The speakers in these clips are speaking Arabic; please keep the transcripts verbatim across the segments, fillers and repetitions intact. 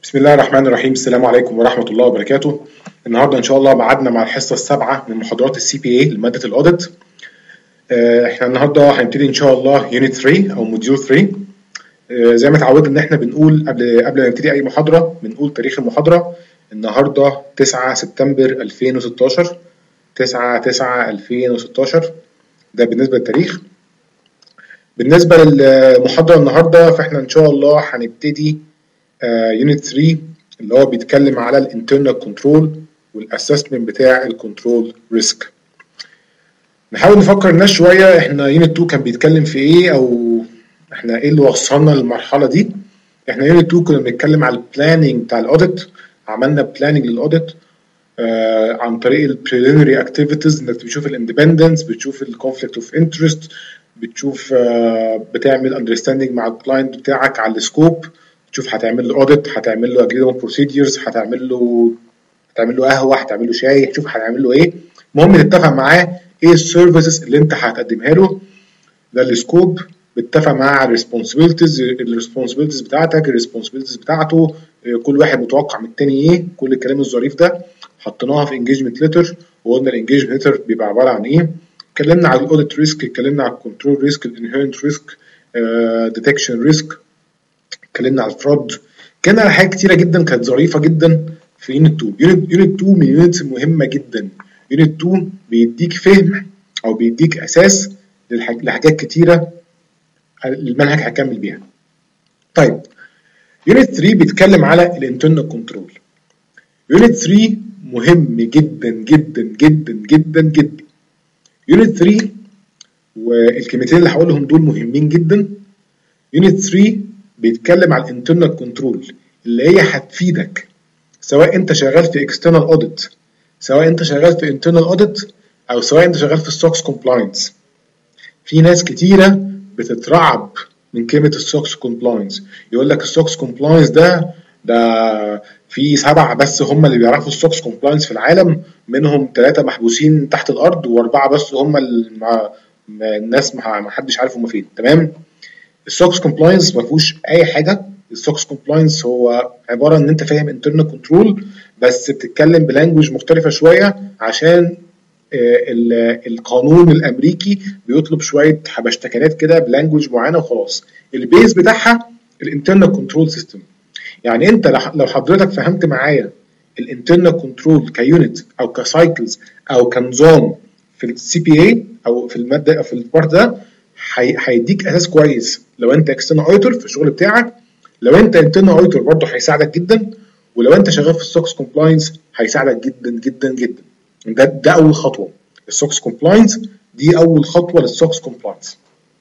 بسم الله الرحمن الرحيم. السلام عليكم ورحمة الله وبركاته. النهارده إن شاء الله ميعادنا مع الحصة السابعة من محاضرات السي بي اي لمادة الأوديت. آه، احنا النهارده هنبتدي إن شاء الله يونت ثلاثة أو موديول ثلاثة. آه، زي ما اتعودنا إن احنا بنقول قبل قبل ما نبتدي أي محاضرة بنقول تاريخ المحاضرة. النهارده تسعة سبتمبر ألفين وستاشر، تسعة تسعة ألفين وستاشر ده بالنسبة للتاريخ. بالنسبة للمحاضرة النهارده فاحنا إن شاء الله هنبتدي يونت ثلاثة اللي هو بيتكلم على الانترنال كنترول والاسسمنت بتاع الكنترول ريسك. نحاول نفكر الناس شويه، احنا يونت اتنين كان بيتكلم في ايه او احنا ايه اللي وصلنا للمرحله دي. احنا يونت اتنين كنا بنتكلم على البلاننج بتاع الاوديت، عملنا بلاننج للاوديت آه عن طريق البريليمينري اكتيفيتيز، انك بتشوف الاندبندنس، بتشوف الكونفليكت اوف انترست، بتشوف آه بتعمل اندرستاندينج مع الكلاينت بتاعك على السكوب، تشوف هتعمل له اوديت، هتعمل له اجريمنت بروسيدجرز، هتعمل له هتعمل له قهوه، هتعمل له شاي، تشوف هتعمل له ايه. المهم تتفق معاه ايه السيرفيسز اللي انت هتقدمها له. ده السكوب. بتتفق معاه على الريسبونسبيلتيز، الريسبونسبيلتيز بتاعتك، الريسبونسبيلتيز بتاعته، كل واحد متوقع من التاني ايه. كل الكلام الظريف ده حطيناها في انجيجمنت ليتر، وقلنا الانجيجمنت ليتر بيبقى عباره عن ايه. اتكلمنا على الاوديت ريسك، اتكلمنا على الكنترول ريسك، الانهيرنت ريسك، ديتكشن ريسك، اتكلمنا على الفراد. كان على حاجات كتيره جدا كانت ظريفه جدا في يونت اتنين. يونت يونت اتنين من اليونتس المهمه جدا. يونت اتنين بيديك فهم او بيديك اساس للحاج... لحاجات كتيره المنهج هيكمل بيها. طيب يونت تلاتة بيتكلم على الانترنال كنترول. يونت تلاتة مهم جدا جدا جدا جدا جدا. يونت تلاتة والكلمتين اللي هقولهم دول مهمين جدا. يونت تلاتة بيتكلم على الانترنال كنترول اللي هي هتفيدك سواء انت شغال في اكسترنال اوديت، سواء انت شغال في انترنال اوديت، او سواء انت شغال في السوكس كومبلاينس. في ناس كتيره بتترعب من كلمه السوكس كومبلاينس، يقول لك السوكس كومبلاينس ده ده في سبعه بس هم اللي بيعرفوا السوكس كومبلاينس في العالم، منهم ثلاثه محبوسين تحت الارض واربعه بس هم الناس ما حدش عارف هم فين. تمام. السوكس كومبلاينس ما فيهوش اي حاجه. السوكس كومبلاينس هو عباره ان انت فاهم انترنال كنترول بس بتتكلم بلانجوج مختلفه شويه، عشان القانون الامريكي بيطلب شويه حبشتكنات كده بلانجوج معينه وخلاص. البيز بتاعها الانترنال كنترول سيستم. يعني انت لو حضرتك فهمت معايا الانترنال كنترول كيونت او كسايكلز او كنظام في السي بي اي او في الماده او في البارت ده، هيديك اساس كويس لو انت اكسترنال اوديتور في الشغل بتاعك. لو انت انترنال اوديتور برضه هيساعدك جدا، ولو انت شغال في السوكس كومبلاينس هيساعدك جدا جدا جدا. ده ده اول خطوه. السوكس كومبلاينس دي اول خطوه للسوكس كومبلاينس.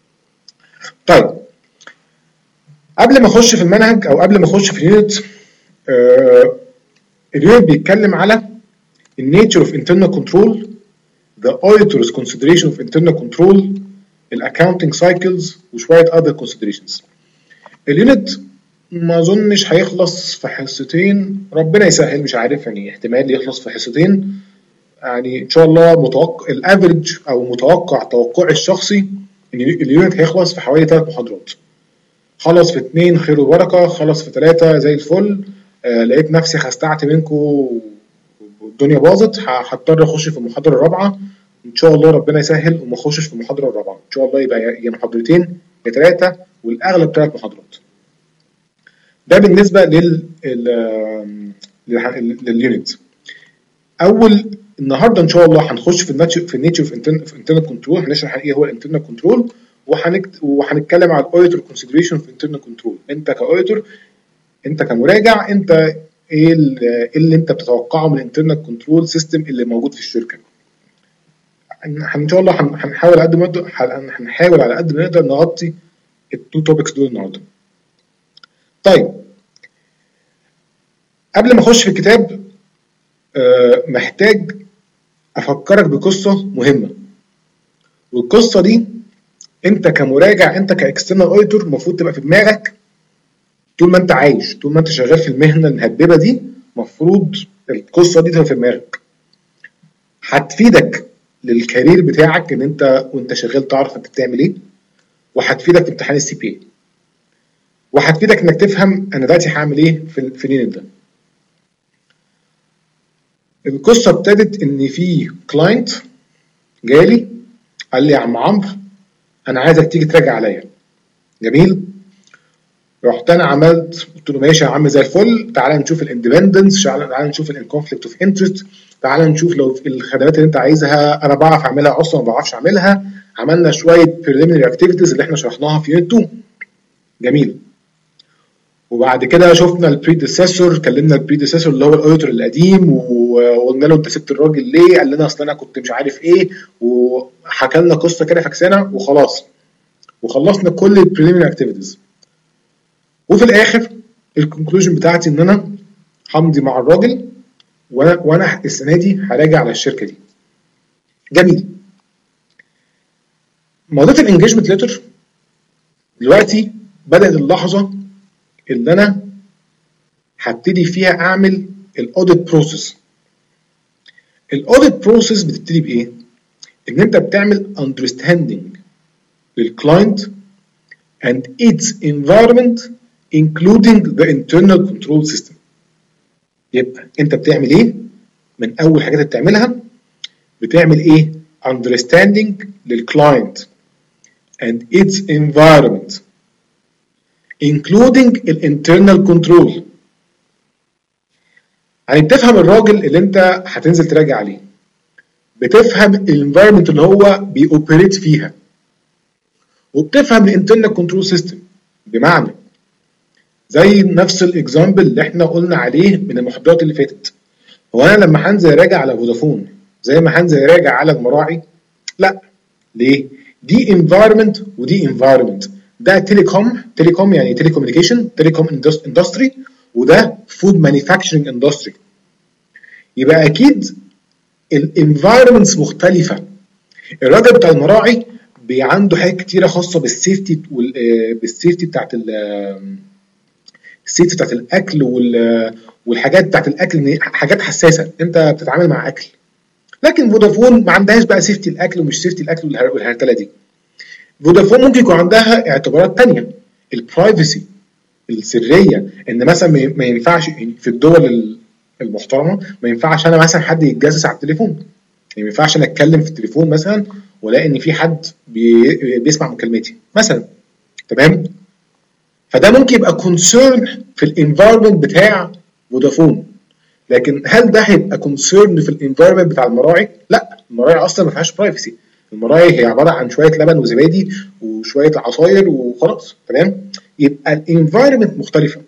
طيب قبل ما اخش في المنهج او قبل ما اخش في اليونت، آه اليونت بيتكلم على النيتشر اوف انترنال كنترول، the auditor's consideration of internal control، الاكاونتنج سايكلز، وشويه other considerations. اليونت ما اظنش هيخلص في حصتين، ربنا يسهل، مش عارف يعني، احتمال يخلص في حصتين يعني ان شاء الله. متوقع الافريج او متوقع توقعي الشخصي ان اليونت هيخلص في حوالي ثلاث محاضرات. خلص في اثنين خير وبركه، خلص في ثلاثه زي الفل. آه لقيت نفسي خستعت منكم والدنيا باظت، هضطر اخش في المحاضره الرابعه ان شاء الله، ربنا يسهل وما اخشش في المحاضره الرابعه ان شاء الله، يبقى يا محاضرتين يا ثلاثه، والاغلب ثلاث محاضرات. ده بالنسبه لل لليونت. اول النهارده ان شاء الله هنخش في الناتشر في النيتشر في انترنال كنترول، هنشرح ايه هو الانترنال كنترول، وهنتكلم على الاوديتور كونسيدريشن في الانترنال كنترول. انت كاوديتور، انت كمراجع، انت ايه اللي انت بتتوقعه من الانترنال كنترول سيستم اللي موجود في الشركه. ان شاء الله هنحاول على قد ما نقدر هنحاول على قد ما نقدر نغطي التو توبكس دول النهارده. طيب قبل ما اخش في الكتاب، أه محتاج افكرك بقصه مهمه، والقصه دي انت كمراجع، انت كاكسترنال اوديتور المفروض تبقى في دماغك طول ما انت عايش، طول ما انت شغال في المهنه المهببه دي، المفروض القصه دي تبقى في دماغك. هتفيدك للكارير بتاعك ان انت وانت شغال تعرف انت بتعمل ايه، وهتفيدك في امتحان السي بي اي. وهتفيدك انك تفهم انا دلوقتي هعمل ايه في في اليونت ده. القصه ابتدت ان في كلاينت جالي قال لي يا عم عمرو انا عايزك تيجي تراجع عليا. جميل. رحت انا عملت قلت له ماشي يا عم زي الفل، تعالى نشوف الاندبندنس، تعالى نشوف الكونفليكت اوف انترست، تعالى نشوف لو الخدمات اللي انت عايزها انا بعرف اعملها اصلا ما بعرفش اعملها. عملنا شويه بريليمينري اكتيفيتيز اللي احنا شرحناها في يونت اتنين. جميل. وبعد كده شفنا البريديسيسور، كلمنا البريديسيسور اللي هو الاوديتور القديم وقلنا له انت سبت الراجل ليه؟ قال لنا اصل انا كنت مش عارف ايه، وحكى لنا قصه كده فاكسانه وخلاص. وخلصنا كل البريليمينري اكتيفيتيز. وفي الاخر الكونكلوجن بتاعتي ان انا همضي مع الراجل وانا وانا السنه دي هراجع على الشركه دي. جميل. موضوع الانجيجمنت ليتر دلوقتي بدات اللحظه اللي انا هبتدي فيها اعمل الاوديت بروسيس. الاوديت بروسيس بتبتدي بايه؟ ان انت بتعمل understanding للكلاينت and its environment including the internal control system. يبقى انت بتعمل ايه؟ من اول حاجات بتعملها بتعمل ايه؟ understanding للكلاينت and its environment including الانترنال كنترول. يعني بتفهم الراجل اللي انت هتنزل تراجع عليه، بتفهم الانفايرمنت اللي هو بيوبريت فيها، وبتفهم الانترنال كنترول سيستم. بمعنى زي نفس الاكزامبل اللي احنا قلنا عليه من المحاضرات اللي فاتت، هو انا لما هنزل اراجع على فودافون زي ما هنزل اراجع على المراعي؟ لا. ليه؟ دي انفايرمنت ودي انفايرمنت. ده تيليكوم، تيليكوم يعني تيليكوميونيكيشن، تيليكوم اندستري، وده فود مانيفاكتشرنج اندستري. يبقى اكيد الانفايرمنتس مختلفه. الراجل بتاع المراعي عنده حاجات كتيره خاصه بالسيفتي بالسيفتي بتاعت السيفتي بتاعت الاكل والحاجات بتاعت الاكل، حاجات حساسه، انت بتتعامل مع اكل. لكن فودافون ما عندهاش بقى سيفتي الاكل ومش سيفتي الاكل والهرتله دي. فودافون ممكن يكون عندها اعتبارات تانية، البرايفسي، السريه، ان مثلا ما ينفعش في الدول المحترمه ما ينفعش انا مثلا حد يتجسس على التليفون. يعني ما ينفعش انا اتكلم في التليفون مثلا ولاقي ان في حد بي بيسمع مكالمتي مثلا. تمام؟ فده ممكن يبقى كونسيرن في الانفايرمنت بتاع فودافون، لكن هل ده هيبقى كونسيرن في الانفايرمنت بتاع المراعي؟ لا، المراعي اصلا ما فيهاش برايفسي. المراعي هي عباره عن شويه لبن وزبادي وشويه عصاير وخلاص. تمام؟ يبقى الانفايرمنت مختلفه،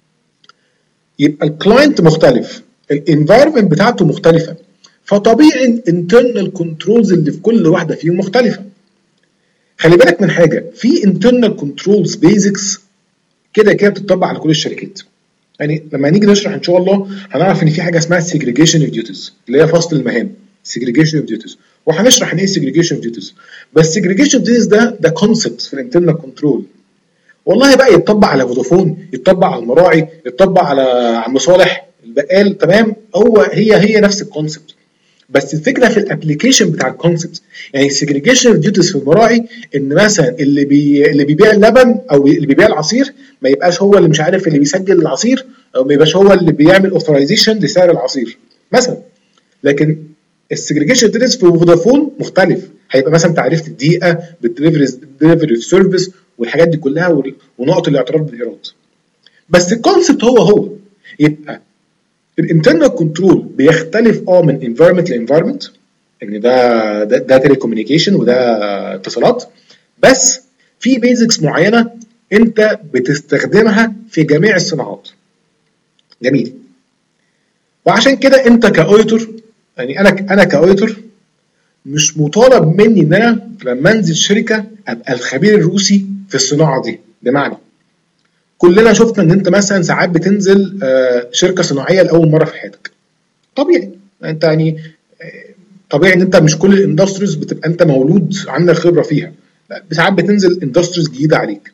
يبقى الكلاينت مختلف، الانفايرمنت بتاعته مختلفه، فطبيعي الانترنال كنترولز اللي في كل واحده فيهم مختلفه. خلي بالك من حاجه، في انترنال كنترولز بيزكس كده كده بتطبق على كل الشركات. يعني لما نيجي نشرح ان شاء الله هنعرف ان في حاجه اسمها segregation of duties اللي هي فصل المهام، segregation of duties، وهنشرح ان ايه segregation of duties. بس segregation of duties ده ده كونسبت في الانترنال كنترول. والله بقى يتطبق على فودافون، يتطبق على المراعي، يتطبق على عم صالح البقال. تمام؟ هو هي هي نفس الكونسبت، بس الفكره في الابلكيشن بتاع الكونسبت. يعني السيجريجيشن اوف ديوتيز في المراعي ان مثلا اللي بي اللي بيبيع اللبن او اللي بيبيع العصير ما يبقاش هو اللي مش عارف اللي بيسجل العصير، او ما يبقاش هو اللي بيعمل اوثرايزيشن لسعر العصير مثلا. لكن السيجريجيشن اوف ديوتيز في فودافون مختلف، هيبقى مثلا تعريف الدقيقه بالدليفري دليفري سيرفيس والحاجات دي كلها ونقط الاعتراف بالايراد. بس الكونسبت هو هو. يبقى الانترنال كنترول بيختلف اه من انفايرمنت لانفايرمنت، ان ده ده, ده تيلي كوميونيكيشن وده اتصالات، بس في بيزكس معينه انت بتستخدمها في جميع الصناعات. جميل. وعشان كده انت كاوديتور، يعني انا انا كاوديتور مش مطالب مني ان انا لما انزل شركه ابقى الخبير الروسي في الصناعه دي. بمعنى كلنا شفنا ان انت مثلا ساعات بتنزل شركه صناعيه لاول مره في حياتك. طبيعي انت يعني طبيعي ان انت مش كل الاندستريز بتبقى انت مولود عندك خبره فيها، لا ساعات بتنزل اندستريز جديده عليك.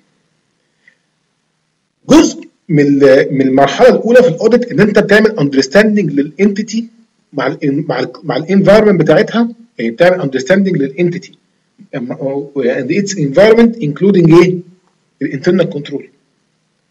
جزء من من المرحله الاولى في الاوديت ان انت بتعمل اندرستاندنج للانتيتي مع ال مع ال مع الانفايرمنت بتاعتها. يعني بتعمل اندرستاندنج للانتيتي and its environment including ايه؟ الانترنال كنترول.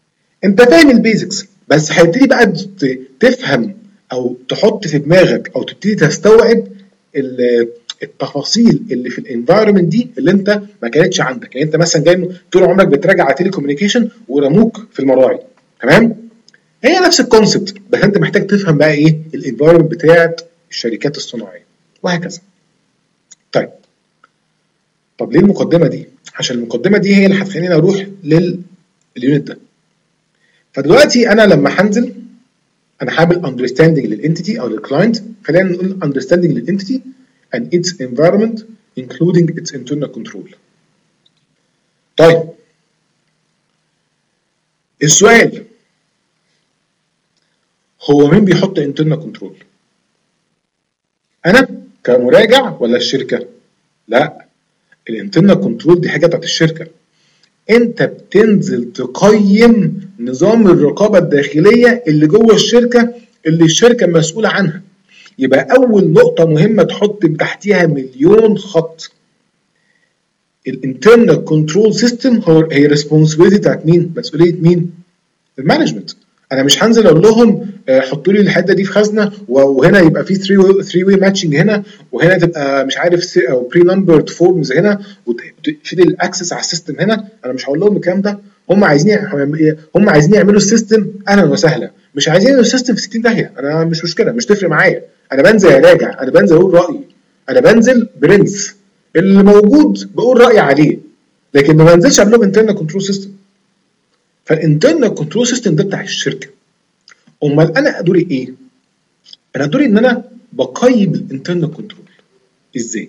انت فاهم البيزكس، بس هتبتدي بقى تفهم او تحط في دماغك او تبتدي تستوعب التفاصيل اللي في الانفايرمنت دي اللي انت ما كانتش عندك. يعني انت مثلا جاي طول عمرك بتراجع على تيلي كوميونيكيشن ورموك في المراعي، تمام؟ هي نفس الكونسبت، بس انت محتاج تفهم بقى ايه الانفايرمنت بتاعت الشركات الصناعيه وهكذا. طيب طب ليه المقدمه دي؟ عشان المقدمه دي هي اللي هتخليني اروح لليونت ده. فدلوقتي انا لما هنزل انا حابب اندرستاندنج للانتيتي او للكلاينت، خلينا نقول اندرستاندنج للانتيتي and its environment including its internal control. طيب السؤال هو مين بيحط internal control؟ انا كمراجع ولا الشركه؟ لا، الانترنال كنترول دي حاجه بتاعت الشركه. انت بتنزل تقيم نظام الرقابه الداخليه اللي جوه الشركه اللي الشركه مسؤوله عنها. يبقى اول نقطه مهمه تحط تحتيها مليون خط. الانترنال كنترول سيستم هو هي ريسبونسبيلتي بتاعت مين؟ مسؤوليه مين؟ المانجمنت. انا مش هنزل اقول لهم حطوا لي الحته دي في خزنه وهنا يبقى في ثري واي ماتشنج هنا وهنا تبقى مش عارف او بري نمبرد فورمز هنا وتفيد الاكسس على السيستم هنا. انا مش هقول لهم الكلام ده. هم عايزين هم عايزين يعملوا السيستم اهلا وسهلا، مش عايزين السيستم في ستين داهيه. انا مش مشكله، مش تفرق معايا. انا بنزل اراجع، انا بنزل اقول رايي، انا بنزل برنس اللي موجود بقول رايي عليه، لكن ما بنزلش اعمل لهم انترنال كنترول سيستم. فالانترنال كنترول سيستم ده بتاع الشركه. امال انا دوري ايه؟ انا دوري ان انا بقيم الانترنال كنترول. ازاي؟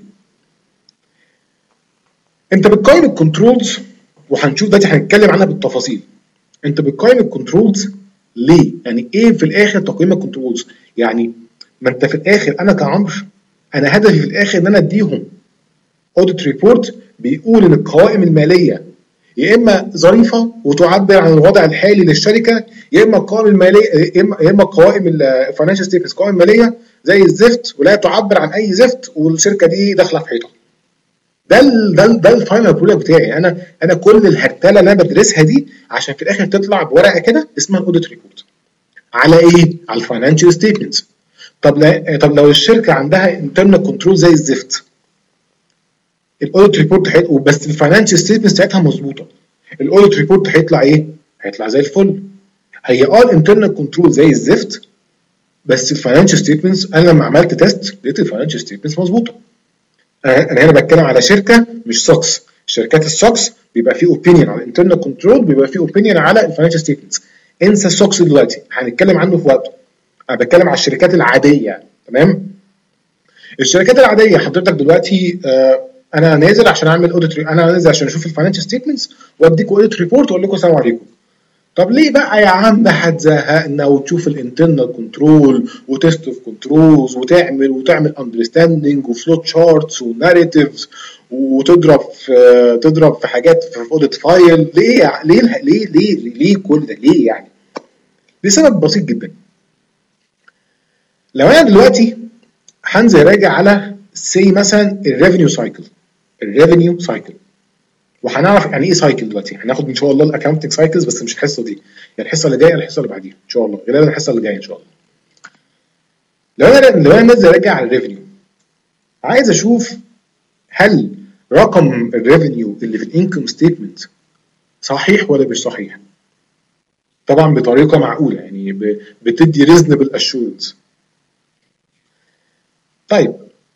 انت بتقيم الكنترولز وهنشوف دلوقتي هنتكلم عنها بالتفاصيل. انت بتقيم الكنترولز ليه؟ يعني ايه في الاخر تقييم الكنترولز؟ يعني ما انت في الاخر انا كعمرو انا هدفي في الاخر ان انا اديهم اوديت ريبورت بيقول ان القوائم الماليه يا اما ظريفه وتعبر عن الوضع الحالي للشركه، يا اما القوائم الماليه يا اما يا اما القوائم الفاينانشال ستيتمنتس قوائم ماليه زي الزفت ولا تعبر عن اي زفت والشركه دي داخله في حيطه. ده ال ده ال ده الفاينل برودكت بتاعي. انا انا كل الهرتله اللي انا بدرسها دي عشان في الاخر تطلع بورقه كده اسمها الاوديت ريبورت. على ايه؟ على الفاينانشال ستيتمنتس. طب لا طب لو الشركه عندها انترنال كنترول زي الزفت، الاوديت ريبورت هيطلع بس الفاينانشال ستيتمنتس بتاعتها مظبوطه، الاوديت ريبورت هيطلع ايه؟ هيطلع زي الفل. هي اه الانترنال كنترول زي الزفت بس الفاينانشال ستيتمنتس انا لما عملت تيست لقيت الفاينانشال ستيتمنتس مظبوطه. انا هنا بتكلم على شركه مش سوكس. شركات السوكس بيبقى فيه اوبينيون على الانترنال كنترول، بيبقى فيه اوبينيون على الفاينانشال ستيتمنتس. انسى السوكس دلوقتي، هنتكلم عنه في وقته. انا بتكلم على الشركات العاديه، تمام؟ الشركات العاديه حضرتك دلوقتي آه انا نازل عشان اعمل اوديت، انا نازل عشان اشوف الفاينانشال ستيتمنتس واديك اوديت ريبورت واقول لكم السلام عليكم. طب ليه بقى يا عم هتزهقنا وتشوف الانترنال كنترول وتست اوف كنترولز وتعمل وتعمل اندرستاندنج وفلو تشارتس وناريتيفز وتضرب في تضرب في حاجات في اوديت فايل؟ ليه ليه ليه ليه ليه كل ده ليه يعني؟ لسبب بسيط جدا. لو انا دلوقتي هنزل راجع على سي مثلا الريفينيو سايكل الريفينيو سايكل وهنعرف يعني ايه سايكل دلوقتي. هناخد ان شاء الله الاكاونتنج سايكلز بس مش الحصه دي، يعني الحصه اللي جايه الحصه اللي بعديها ان شاء الله، غالبا الحصه اللي جايه ان شاء الله. لو انا لو انا نازل راجع على الريفينيو عايز اشوف هل رقم الريفينيو اللي في الانكم ستيتمنت صحيح ولا مش صحيح. طبعا بطريقه معقوله، يعني بتدي ريزنبل اشورنس. طيب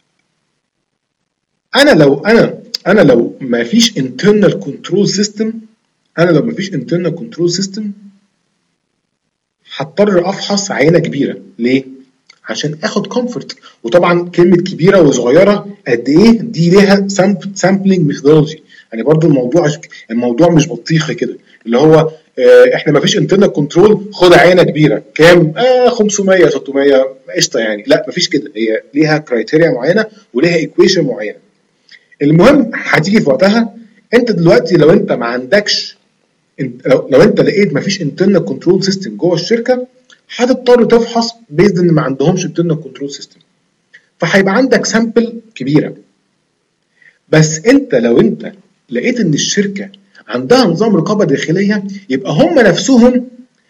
انا لو انا انا لو ما فيش internal control system انا لو ما فيش internal control system هضطر افحص عينه كبيره. ليه؟ عشان اخد كومفورت. وطبعا كلمه كبيره وصغيره قد ايه دي ليها سامبلنج ميثودولوجي. يعني برضو الموضوع الموضوع مش بطيخه كده اللي هو اه احنا ما فيش internal control خد عينه كبيره كام؟ آه خمسمية ستمية قشطه يعني. لا ما فيش كده، هي ليها كرايتيريا معينه وليها ايكويشن معينه. المهم هتيجي في وقتها. انت دلوقتي لو انت ما عندكش لو, لو انت لقيت ما فيش internal control system جوه الشركه هتضطر تفحص بيزد ان ما عندهمش internal control system، فهيبقى عندك سامبل كبيره. بس انت لو انت لقيت ان الشركه عندها نظام رقابه داخليه يبقى هم نفسهم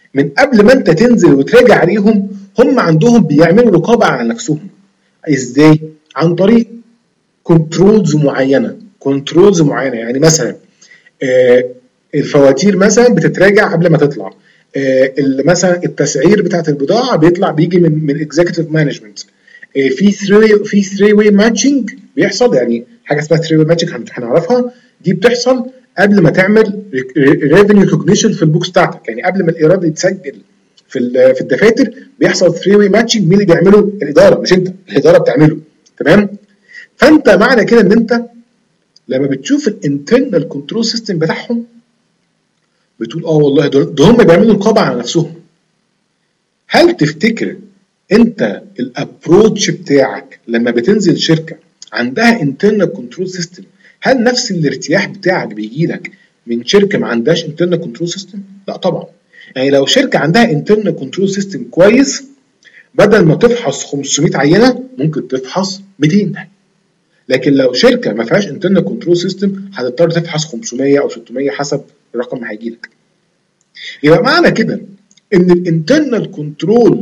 من قبل ما انت تنزل وتراجع عليهم هم عندهم بيعملوا رقابه على نفسهم. ازاي؟ عن طريق كنترولز معينه كنترولز معينه يعني مثلا آه الفواتير مثلا بتتراجع قبل ما تطلع، آه مثلا التسعير بتاعت البضاعه بيطلع بيجي من من اكزيكتيف مانجمنت، آه في ثري في ثري واي ماتشنج بيحصل، يعني حاجه اسمها ثري واي ماتشنج هنعرفها، دي بتحصل قبل ما تعمل ريفينيو ريكوجنيشن في البوكس بتاعتك، يعني قبل ما الايراد يتسجل في في الدفاتر بيحصل ثري واي ماتشنج. مين اللي بيعمله؟ الاداره، مش انت، الاداره بتعمله. تمام؟ فانت معنى كده ان انت لما بتشوف الانترنال كنترول سيستم بتاعهم بتقول اه والله ده هم بيعملوا رقابه على نفسهم. هل تفتكر انت الابروتش بتاعك لما بتنزل شركه عندها انترنال كنترول سيستم، هل نفس الارتياح بتاعك بيجي لك من شركه ما عندهاش انترنال كنترول سيستم؟ لا طبعا. يعني لو شركه عندها انترنال كنترول سيستم كويس، بدل ما تفحص خمسمية عينه ممكن تفحص ميتين. لكن لو شركه ما فيهاش انترنال كنترول سيستم هتضطر تفحص خمسمية او ستمية حسب الرقم اللي هيجي لك. يبقى معنى كده ان الانترنال كنترول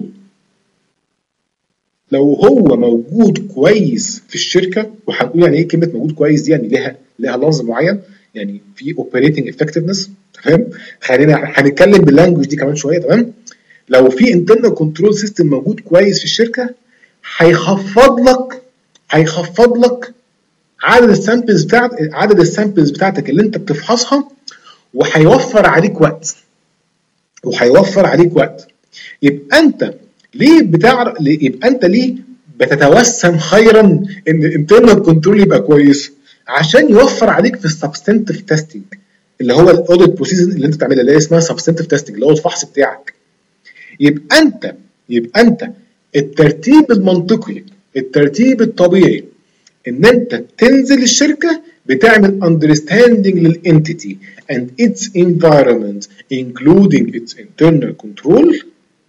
لو هو موجود كويس في الشركه، وهنقول يعني ايه كلمه موجود كويس دي، يعني لها لها لفظ معين، يعني في اوبريتنج افكتفنس. تمام؟ خلينا هنتكلم باللانجوج دي كمان شويه. تمام؟ لو في انترنال كنترول سيستم موجود كويس في الشركه هيخفض لك هيخفض لك عدد السامبلز بتاعت عدد السامبلز بتاعتك اللي انت بتفحصها، وهيوفر عليك وقت وهيوفر عليك وقت يبقى انت ليه بتعرف يبقى انت ليه بتتوسم خيرا ان الانترنال كنترول يبقى كويس؟ عشان يوفر عليك في السبستنتيف تيستنج، اللي هو الاوديت بروسيس اللي انت بتعملها، اللي هي اسمها سبستنتيف تيستنج، اللي هو الفحص بتاعك. يبقى انت يبقى انت الترتيب المنطقي الترتيب الطبيعي ان انت تنزل الشركه بتعمل understanding للانتيتي and its environment including its internal control،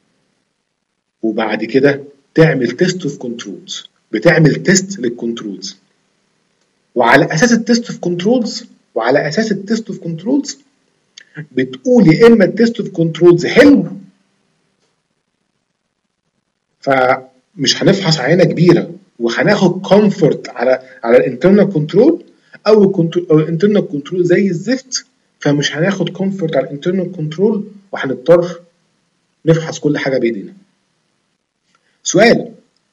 وبعد كده تعمل تيست اوف كنترولز، بتعمل تيست للكنترولز، وعلى اساس التيست اوف كنترولز وعلى اساس التيست اوف كنترولز بتقول يا اما التيست اوف كنترولز حلو فمش هنفحص عينه كبيره وهناخد كومفورت على على الانترنال كنترول، او الانترنال كنترول زي الزفت فمش هناخد كومفورت على الانترنال كنترول وهنضطر نفحص كل حاجه بايدينا. سؤال،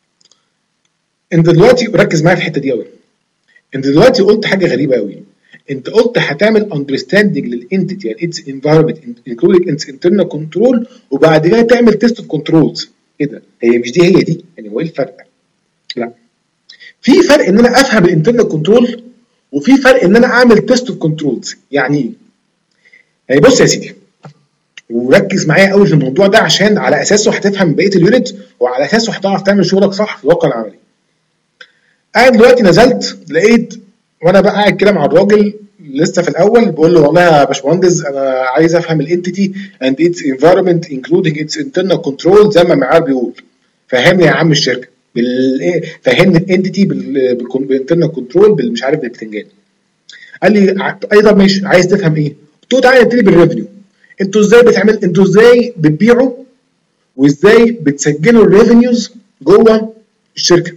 انت دلوقتي ركز معايا في الحته دي قوي. انت دلوقتي قلت حاجه غريبه قوي. انت قلت هتعمل understanding للانتيتي يعني its environment including its internal control وبعد كده تعمل تيست اوف كنترولز. ايه ده؟ هي مش دي هي دي؟ يعني هو ايه الفرق؟ لا، في فرق ان انا افهم الانترنال كنترول وفي فرق ان انا اعمل تيست اوف كنترولز. يعني ايه؟ يعني بص يا سيدي وركز معايا قوي في الموضوع ده عشان على اساسه هتفهم بقيه اليونت وعلى اساسه هتعرف تعمل شغلك صح في الواقع العملي. انا دلوقتي نزلت لقيت وانا بقى قاعد كده مع الراجل لسه في الاول بقول له والله يا باشمهندس انا عايز افهم الانتيتي and its environment including its internal control زي ما المعيار بيقول. فهمني يا عم الشركه بالايه، فهمني الانتيتي بالانترنال كنترول بالمش عارف بالبتنجان. قال لي اي طب ماشي، عايز تفهم ايه؟ قلت له تعالى نبتدي بالريفينيو. انتوا ازاي بتعمل انتوا ازاي بتبيعوا وازاي بتسجلوا الريفينيوز جوه الشركه؟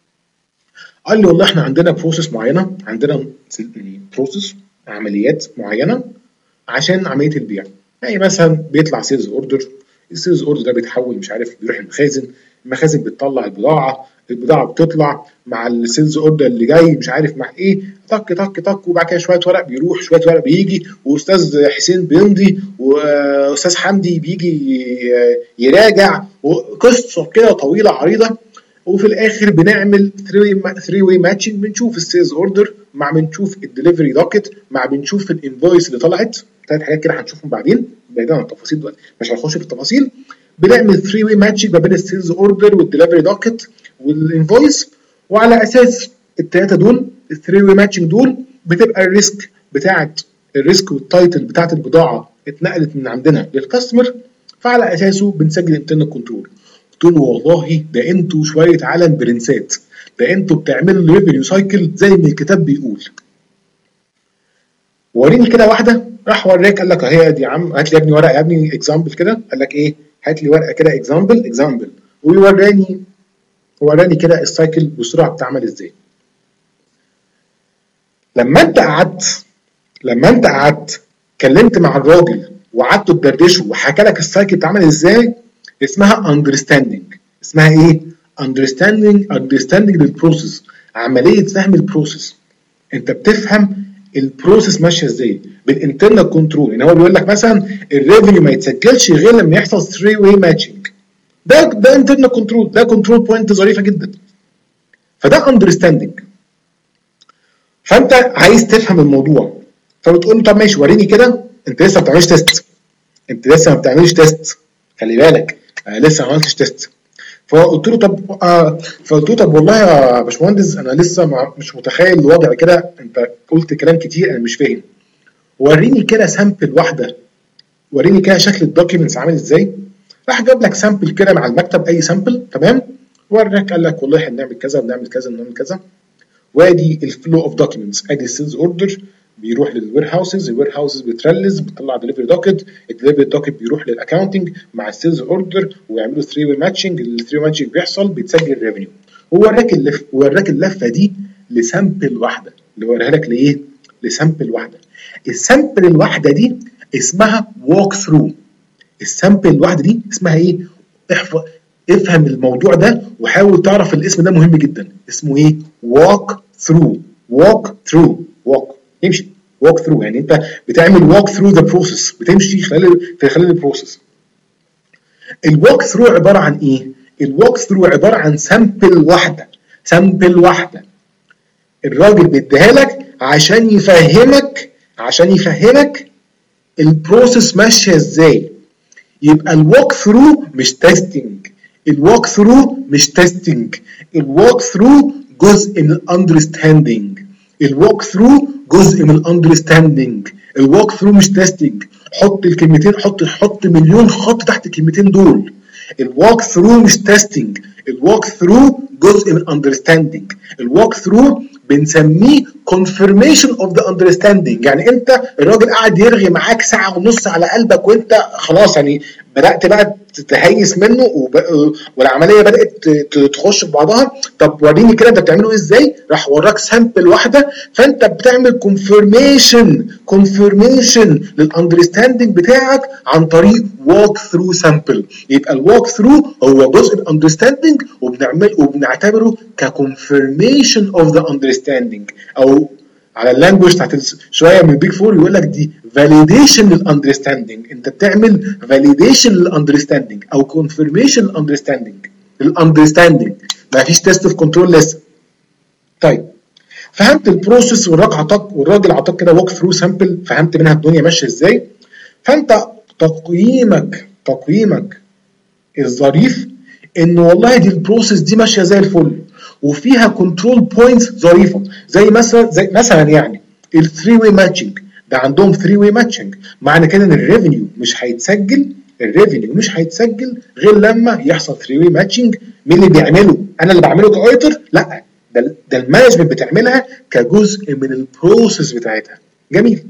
قال لي والله احنا عندنا بروسيس معينه، عندنا بروسيس عمليات معينه عشان عمليه البيع. يعني مثلا بيطلع سيلز اوردر، السيلز اوردر ده بيتحول مش عارف بيروح المخازن، المخازن بتطلع البضاعه، البضاعه بتطلع مع السيلز اوردر اللي جاي مش عارف مع ايه، طك طك طك، وبعد كده شويه ورق بيروح شويه ورق بيجي، واستاذ حسين بيمضي واستاذ حمدي بيجي يراجع، وقصه كده طويله عريضه. وفي الاخر بنعمل ثري واي ماتشنج، بنشوف السيلز اوردر مع بنشوف الدليفري دوكت مع بنشوف الانفويس اللي طلعت. ثلاث حاجات كده هنشوفهم بعدين بعيدا عن التفاصيل دلوقتي، مش هنخش في التفاصيل. بنعمل ثري واي ماتشنج ما بين السيلز اوردر والدليفري دوكت والانفويس، وعلى اساس الثلاثه دول الثري واي ماتشنج دول بتبقى الريسك بتاعت الريسك والتايتل بتاعت البضاعه اتنقلت من عندنا للكاستمر، فعلى اساسه بنسجل انترنال كنترول. قلت له والله ده انتوا شويه عالم برنسات، ده انتوا بتعملوا ريفينيو سايكل زي ما الكتاب بيقول. وريني كده واحده، راح وراك قال لك اهي دي يا عم، هات لي يا ابني ورقه يا ابني اكزامبل كده، قال لك ايه هات لي ورقه كده اكزامبل اكزامبل ويوراني وراني كده السايكل بسرعه بتعمل ازاي. لما انت قعدت لما انت قعدت اتكلمت مع الراجل وقعدتوا تدردشوا وحكى لك السايكل بتعمل ازاي، اسمها اندرستاندنج. اسمها ايه؟ اندرستاندنج اندرستاندنج للبروسيس، عمليه فهم البروسيس. انت بتفهم البروسيس ماشيه ازاي بالانترنال كنترول. يعني هو بيقول لك مثلا الريفينيو ما يتسجلش غير لما يحصل ثري واي ماتشنج. ده ده انترنال كنترول، ده كنترول بوينت ظريفه جدا. فده اندرستاندنج. فانت عايز تفهم الموضوع، فبتقول له طب ماشي وريني كده، انت لسه ما بتعملش تيست، انت لسه ما بتعملش تيست، خلي بالك انا لسه ما عملتش تيست. فقلت له طب آه فقلت له طب والله يا باشمهندس انا لسه مع مش متخيل الوضع كده، انت قلت كلام كتير انا مش فاهم، وريني كده سامبل واحده، وريني كده شكل الدوكيومنتس عامل ازاي. راح جاب لك سامبل كده مع المكتب، اي سامبل تمام، وراك قال لك والله احنا بنعمل كذا بنعمل كذا بنعمل كذا، وادي الفلو اوف دوكيومنتس، ادي السيلز اوردر بيروح للوير هاوسز، الوير هاوسز بترلز بتطلع دليفري دوكيت، الدليفري دوكيت بيروح للاكونتنج مع السيلز اوردر ويعملوا ثري واي ماتشنج، الثري واي ماتشنج بيحصل بيتسجل ريفينيو. هو وراك اللف وراك اللفه دي لسامبل واحده، اللي وريها لك لايه؟ لسامبل واحده. السامبل الواحده دي اسمها ووك ثرو. السامبل الواحده دي اسمها ايه؟ احفظ افهم الموضوع ده وحاول تعرف الاسم ده مهم جدا، اسمه ايه؟ walk through. walk through walk يمشي walk through، يعني انت بتعمل walk through the process، بتمشي خلال في خلال البروسيس. الوالك ثرو عباره عن ايه؟ الوالك ثرو عباره عن سامبل واحده، سامبل واحده الراجل بيديها لك عشان يفهمك عشان يفهمك البروسيس ماشيه ازاي. يبقى الوالك ثرو مش تيستنج، الوالك ثرو مش تيستنج، الوالك ثرو جزء من الاندرستاندنج، الوالك ثرو جزء من الاندرستاندنج، الوالك ثرو مش تيستنج. حط الكلمتين، حط حط مليون خط تحت الكلمتين دول. الوالك ثرو مش تيستنج، الوالك ثرو جزء من اندرستاندنج، الوالك ثرو بنسميه confirmation of the understanding. يعني انت الراجل قاعد يرغي معاك ساعه ونص على قلبك وانت خلاص يعني بدات بقى تتهيس منه والعمليه بدات تخش في بعضها. طب وريني كده انت بتعمله ازاي؟ راح وراك سامبل واحده، فانت بتعمل كونفيرميشن كونفيرميشن للاندرستاندنج بتاعك عن طريق walk through sample. يبقى الوالك ثرو هو جزء من الاندرستاندنج وبنعمل وبنعتبره ككونفيرميشن اوف ذا اندرستاندنج، او على اللانجوج بتاعت شويه من البيج فور يقول لك دي فاليديشن للاندرستاندنج. انت بتعمل فاليديشن للاندرستاندنج او كونفيرميشن للاندرستاندنج الاندرستاندنج ما فيش تيست اوف كنترول لسه. طيب فهمت البروسيس والراجل عطاك والراجل عطاك كده ووك ثرو سامبل، فهمت منها الدنيا ماشيه ازاي. فانت تقييمك تقييمك الظريف ان والله دي البروسيس دي ماشيه زي الفل وفيها كنترول بوينتس ظريفه، زي مثلا زي مثلا يعني الثري واي ماتشنج ده عندهم ثري واي ماتشنج، معنى كده ان الريفينيو مش هيتسجل الريفينيو مش هيتسجل غير لما يحصل ثري واي ماتشنج. مين اللي بيعمله؟ انا اللي بعمله كاويتر؟ لا، ده ده المانجمنت بتعملها كجزء من البروسيس بتاعتها. جميل.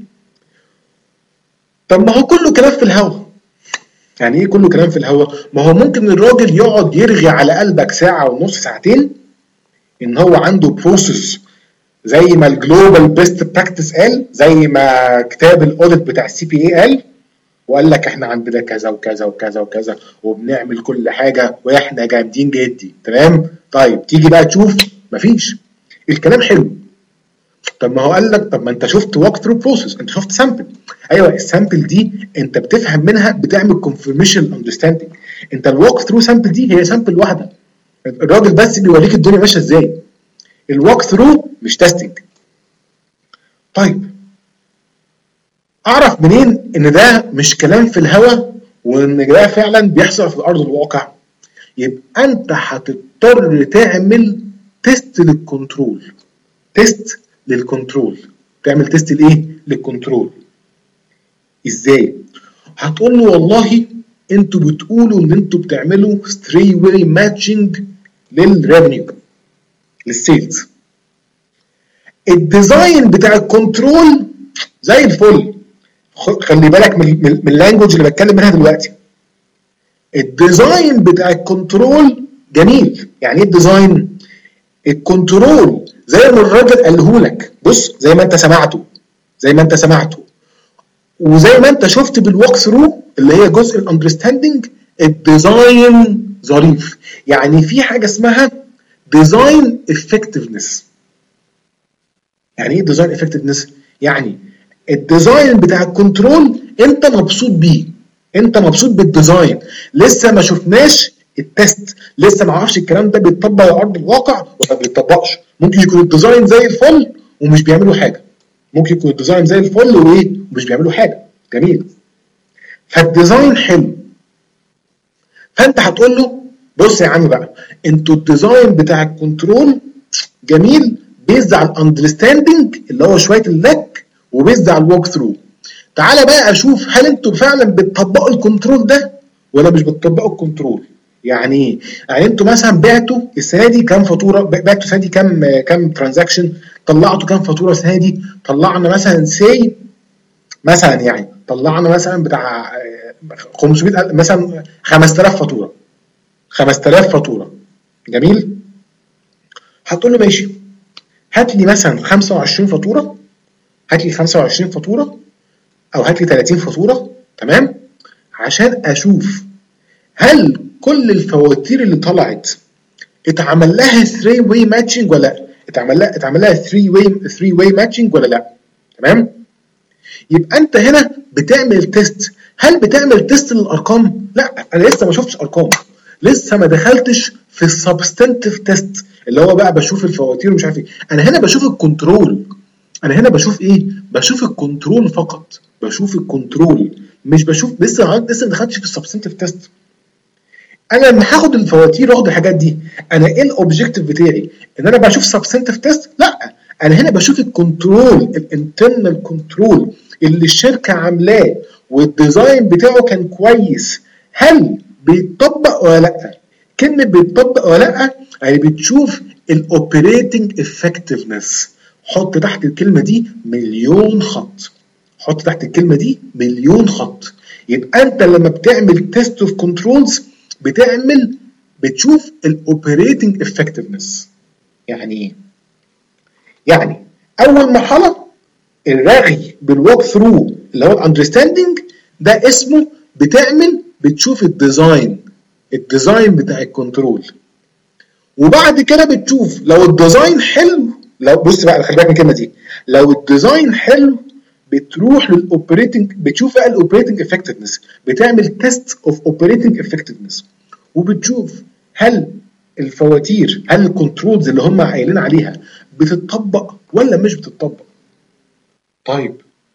طب ما هو كله كلام في الهوا. يعني ايه كله كلام في الهوا؟ ما هو ممكن الراجل يقعد يرغي على قلبك ساعه ونص ساعتين ان هو عنده بروسيس زي ما الجلوبال بيست براكتس قال، زي ما كتاب الاوديت بتاع السي بي اي قال، وقال لك احنا عندنا كذا وكذا وكذا وكذا وبنعمل كل حاجه واحنا جامدين جدي تمام. طيب تيجي بقى تشوف مفيش. الكلام حلو، طب ما هو قال لك طب ما انت شفت ووك ثرو بروسيس، انت شفت سامبل. ايوه السامبل دي انت بتفهم منها بتعمل كونفيرميشن اندرستاندنج. انت الووك ثرو سامبل دي هي سامبل واحده، الراجل بس بيوريك الدنيا ماشيه ازاي. الووك ثرو مش تيستنج. طيب اعرف منين ان ده مش كلام في الهوا وان ده فعلا بيحصل في ارض الواقع؟ يبقى انت هتضطر تعمل تيست للكنترول. تيست للكنترول تعمل تيست لايه؟ للكنترول. ازاي؟ هتقول له والله انتوا بتقولوا ان انتوا بتعملوا ثري واي ماتشنج للريفينيو للسيلز. الديزاين بتاع الكنترول زي الفل. خلي بالك من من اللانجوج اللي بتكلم منها دلوقتي. الديزاين بتاع الكنترول جميل. يعني ايه الديزاين؟ الكنترول زي ما الراجل قاله لك، بص زي ما انت سمعته زي ما انت سمعته وزي ما انت شفت بالوك ثرو اللي هي جزء الاندرستاندنج، الديزاين ظريف. يعني في حاجه اسمها ديزاين افكتفنس. يعني ايه ديزاين افكتفنس؟ يعني الديزاين بتاع الكنترول انت مبسوط بيه، انت مبسوط بالديزاين، لسه ما شفناش التست، لسه ما اعرفش الكلام ده بيتطبق على ارض الواقع ولا ما بيتطبقش. ممكن يكون الديزاين زي الفل ومش بيعملوا حاجه، ممكن يكون الديزاين زي الفل وايه ومش بيعملوا حاجه. جميل. فالديزاين حلو، فانت هتقول له بص يا عم بقى، انتوا الديزاين بتاع الكنترول جميل بيزد على الاندرستاندنج اللي هو شويه اللك وبيزد على الوك ثرو. تعالى بقى اشوف هل انتوا فعلا بتطبقوا الكنترول ده ولا مش بتطبقوا الكنترول. يعني ايه؟ يعني انتوا مثلا بعتوا السنه دي كام فاتوره، بعتوا السنه دي كام كام ترانزاكشن، طلعتوا كام فاتوره السنه دي؟ طلعنا مثلا سي مثلا يعني طلعنا مثلا بتاع خمسمية مثلا خمسة آلاف فاتوره خمسة آلاف فاتوره. جميل. هتقول له ماشي، هات لي مثلا خمسة وعشرين فاتوره، هات لي خمسة وعشرين فاتوره او هات لي ثلاثين فاتوره، تمام، عشان اشوف هل كل الفواتير اللي طلعت اتعمل لها ثري واي ماتشنج ولا لا؟ اتعمل لها اتعمل لها ثري واي ثري واي ماتشنج ولا لا؟ تمام؟ يبقى انت هنا بتعمل تيست. هل بتعمل تيست للارقام؟ لا، انا لسه ما شفتش ارقام، لسه ما دخلتش في السبستنتيف تيست اللي هو بقى بشوف الفواتير ومش عارف ايه. انا هنا بشوف الكنترول، انا هنا بشوف ايه؟ بشوف الكنترول فقط، بشوف الكنترول، مش بشوف لسه لسه ما دخلتش في السبستنتيف تيست. انا لما هاخد الفواتير واخد الحاجات دي، انا ايه الاوبجيكتيف بتاعي؟ ان انا بشوف سبستنتيف تيست؟ لا، انا هنا بشوف الكنترول، الانترنال كنترول اللي الشركه عاملاه والديزاين بتاعه كان كويس، هل بيتطبق ولا لا؟ كلمه بيتطبق ولا لا يعني بتشوف الاوبريتنج افكتفنس. حط تحت الكلمه دي مليون خط، حط تحت الكلمه دي مليون خط. يبقى انت لما بتعمل تيست اوف كنترولز بتعمل بتشوف الاوبريتنج افكتفنس. يعني ايه؟ يعني اول مرحله الرغي بالوك ثرو اللي هو الاندرستاندنج ده اسمه بتعمل بتشوف الديزاين، الديزاين بتاع الكنترول. وبعد كده بتشوف لو الديزاين حلو، لو بص بقى خلي بالك من الكلمه دي، لو الديزاين حلو بتروح للاوبريتنج، بتشوف بقى الاوبريتنج افكتفنس، بتعمل تيست اوف اوبريتنج افكتفنس، وبتشوف هل الفواتير، هل الكنترولز اللي هم قايلين عليها بتطبق ولا مش بتطبق. طيب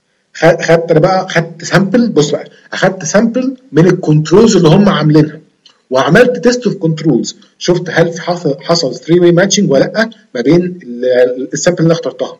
خدت انا بقى خدت سامبل، بص بقى اخدت سامبل من الكنترولز اللي هم عاملينها وعملت تيست اوف كنترولز، شفت هل في حصل حصل ثري واي ماتشنج ولا لا ما بين السامبل اللي اخترتها.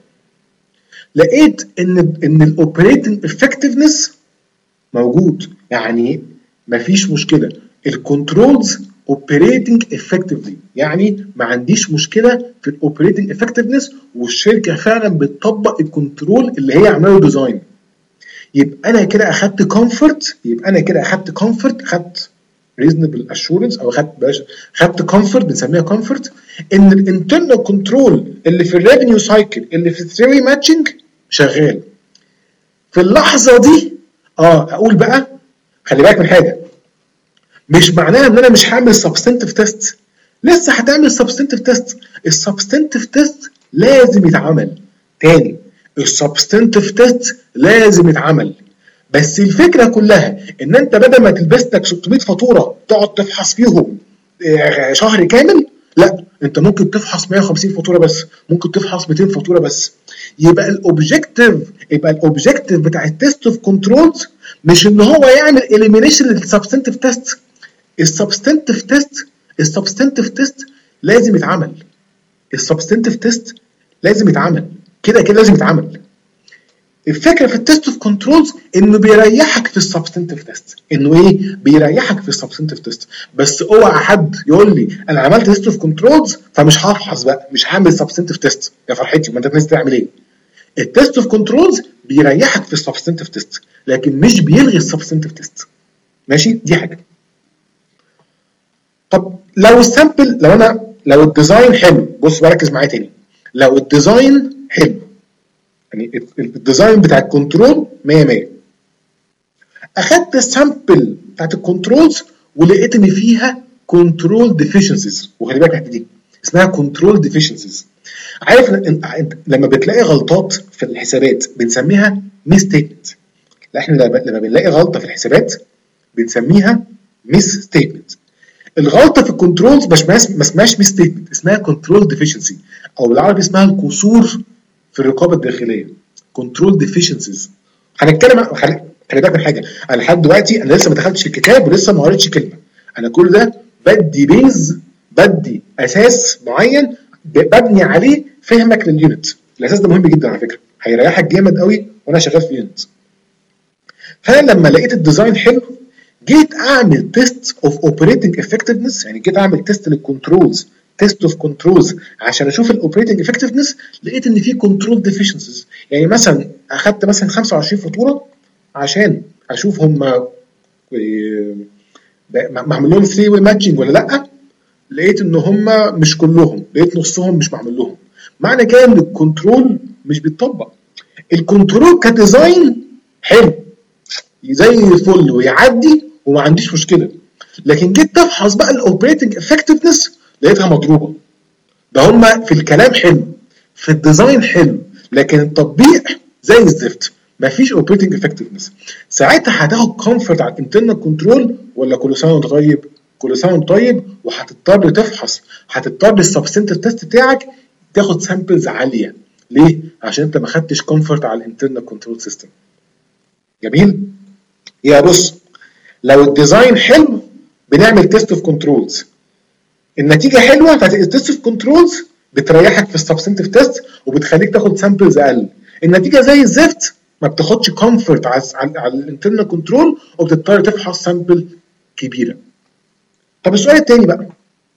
لقيت ان ان الاوبريتنج افكتفنس موجود، يعني مفيش مشكله، الكنترولز اوبريتنج افكتفلي، يعني ما عنديش مشكله في الاوبريتنج افكتفنس والشركه فعلا بتطبق الكنترول اللي هي عامله ديزاين. يبقى انا كده اخدت كومفورت، يبقى انا كده اخدت كومفورت، اخدت ريزونبل اشورنس او اخدت باش اخدت كومفورت، بنسميها كومفورت ان الانترنال كنترول اللي في الريفينيو سايكل اللي في الثيوري ماتشنج شغال. في اللحظه دي اه اقول بقى خلي بالك من حاجه، مش معناها ان انا مش هعمل سبستنتيف تيست، لسه هتعمل سبستنتيف تيست. السبستنتيف تيست لازم يتعمل تاني، السبستنتيف تيست لازم يتعمل، بس الفكره كلها ان انت بدل ما تلبس لك ستمية فاتوره تقعد تفحص فيهم شهر كامل، لا انت ممكن تفحص مية وخمسين فاتوره بس، ممكن تفحص ميتين فاتوره بس. يبقى الاوبجيكتيف يبقى الاوبجيكتيف بتاع التيست اوف كنترولز مش ان هو يعمل اليمينيشن للسبستنتيف تيست. السبستنتيف تيست السبستنتيف تيست لازم يتعمل، السبستنتيف تيست لازم يتعمل كده كده لازم يتعمل. الفكره في التيست اوف كنترولز انه بيريحك في السبستنتيف تيست، انه ايه؟ بيريحك في السبستنتيف تيست. بس اوعى حد يقول لي انا عملت تيست اوف كنترولز فمش هفحص بقى، مش هعمل سبستنتيف تيست. يا فرحتي، ما انت ناس تعمل ايه؟ التست اوف كنترولز بيريحك في السبستنتيف تيست لكن مش بيلغي السبستنتيف تيست. ماشي؟ دي حاجه. طب لو السامبل، لو انا لو الديزاين حلو، بص بركز معايا تاني، لو الديزاين حلو يعني الديزاين بتاع الكنترول مية مية، اخدت السامبل بتاعت الكنترولز ولقيت ان فيها كنترول ديفيشنسيز، وخلي بالك الحته دي اسمها كنترول ديفيشنسيز. عارف لما بتلاقي غلطات في الحسابات بنسميها ميس ستيتمنت. احنا لما بنلاقي غلطه في الحسابات بنسميها ميس ستيتمنت. الغلطه في الكنترولز مش ما اسمهاش ميس ستيتمنت، اسمها كنترول ديفيشنسي، او بالعربي اسمها القصور في الرقابه الداخليه، كنترول ديفيشنسيز. هنتكلم خلي بالك من حاجه، انا لحد دلوقتي انا لسه ما دخلتش الكتاب ولسه ما قريتش كلمه، انا كل ده بدي بيز، بدي اساس معين ببني عليه فهمك لليونت. الاساس ده مهم جدا على فكره، هيريحك جامد قوي وانا شغال في يونت. فانا لما لقيت الديزاين حلو جيت اعمل تيست اوف اوبريتنج افكتفنس، يعني جيت اعمل تيست للكنترولز، تيست اوف كنترولز عشان اشوف الاوبريتنج افكتفنس، لقيت ان في كنترول ديفيشنسيز. يعني مثلا اخدت مثلا خمسة وعشرين فاتوره عشان اشوف هم معمول لهم ثري واي ماتشنج ولا لا، لقيت ان هم مش كلهم، لقيت نصهم مش معمول لهم. معنى كده ان الكنترول مش بيتطبق. الكنترول كديزاين حلو زي الفل ويعدي وما عنديش مشكله، لكن جيت تفحص بقى الاوبريتنج افكتفنس لقيتها مضروبه. ده هم في الكلام حلو، في الديزاين حلو، لكن التطبيق زي الزفت، مفيش اوبريتنج افكتفنس. ساعتها هتاخد كومفورت على الانترنال كنترول ولا كل سنه وانت طيب؟ كل سنه وانت طيب، وهتضطر تفحص، هتضطر السبستنتيف تيست بتاعك تاخد سامبلز عاليه. ليه؟ عشان انت ما خدتش كومفورت على الانترنال كنترول سيستم. جميل؟ يا بص، لو الديزاين حلو بنعمل تيست اوف كنترولز، النتيجه حلوه بتاعت التيست اوف كنترولز بتريحك في السبستنتيف تيست وبتخليك تاخد سامبلز اقل. النتيجه زي الزفت ما بتاخدش كومفورت على على الانترنال كنترول وبتضطر تفحص سامبل كبيره. طب السؤال الثاني بقى،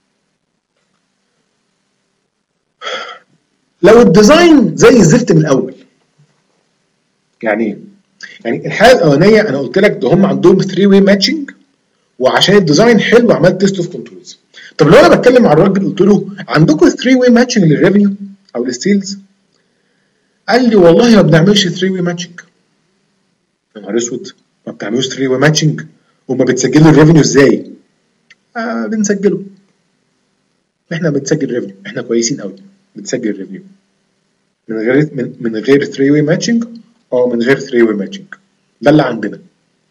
لو الديزاين زي الزفت من الاول، يعني ايه؟ يعني الحاله الاولانيه انا قلت لك ده هم عندهم ثري واي ماتشنج وعشان الديزاين حلو عملت تيست اوف كنترولز. طب لو انا بتكلم مع الراجل قلت له عندكم ثري واي ماتشنج للريفينيو او للسيلز، قال لي والله ما بنعملش ثري واي ماتشنج. يا نهار اسود، ما بتعملوش ثري واي ماتشنج وما بتسجلوا الريفينيو ازاي؟ آه بنسجله، احنا بنسجل ريفينيو، احنا كويسين قوي بنسجل ريفينيو من غير من, من غير ثري واي ماتشنج. اه من غير ثري واي ماتشنج، ده اللي عندنا.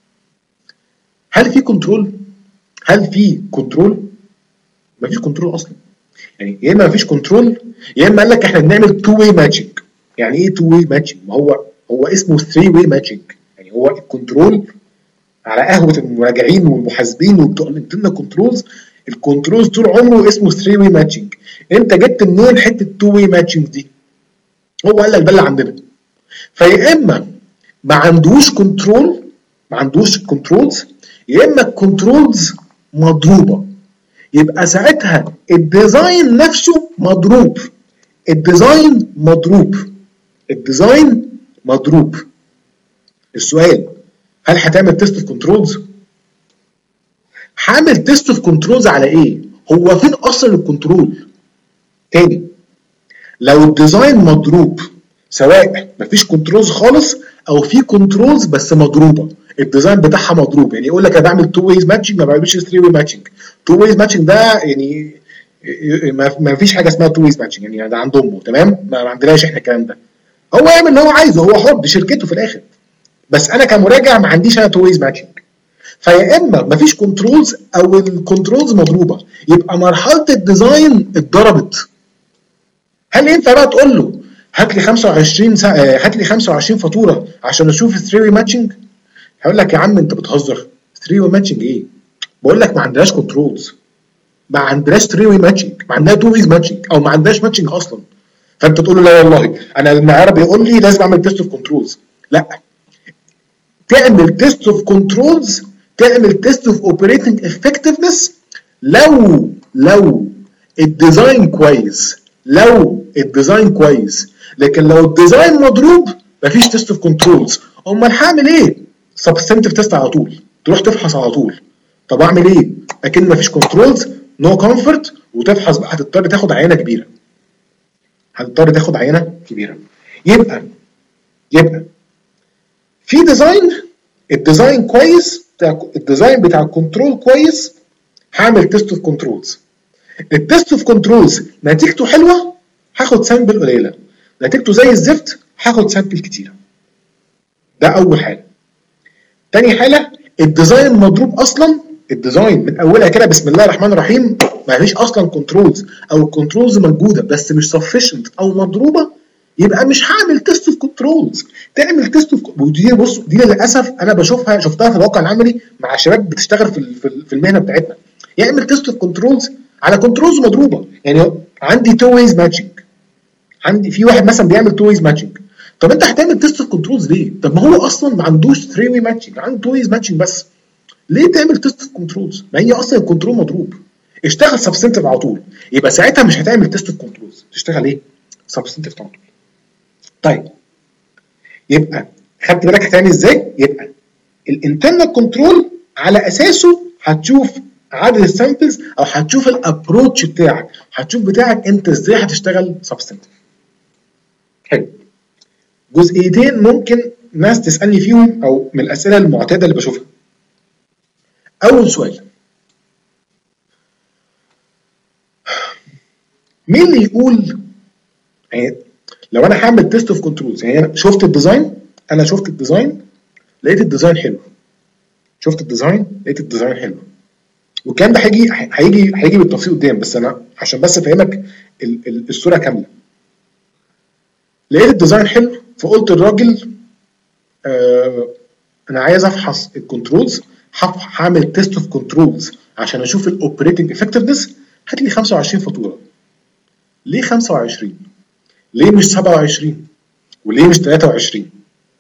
هل في كنترول؟ هل في كنترول؟ مفيش كنترول اصلا. يعني يا اما مفيش كنترول يا اما قال لك احنا بنعمل تو واي ماتشنج. يعني ايه تو واي ماتشنج؟ ما هو هو اسمه ثري واي ماتشنج. يعني هو الكنترول على قهوه المراجعين والمحاسبين وبتوع الانترنال كنترولز، الكنترولز طول عمره اسمه ثري واي ماتشنج. انت جبت منين حته تو واي ماتشنج دي؟ هو قال لك ده اللي عندنا. فيا اما ما عندوش كنترول، ما عندوش كنترولز، يا اما الكنترولز مضروبه. يبقى ساعتها الديزاين نفسه مضروب، الديزاين مضروب، الديزاين مضروب. السؤال، هل هتعمل تيست اوف كنترولز؟ هعمل تيست اوف كنترولز على ايه؟ هو فين اصلا الكنترول؟ تاني، لو الديزاين مضروب سواء مفيش كنترولز خالص او في كنترولز بس مضروبه، الديزاين بتاعها مضروب، يعني يقول لك انا بعمل تو ويز ماتشنج ما بعملش ثري واي ماتشنج. تو ويز ماتشنج ده يعني ما فيش حاجه اسمها تو ويز ماتشنج، يعني ده عند امه، تمام؟ ما عندناش احنا الكلام ده. هو يعمل اللي هو عايزه، هو حر، دي شركته في الاخر، بس انا كمراجع ما عنديش انا تو ويز ماتشنج. فيا اما ما فيش كنترولز او الكنترولز مضروبه، يبقى مرحله الديزاين اتضربت. هل ينفع بقى تقول له هات لي خمسة وعشرين سا... هات لي خمسة وعشرين فاتوره عشان اشوف ثري واي ماتشنج؟ هيقول لك يا عم انت بتهزر، ثري واي ماتشنج ايه؟ بقول لك ما عندناش كنترولز، ما عندناش ثري واي ماتشنج، ما عندناش تو ويز ماتشنج، او ما عندناش ماتشنج اصلا. فانت تقول له لا والله انا المعيار بيقول لي لازم اعمل تيست اوف كنترولز. لا، تعمل تيست اوف كنترولز، تعمل تيست اوف اوبريتنج افكتفنس لو لو الديزاين كويس، لو الديزاين كويس لكن لو الديزاين مضروب مفيش تيست اوف كنترولز. امال هعمل ايه؟ سبستنتيف تيست على طول، تروح تفحص على طول. طب اعمل ايه؟ اكن مفيش كنترولز، نو كومفورت، وتفحص بقى. هتضطر تاخد عينه كبيره، هتضطر تاخد عينه كبيره. يبقى يبقى في ديزاين، الديزاين كويس، بتاع الديزاين بتاع الكنترول كويس، هعمل تيست اوف كنترولز. التيست اوف كنترولز نتيجته حلوه، هاخد سامبل قليله. نتيجته زي الزفت، هاخد سامبل كتيره. ده اول حاجه. تاني حاجه، الديزاين مضروب اصلا، الديزاين من اولها كده بسم الله الرحمن الرحيم، ما فيش اصلا كنترولز، او الكنترولز موجوده بس مش سفيشنت او مضروبه، يبقى مش هعمل تيست اوف كنترولز. تعمل تيست اوف، ودي بص دي للاسف انا بشوفها، شفتها في الواقع العملي مع شباب بتشتغل في في المهنه بتاعتنا. يعمل تيست اوف كنترولز على كنترولز مضروبه. يعني عندي تو ويز ماتشنج، عندي في واحد مثلا بيعمل تو ويز ماتشنج. طب انت هتعمل تيست اوف كنترولز ليه؟ طب ما هو اصلا ما عندوش ثري واي ماتشنج، عنده تو ويز ماتشنج بس. ليه تعمل تيست اوف كنترولز؟ ما هي اصلا الكنترول مضروب. اشتغل سبستنتيف على طول، يبقى ساعتها مش هتعمل تيست اوف كنترولز، تشتغل ايه؟ سبستنتيف على طول. طيب يبقى خدت بالك هتعمل ازاي؟ يبقى الانترنال كنترول على اساسه هتشوف عدد السامبلز، او هتشوف الابروتش بتاعك، هتشوف بتاعك انت ازاي هتشتغل سبستنتيف. حلو. جزئيتين ممكن ناس تسالني فيهم، او من الاسئله المعتاده اللي بشوفها. اول سؤال، مين اللي يقول يعني لو انا هعمل تيست اوف كنترولز، يعني انا شفت الديزاين، انا شفت الديزاين لقيت الديزاين حلو، شفت الديزاين لقيت الديزاين حلو، والكلام ده هيجي هيجي هيجي بالتفصيل قدام، بس انا عشان بس افهمك الصوره كامله. لقيت الديزاين حلو، فقلت للراجل آه انا عايز افحص الكنترولز، هعمل تيست اوف كنترولز عشان اشوف الاوبريتنج افكتفنس، هات لي خمسة وعشرين فاتوره. ليه خمسة وعشرين؟ ليه مش سبعة وعشرين؟ وليه مش ثلاثة وعشرين؟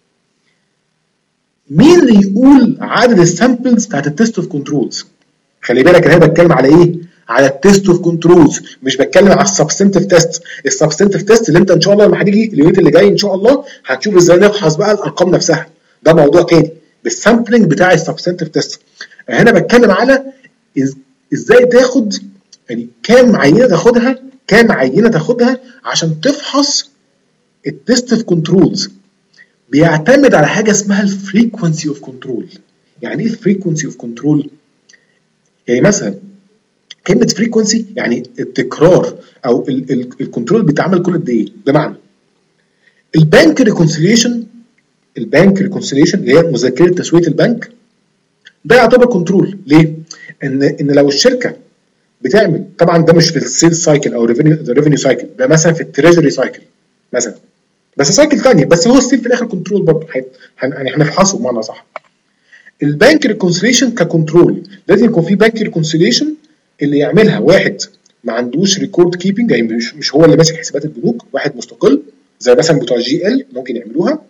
مين اللي يقول عدد السامبلز بتاعت التيست اوف كنترولز؟ خلي بالك انا بتكلم على ايه؟ على التيست اوف كنترولز، مش بتكلم على السبستنتيف تيست. السبستنتيف تيست اللي انت ان شاء الله لما هتيجي اليونت اللي جاي ان شاء الله هتشوف ازاي نفحص بقى الارقام نفسها، ده موضوع تاني بالسامبلنج بتاع السبستنتيف تيست. هنا بتكلم على ازاي تاخد، يعني كام عينه تاخدها، كام عينه تاخدها عشان تفحص التيست اوف كنترولز. بيعتمد على حاجه اسمها الفريكونسي اوف كنترول. يعني ايه الفريكونسي اوف كنترول؟ يعني مثلا كلمه فريكونسي يعني التكرار، او الكنترول بيتعمل كل قد ايه. بمعنى البنك ريكونسيليشن، البنك ريكونسيليشن اللي هي مذكره تسويه البنك، ده يعتبر كنترول. ليه؟ ان ان لو الشركه بتعمل، طبعا ده مش في السيلز سايكل او الريفينيو سايكل، ده مثلا في التريجري سايكل مثلا، بس سايكل ثانيه، بس هو ستيل في الاخر كنترول برضه، يعني هنفحصه بمعنى صح. البنك ريكونسيليشن ككنترول لازم يكون في بنك ريكونسيليشن اللي يعملها واحد ما عندوش ريكورد كيبنج، يعني مش, مش هو اللي ماسك حسابات البنوك، واحد مستقل زي مثلا بتوع جي ال ممكن يعملوها.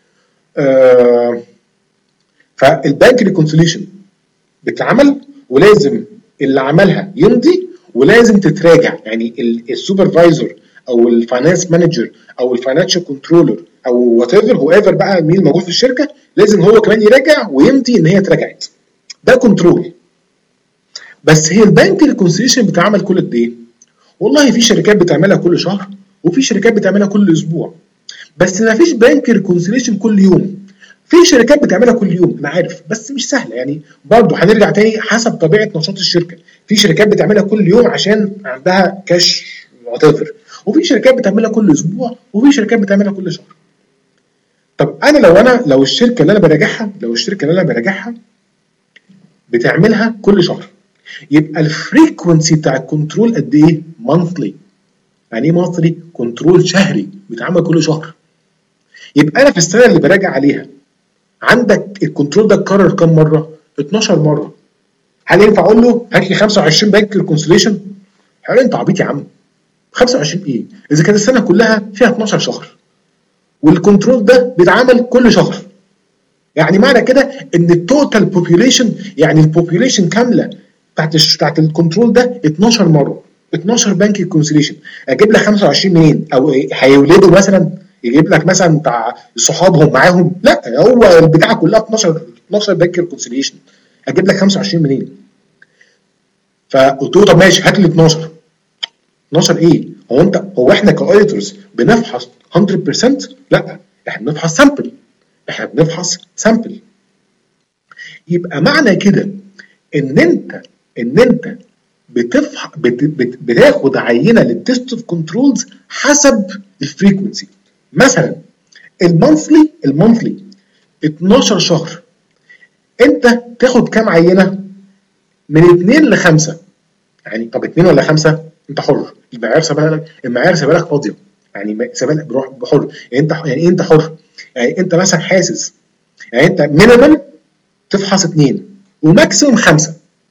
آه فالبنك ريكونسيليشن بتتعمل، ولازم اللي عملها يمضي، ولازم تتراجع. يعني السوبرفايزر او الفاينانس مانجر او الفاينانشال كنترولر او وات ايفر هو ايفر بقى مين موجود في الشركه، لازم هو كمان يراجع ويمضي ان هي اتراجعت. ده كنترول. بس هي البنك ريكونسيليشن بتتعمل كل قد ايه؟ والله في شركات بتعملها كل شهر، وفي شركات بتعملها كل اسبوع، بس ما فيش بنك ريكونسيليشن كل يوم. في شركات بتعملها كل يوم انا عارف، بس مش سهله. يعني برضه هنرجع تاني حسب طبيعه نشاط الشركه. في شركات بتعملها كل يوم عشان عندها كاش وات ايفر، وفي شركات بتعملها كل اسبوع، وفي شركات بتعملها كل شهر. طب انا لو انا لو الشركه اللي انا براجعها لو الشركه اللي انا براجعها بتعملها كل شهر، يبقى الفريكونسي بتاع الكنترول قد ايه؟ مانثلي. يعني ايه مانثلي؟ كنترول شهري بيتعمل كل شهر. يبقى انا في السنه اللي براجع عليها عندك الكنترول ده اتكرر كام مره؟ اتناشر مره. هل ينفع اقول له هات لي خمسة وعشرين بنك ريكونسيليشن؟ هيقول انت عبيط يا عم، خمسة وعشرين ايه؟ اذا كانت السنه كلها فيها اتناشر شهر والكنترول ده بيتعمل كل شهر، يعني معنى كده ان التوتال بوبيوليشن، يعني البوبيوليشن كامله بتاعت بتاعت الكنترول ده اتناشر مره، اتناشر بنك ريكونسيليشن. اجيب لك خمسة وعشرين منين؟ او هيولدوا مثلا يجيب لك مثلا بتاع صحابهم معاهم، لا هو البتاعه كلها اتناشر اتناشر بنك ريكونسيليشن، هجيب لك خمسة وعشرين منين؟ فقلت له طب ماشي هات لي اتناشر. اتناشر ايه؟ هو انت هو احنا كاوديتورز بنفحص مية بالمية؟ لا، احنا بنفحص سامبل، احنا بنفحص سامبل. يبقى معنى كده ان انت ان انت بتفح بت بت بتاخد عينه للتست اوف كنترولز حسب الفريكونسي. مثلا المونثلي المونثلي اتناشر شهر، انت تاخد كام عينه؟ من اتنين لخمسة. يعني طب اتنين ولا خمسة؟ انت حر، المعيار سابها لك، المعيار سابها لك فاضيه، يعني سابها لك بروح بحر. يعني انت يعني ايه انت حر؟ يعني انت مثلا حاسس، يعني انت مينيمم تفحص اتنين وماكسيموم خمسه.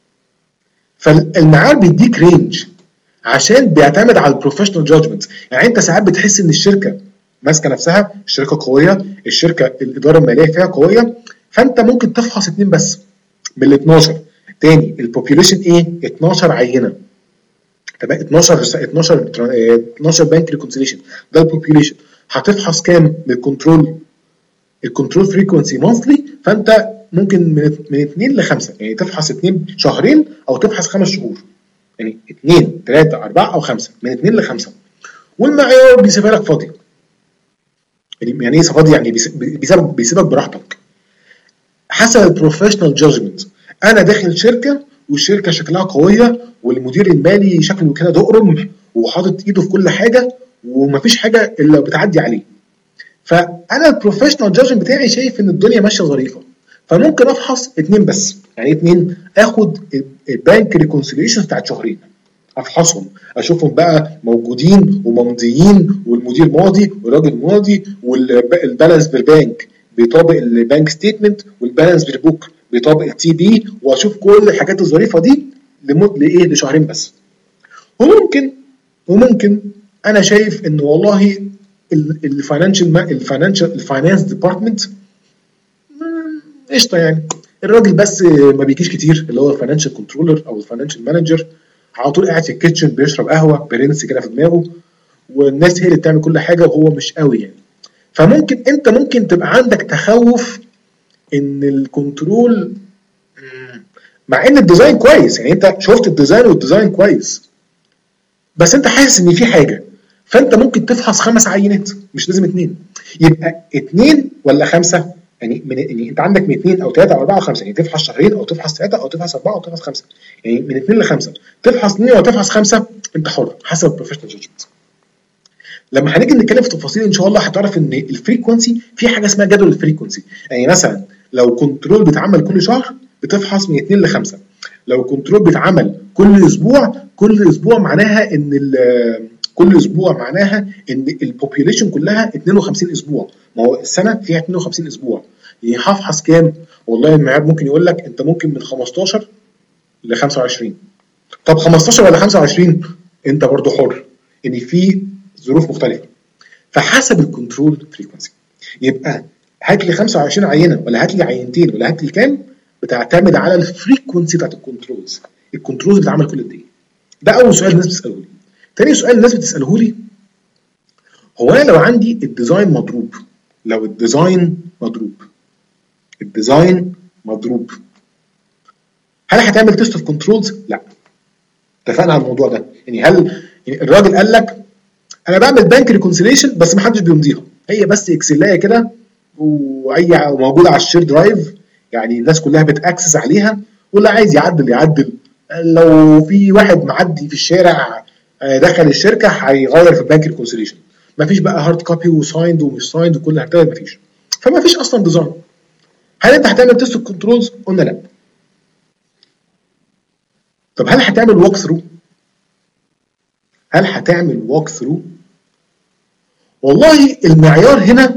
فالمعيار بيديك رينج عشان بيعتمد على البروفيشنال جادجمنت. يعني انت ساعات بتحس ان الشركه ماسكه نفسها، الشركه قويه، الشركه الاداره الماليه فيها قويه، فانت ممكن تفحص اتنين بس من ال اتناشر. تاني البوبيوليشن ايه؟ اتناشر عينه، تمام؟ اتناشر اتناشر اتناشر بنك ريكونسيليشن، ده البوبيوليشن. هتفحص كام من الكنترول؟ الكنترول فريكونسي مونثلي، فانت ممكن من من اتنين لخمسة، يعني تفحص اتنين شهرين او تفحص خمس شهور، يعني اتنين تلاتة اربعة او خمسة، من اتنين لخمسة. والمعيار بيسيبها لك فاضي. يعني ايه فاضي؟ يعني بيسيبك بيسيبك براحتك حسب البروفيشنال جادجمنت. انا داخل شركه والشركه شكلها قويه والمدير المالي شكله كده دقرم وحاطط ايده في كل حاجه ومفيش حاجه الا بتعدي عليه، فانا البروفيشنال جادجمنت بتاعي شايف ان الدنيا ماشيه ظريفه، فممكن افحص اتنين بس. يعني اتنين، اخد البانك ريكونسيليشن بتاعت شهرين افحصهم، اشوفهم بقى موجودين وممضيين والمدير ماضي والراجل ماضي والبالانس بالبانك بيطابق البانك ستيتمنت والبالانس بالبوك بيطابق التي بي، واشوف كل الحاجات الظريفه دي لمده لايه؟ لشهرين بس. وممكن وممكن انا شايف ان والله الفاينانشال الفاينانشال الفاينانس ديبارتمنت قشطه، يعني الراجل بس ما بيجيش كتير، اللي هو الفاينانشال كنترولر او الفاينانشال مانجر على طول قاعد في الكيتشن بيشرب قهوه برنس كده في دماغه، والناس هي اللي بتعمل كل حاجه وهو مش قوي يعني. فممكن انت ممكن تبقى عندك تخوف ان الكنترول، مع ان الديزاين كويس، يعني انت شفت الديزاين والديزاين كويس، بس انت حاسس ان في حاجه، فانت ممكن تفحص خمس عينات مش لازم اتنين. يبقى اتنين ولا خمسه؟ يعني من يعني انت عندك من اتنين او تلاته او اربعه او خمسه، يعني تفحص شهرين او تفحص تلاته او تفحص اربعه او تفحص خمسه، يعني من اتنين لخمسه. تفحص اتنين او تفحص خمسه انت حر حسب البروفيشنال جادجمنت. لما هنيجي نتكلم في تفاصيل ان شاء الله هتعرف ان الفريكونسي في حاجه اسمها جدول الفريكونسي. يعني مثلا لو كنترول بيتعمل كل شهر بتفحص من اتنين لخمسه، لو كنترول بيتعمل كل اسبوع، كل اسبوع معناها ان كل اسبوع معناها ان البوبيوليشن كلها اتنين وخمسين اسبوع، ما هو السنه فيها اتنين وخمسين اسبوع، يعني هفحص كام؟ والله المعيار ممكن يقول لك انت ممكن من خمستاشر ل خمسة وعشرين. طب خمستاشر ولا خمسة وعشرين؟ انت برضو حر، ان في ظروف مختلفه، فحسب الكنترول فريكونسي. يبقى هات لي خمسة وعشرين عينه ولا هات لي عينتين ولا هات لي كام، بتعتمد على الفريكونسي بتاعت الكنترولز. الكنترولز بتتعمل كل قد ايه؟ ده اول سؤال الناس بتساله لي. تاني سؤال الناس بتساله لي، هو انا لو عندي الديزاين مضروب، لو الديزاين مضروب الديزاين مضروب هل هتعمل تيست اوف كنترولز؟ لا. اتفقنا على الموضوع ده. يعني هل يعني الراجل قال لك انا بعمل بانك ريكونسيليشن بس ما حدش بيمضيها، هي بس اكسلايه كده واي موجوده على الشير درايف، يعني الناس كلها بتاكسس عليها واللي عايز يعدل يعدل، لو في واحد معدي في الشارع دخل الشركه هيغير في البانك ريكونسيليشن، مفيش بقى هارد كوبي وسايند ومش سايند وكل الحاجات، مفيش، فما فيش اصلا ديزاين. هل انت هتعمل تيست كنترولز؟ قلنا لا. طب هل هتعمل ووك ثرو؟ هل هتعمل ووك ثرو؟ والله المعيار هنا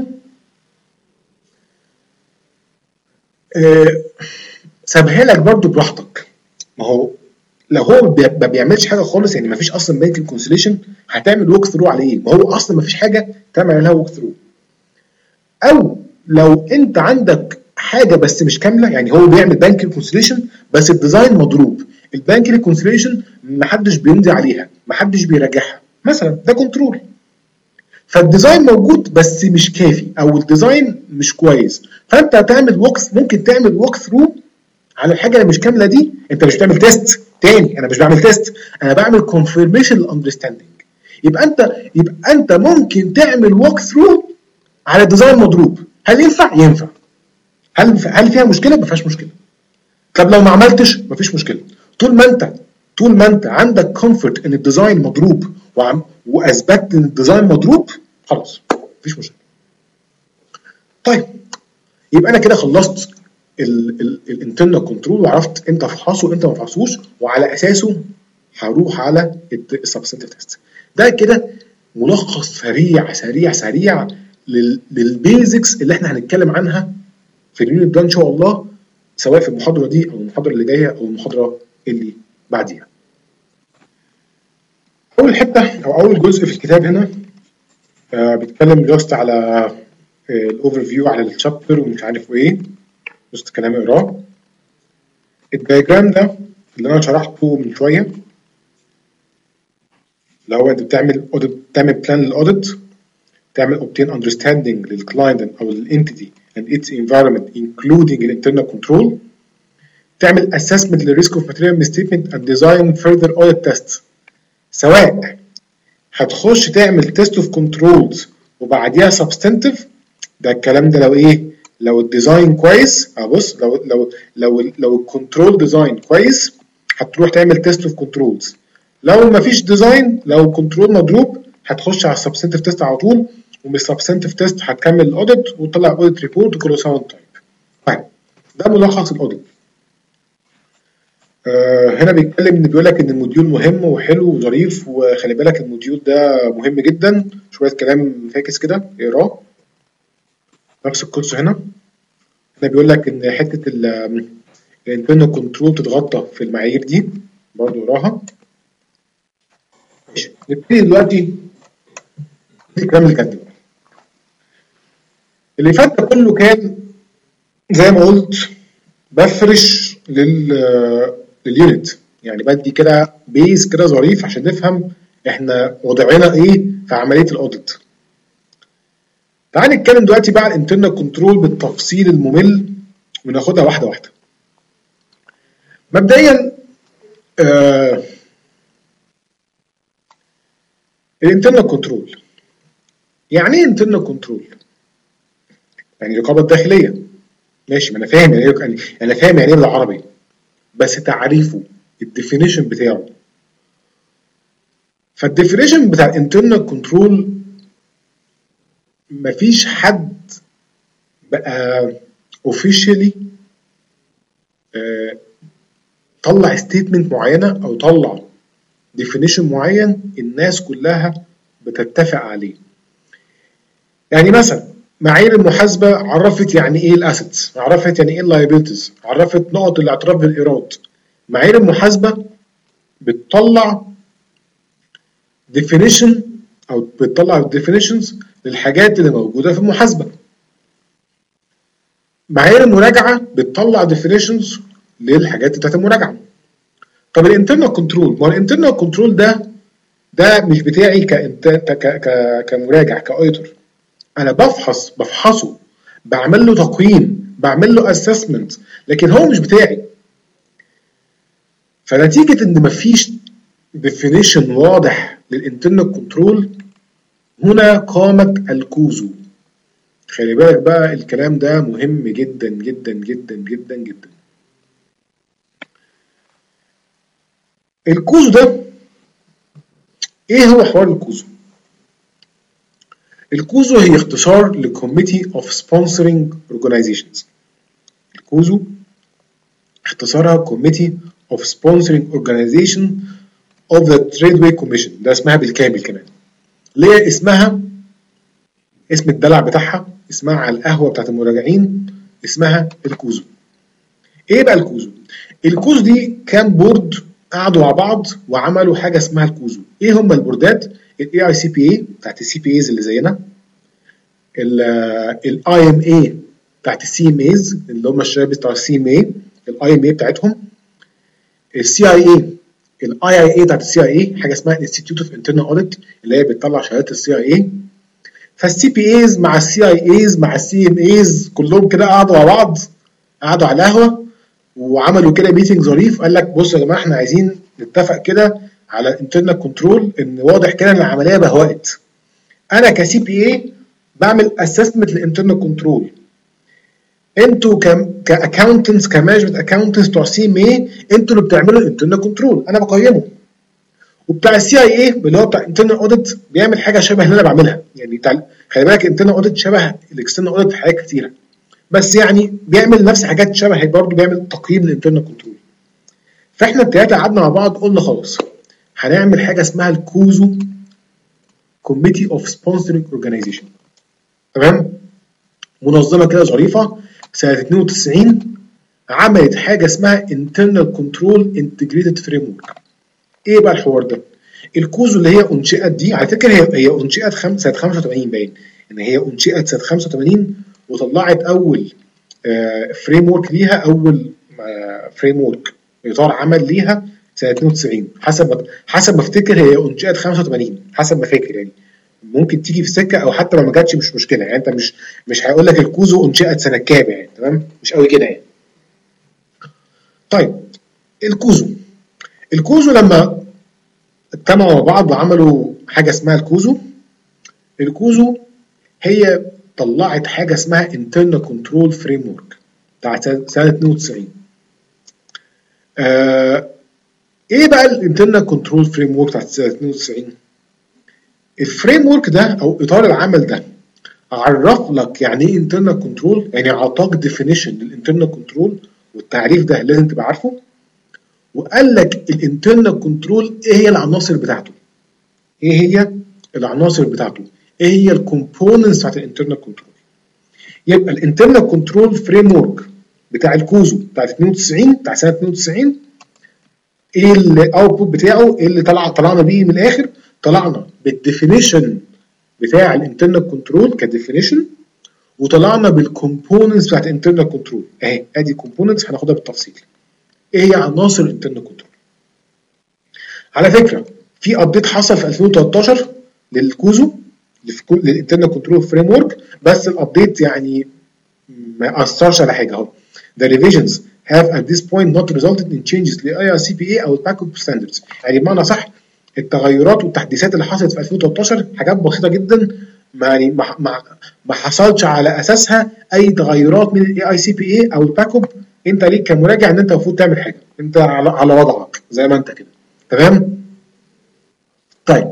آه سابها لك برضو براحتك. ما هو لو هو ما بيعملش حاجه خالص، يعني ما فيش اصلا بانك ريكونسيليشن، هتعمل ووك ثرو على ايه؟ ما هو اصلا ما فيش حاجه تعمل عليها ووك ثرو. او لو انت عندك حاجه بس مش كامله، يعني هو بيعمل بانك ريكونسيليشن بس الديزاين مضروب، البانك ريكونسيليشن ما حدش بيمضي عليها، ما حدش بيراجعها مثلا، ده كنترول. فالديزاين موجود بس مش كافي او الديزاين مش كويس، فانت هتعمل ووك ممكن تعمل ووك ثرو على الحاجه اللي مش كامله دي. انت مش بتعمل تيست تاني، انا مش بعمل تيست، انا بعمل كونفيرميشن للاندرستاندنج. يبقى انت يبقى انت ممكن تعمل ووك ثرو على ديزاين مضروب. هل ينفع؟ ينفع. هل هل فيها مشكله؟ ما فيهاش مشكله. طب لو ما عملتش مفيش مشكله. طول ما انت طول ما انت عندك كومفورت ان الديزاين مضروب وعم واثبتت ان الديزاين مضروب، خلاص مفيش مشكله. طيب يبقى انا كده خلصت الانترنال كنترول وعرفت امتى افحصه وامتى ما افحصوش، وعلى اساسه هروح على السبستنتيف تيست. ده كده ملخص سريع سريع سريع للبيزكس اللي احنا هنتكلم عنها في اليونت ده ان شاء الله، سواء في المحاضره دي او المحاضره اللي جايه او المحاضره اللي بعديها. اول حته او اول جزء في الكتاب هنا آه بيتكلم جاست على الاوفر فيو على الشابتر ومش عارف ايه، جاست كلام اقراه. الدياجرام ده اللي انا شرحته من شويه، اللي هو انت بتعمل اوديت، بتعمل بلان للاوديت، تعمل obtain understanding للكلاينت او للانتيتي and its environment including internal control، تعمل assessment للريسك of material misstatement and design further audit tests. سواء هتخش تعمل test of controls وبعديها substantive، ده الكلام ده لو ايه؟ لو الديزاين كويس. ابص لو لو لو لو الكنترول ديزاين كويس هتروح تعمل تيست اوف كنترولز. لو مفيش ديزاين، لو كنترول مضروب، هتخش على السبستنتيف تيست على طول، ومن السبستنتيف تيست هتكمل الاوديت وتطلع اوديت ريبورت وكل ساوند تايب. طيب ده ملخص الاوديت. آه هنا بيتكلم ان بيقول لك ان الموديول مهم وحلو وظريف، وخلي بالك الموديول ده مهم جدا. شويه كلام فاكس كده اقراه. نفس القصه هنا هنا بيقول لك ان حته الانترنال كنترول تتغطى في المعايير دي، برضه اقراها. ماشي، نبتدي دلوقتي الكلام اللي كاتبه. اللي فات ده كله كان زي ما قلت بفرش لل لليونت، يعني بدي كده بيز كده ظريف عشان نفهم احنا وضعنا ايه في عمليه الاوديت. تعال نتكلم دلوقتي بقى على الانترنال كنترول بالتفصيل الممل وناخدها واحده واحده. مبدئيا آه الانترنال كنترول يعني ايه؟ انترنال كنترول يعني الرقابه الداخليه. ماشي، ما انا فاهم يعني ايه، انا فاهم يعني ايه بالعربي، بس تعريفه الديفينيشن بتاعه. فالديفينيشن بتاع الانترنال كنترول مفيش حد بقى اوفيشالي آه طلع ستيتمنت معينه او طلع ديفينيشن معين الناس كلها بتتفق عليه. يعني مثلا معايير المحاسبه عرفت يعني ايه الاسيتس، عرفت يعني ايه اللايبيلتيز، عرفت نقط الاعتراف بالايراد. معايير المحاسبه بتطلع ديفينيشن او بتطلع ديفينيشنز للحاجات اللي موجوده في المحاسبه. معايير المراجعه بتطلع ديفينيشنز للحاجات بتاعت المراجعه. طب الانترنال كنترول، ما هو الانترنال كنترول ده ده مش بتاعي كانت ك كمراجع كاوديتور، انا بفحص بفحصه، بعمل له تقييم، بعمل له اسسمنت، لكن هو مش بتاعي. فنتيجه ان مفيش ديفينيشن واضح للانترنال كنترول، هنا قامت الكوزو. خلي بالك بقى الكلام ده مهم جدا جدا جدا جدا جدا. الكوزو ده ايه هو حوار الكوزو؟ الكوزو هي اختصار لكوميتي اوف سبونسرنج اورجانيزيشنز. الكوزو اختصارها كوميتي اوف سبونسرنج اورجانيزيشن اوف ذا تريدواي كوميشن، ده اسمها بالكامل كمان. ليه اسمها اسم الدلع بتاعها، اسمها على القهوه بتاعت المراجعين اسمها الكوزو. ايه بقى الكوزو؟ الكوزو دي كان بورد قعدوا مع بعض وعملوا حاجه اسمها الكوزو. ايه هم البوردات؟ الاي اي سي بي اي بتاعت السي بي ايز اللي زينا، الاي ام اي بتاعت السي ام ايز اللي هم الشباب بتاع السي ام اي، الاي ام اي بتاعتهم، السي اي اي، الاي اي اي بتاعت السي اي اي، حاجه اسمها انستيتيوت اوف انترنال اوديت اللي هي بتطلع شهادات السي اي اي، فالسي بي ايز مع السي اي ايز مع السي ام ايز كلهم كده قعدوا مع بعض، قعدوا على القهوه وعملوا كده ميتنج ظريف. قال لك بصوا يا جماعه احنا عايزين نتفق كده على الانترنال كنترول، ان واضح كده ان العمليه بهوقت. انا كسي بي اي بعمل اسسمنت للانترنال كنترول، انتوا كاكونتنتس كمانجمنت اكونتنتس بتوع سي ام اي انتوا اللي بتعملوا الانترنال كنترول، انا بقيمه. وبتاع السي اي اي اللي هو بتاع انترنال اوديت بيعمل حاجه شبه اللي انا بعملها، يعني خلي بالك انترنال اوديت شبه الاكسترنال اوديت في حاجات كتيره، بس يعني بيعمل نفس حاجات شبه برضه، بيعمل تقييم للانترنال كنترول. فاحنا الثلاثه قعدنا مع بعض قلنا خلاص هنعمل حاجه اسمها الكوزو كوميتي اوف سبونسرنج اورجانيزيشن، تمام؟ منظمه كده ظريفه سنه اتنين وتسعين عملت حاجه اسمها انترنال كنترول انتجريتد فريم ورك. ايه بقى الحوار ده؟ الكوزو اللي هي انشئت دي، على فكره هي هي انشئت خم... سنه خمسة وتمانين، باين ان هي انشئت سنه خمسة وتمانين وطلعت اول آه فريم ورك ليها، اول آه فريم ورك اطار عمل ليها سنه اتنين وتسعين، حسب ما حسب ما افتكر هي انشئت خمسة وتمانين حسب ما فاكر، يعني ممكن تيجي في سكه او حتى لو ما جاتش مش مشكله، يعني انت مش مش هيقول لك الكوزو انشئت سنه كام، يعني تمام، مش قوي كده يعني. طيب الكوزو الكوزو لما اجتمعوا مع بعض وعملوا حاجه اسمها الكوزو. الكوزو هي طلعت حاجه اسمها internal control framework بتاعت سنه اتنين وتسعين. آه ايه بقى الانترنال كنترول فريم ورك بتاعت سنه اتنين وتسعين؟ الفريم ورك ده او اطار العمل ده عرف لك يعني ايه انترنال كنترول، يعني اعطاك ديفينيشن للانترنال كنترول، والتعريف ده لازم تبقى عارفه. وقال لك الانترنال كنترول ايه هي العناصر بتاعته، ايه هي العناصر بتاعته، ايه هي الكومبوننتس بتاعت الانترنال كنترول. يبقى الانترنال كنترول فريم ورك بتاع الكوزو بتاع اتنين وتسعين، بتاع سنه اتنين وتسعين، ايه الاوتبوت بتاعه، ايه اللي طلع طلعنا بيه من الاخر؟ طلعنا بالديفينيشن بتاع الانترنال كنترول كديفينيشن، وطلعنا بالكومبوننتس بتاعت الانترنال كنترول. اهي ادي كومبوننتس هناخدها بالتفصيل. ايه هي عناصر الانترنال كنترول؟ على فكره في ابديت حصل في الفين وتلتاشر للكوزو للانترنال كنترول فريم ورك، بس الابديت يعني ما اثرش على حاجه اهو. The revisions have at this point not resulted in changes ل آي آر سي بي إيه او الباك ستاندردز، يعني بمعنى صح التغيرات والتحديثات اللي حصلت في الفين وتلتاشر حاجات بسيطه جدا، ما يعني ما ما, ما حصلش على اساسها اي تغيرات من الاي اي سي بي اي او الباك اب. انت ليك كمراجع ان انت المفروض تعمل حاجه، انت على, على وضعك زي ما انت كده، تمام؟ طيب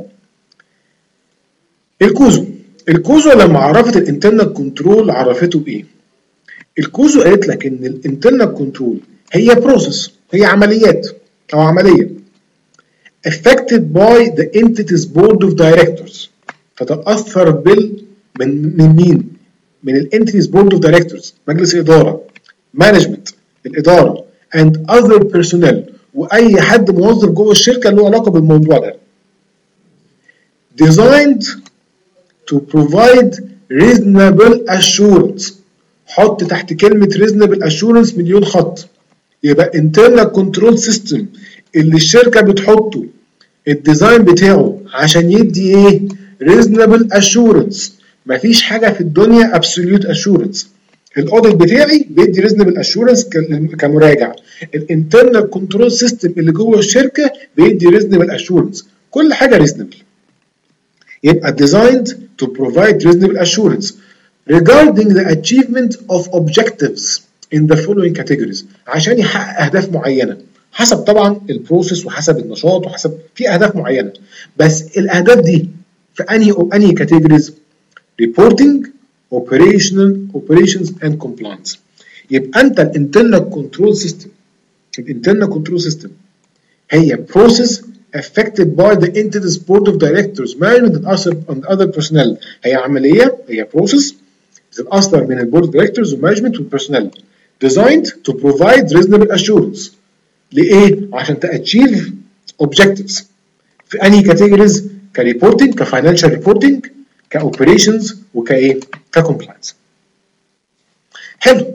الكوزو الكوزو لما عرفت الانترنال كنترول عرفته بايه؟ الكوزو قالت لك ان الانترنال كنترول هي بروسيس، هي عمليات او عمليه affected by the entity's board of directors، تتاثر بال من من مين؟ من الانتيتيز بورد اوف دايركتورز، مجلس الاداره، مانجمنت الاداره and other personnel، واي حد موظف جوه الشركه له علاقه بالموضوع ده. designed to provide reasonable assurance، حط تحت كلمه reasonable assurance مليون خط. يبقى internal control system اللي الشركه بتحطه الديزاين بتاعه عشان يدي ايه؟ reasonable assurance. مفيش حاجه في الدنيا absolute assurance. الاوديت بتاعي بيدي reasonable assurance كمراجع، الانترنال كنترول سيستم اللي جوه الشركه بيدي reasonable assurance، كل حاجه reasonable. يبقى designed to provide reasonable assurance regarding the achievement of objectives in the following categories، عشان يحقق اهداف معينه حسب طبعا البروسيس وحسب النشاط وحسب في اهداف معينه، بس الاهداف دي في انهي انهي كاتيجوريز؟ reporting operational operations and compliance. يبقى انت الانترنال كنترول سيستم الانترنال كنترول سيستم هي process affected by the entity's board of directors management and other personnel، هي عمليه، هي process بتتاثر من البورد دايركتورز والمانجمنت والبيرسونال designed to provide reasonable assurance. لإيه؟ عشان تأتشيف objectives في أنهي كاتيجوريز؟ كريبورتنج، كفاينانشال ريبورتنج، كأوبريشنز، وكإيه؟ ككومبلاينس. حلو.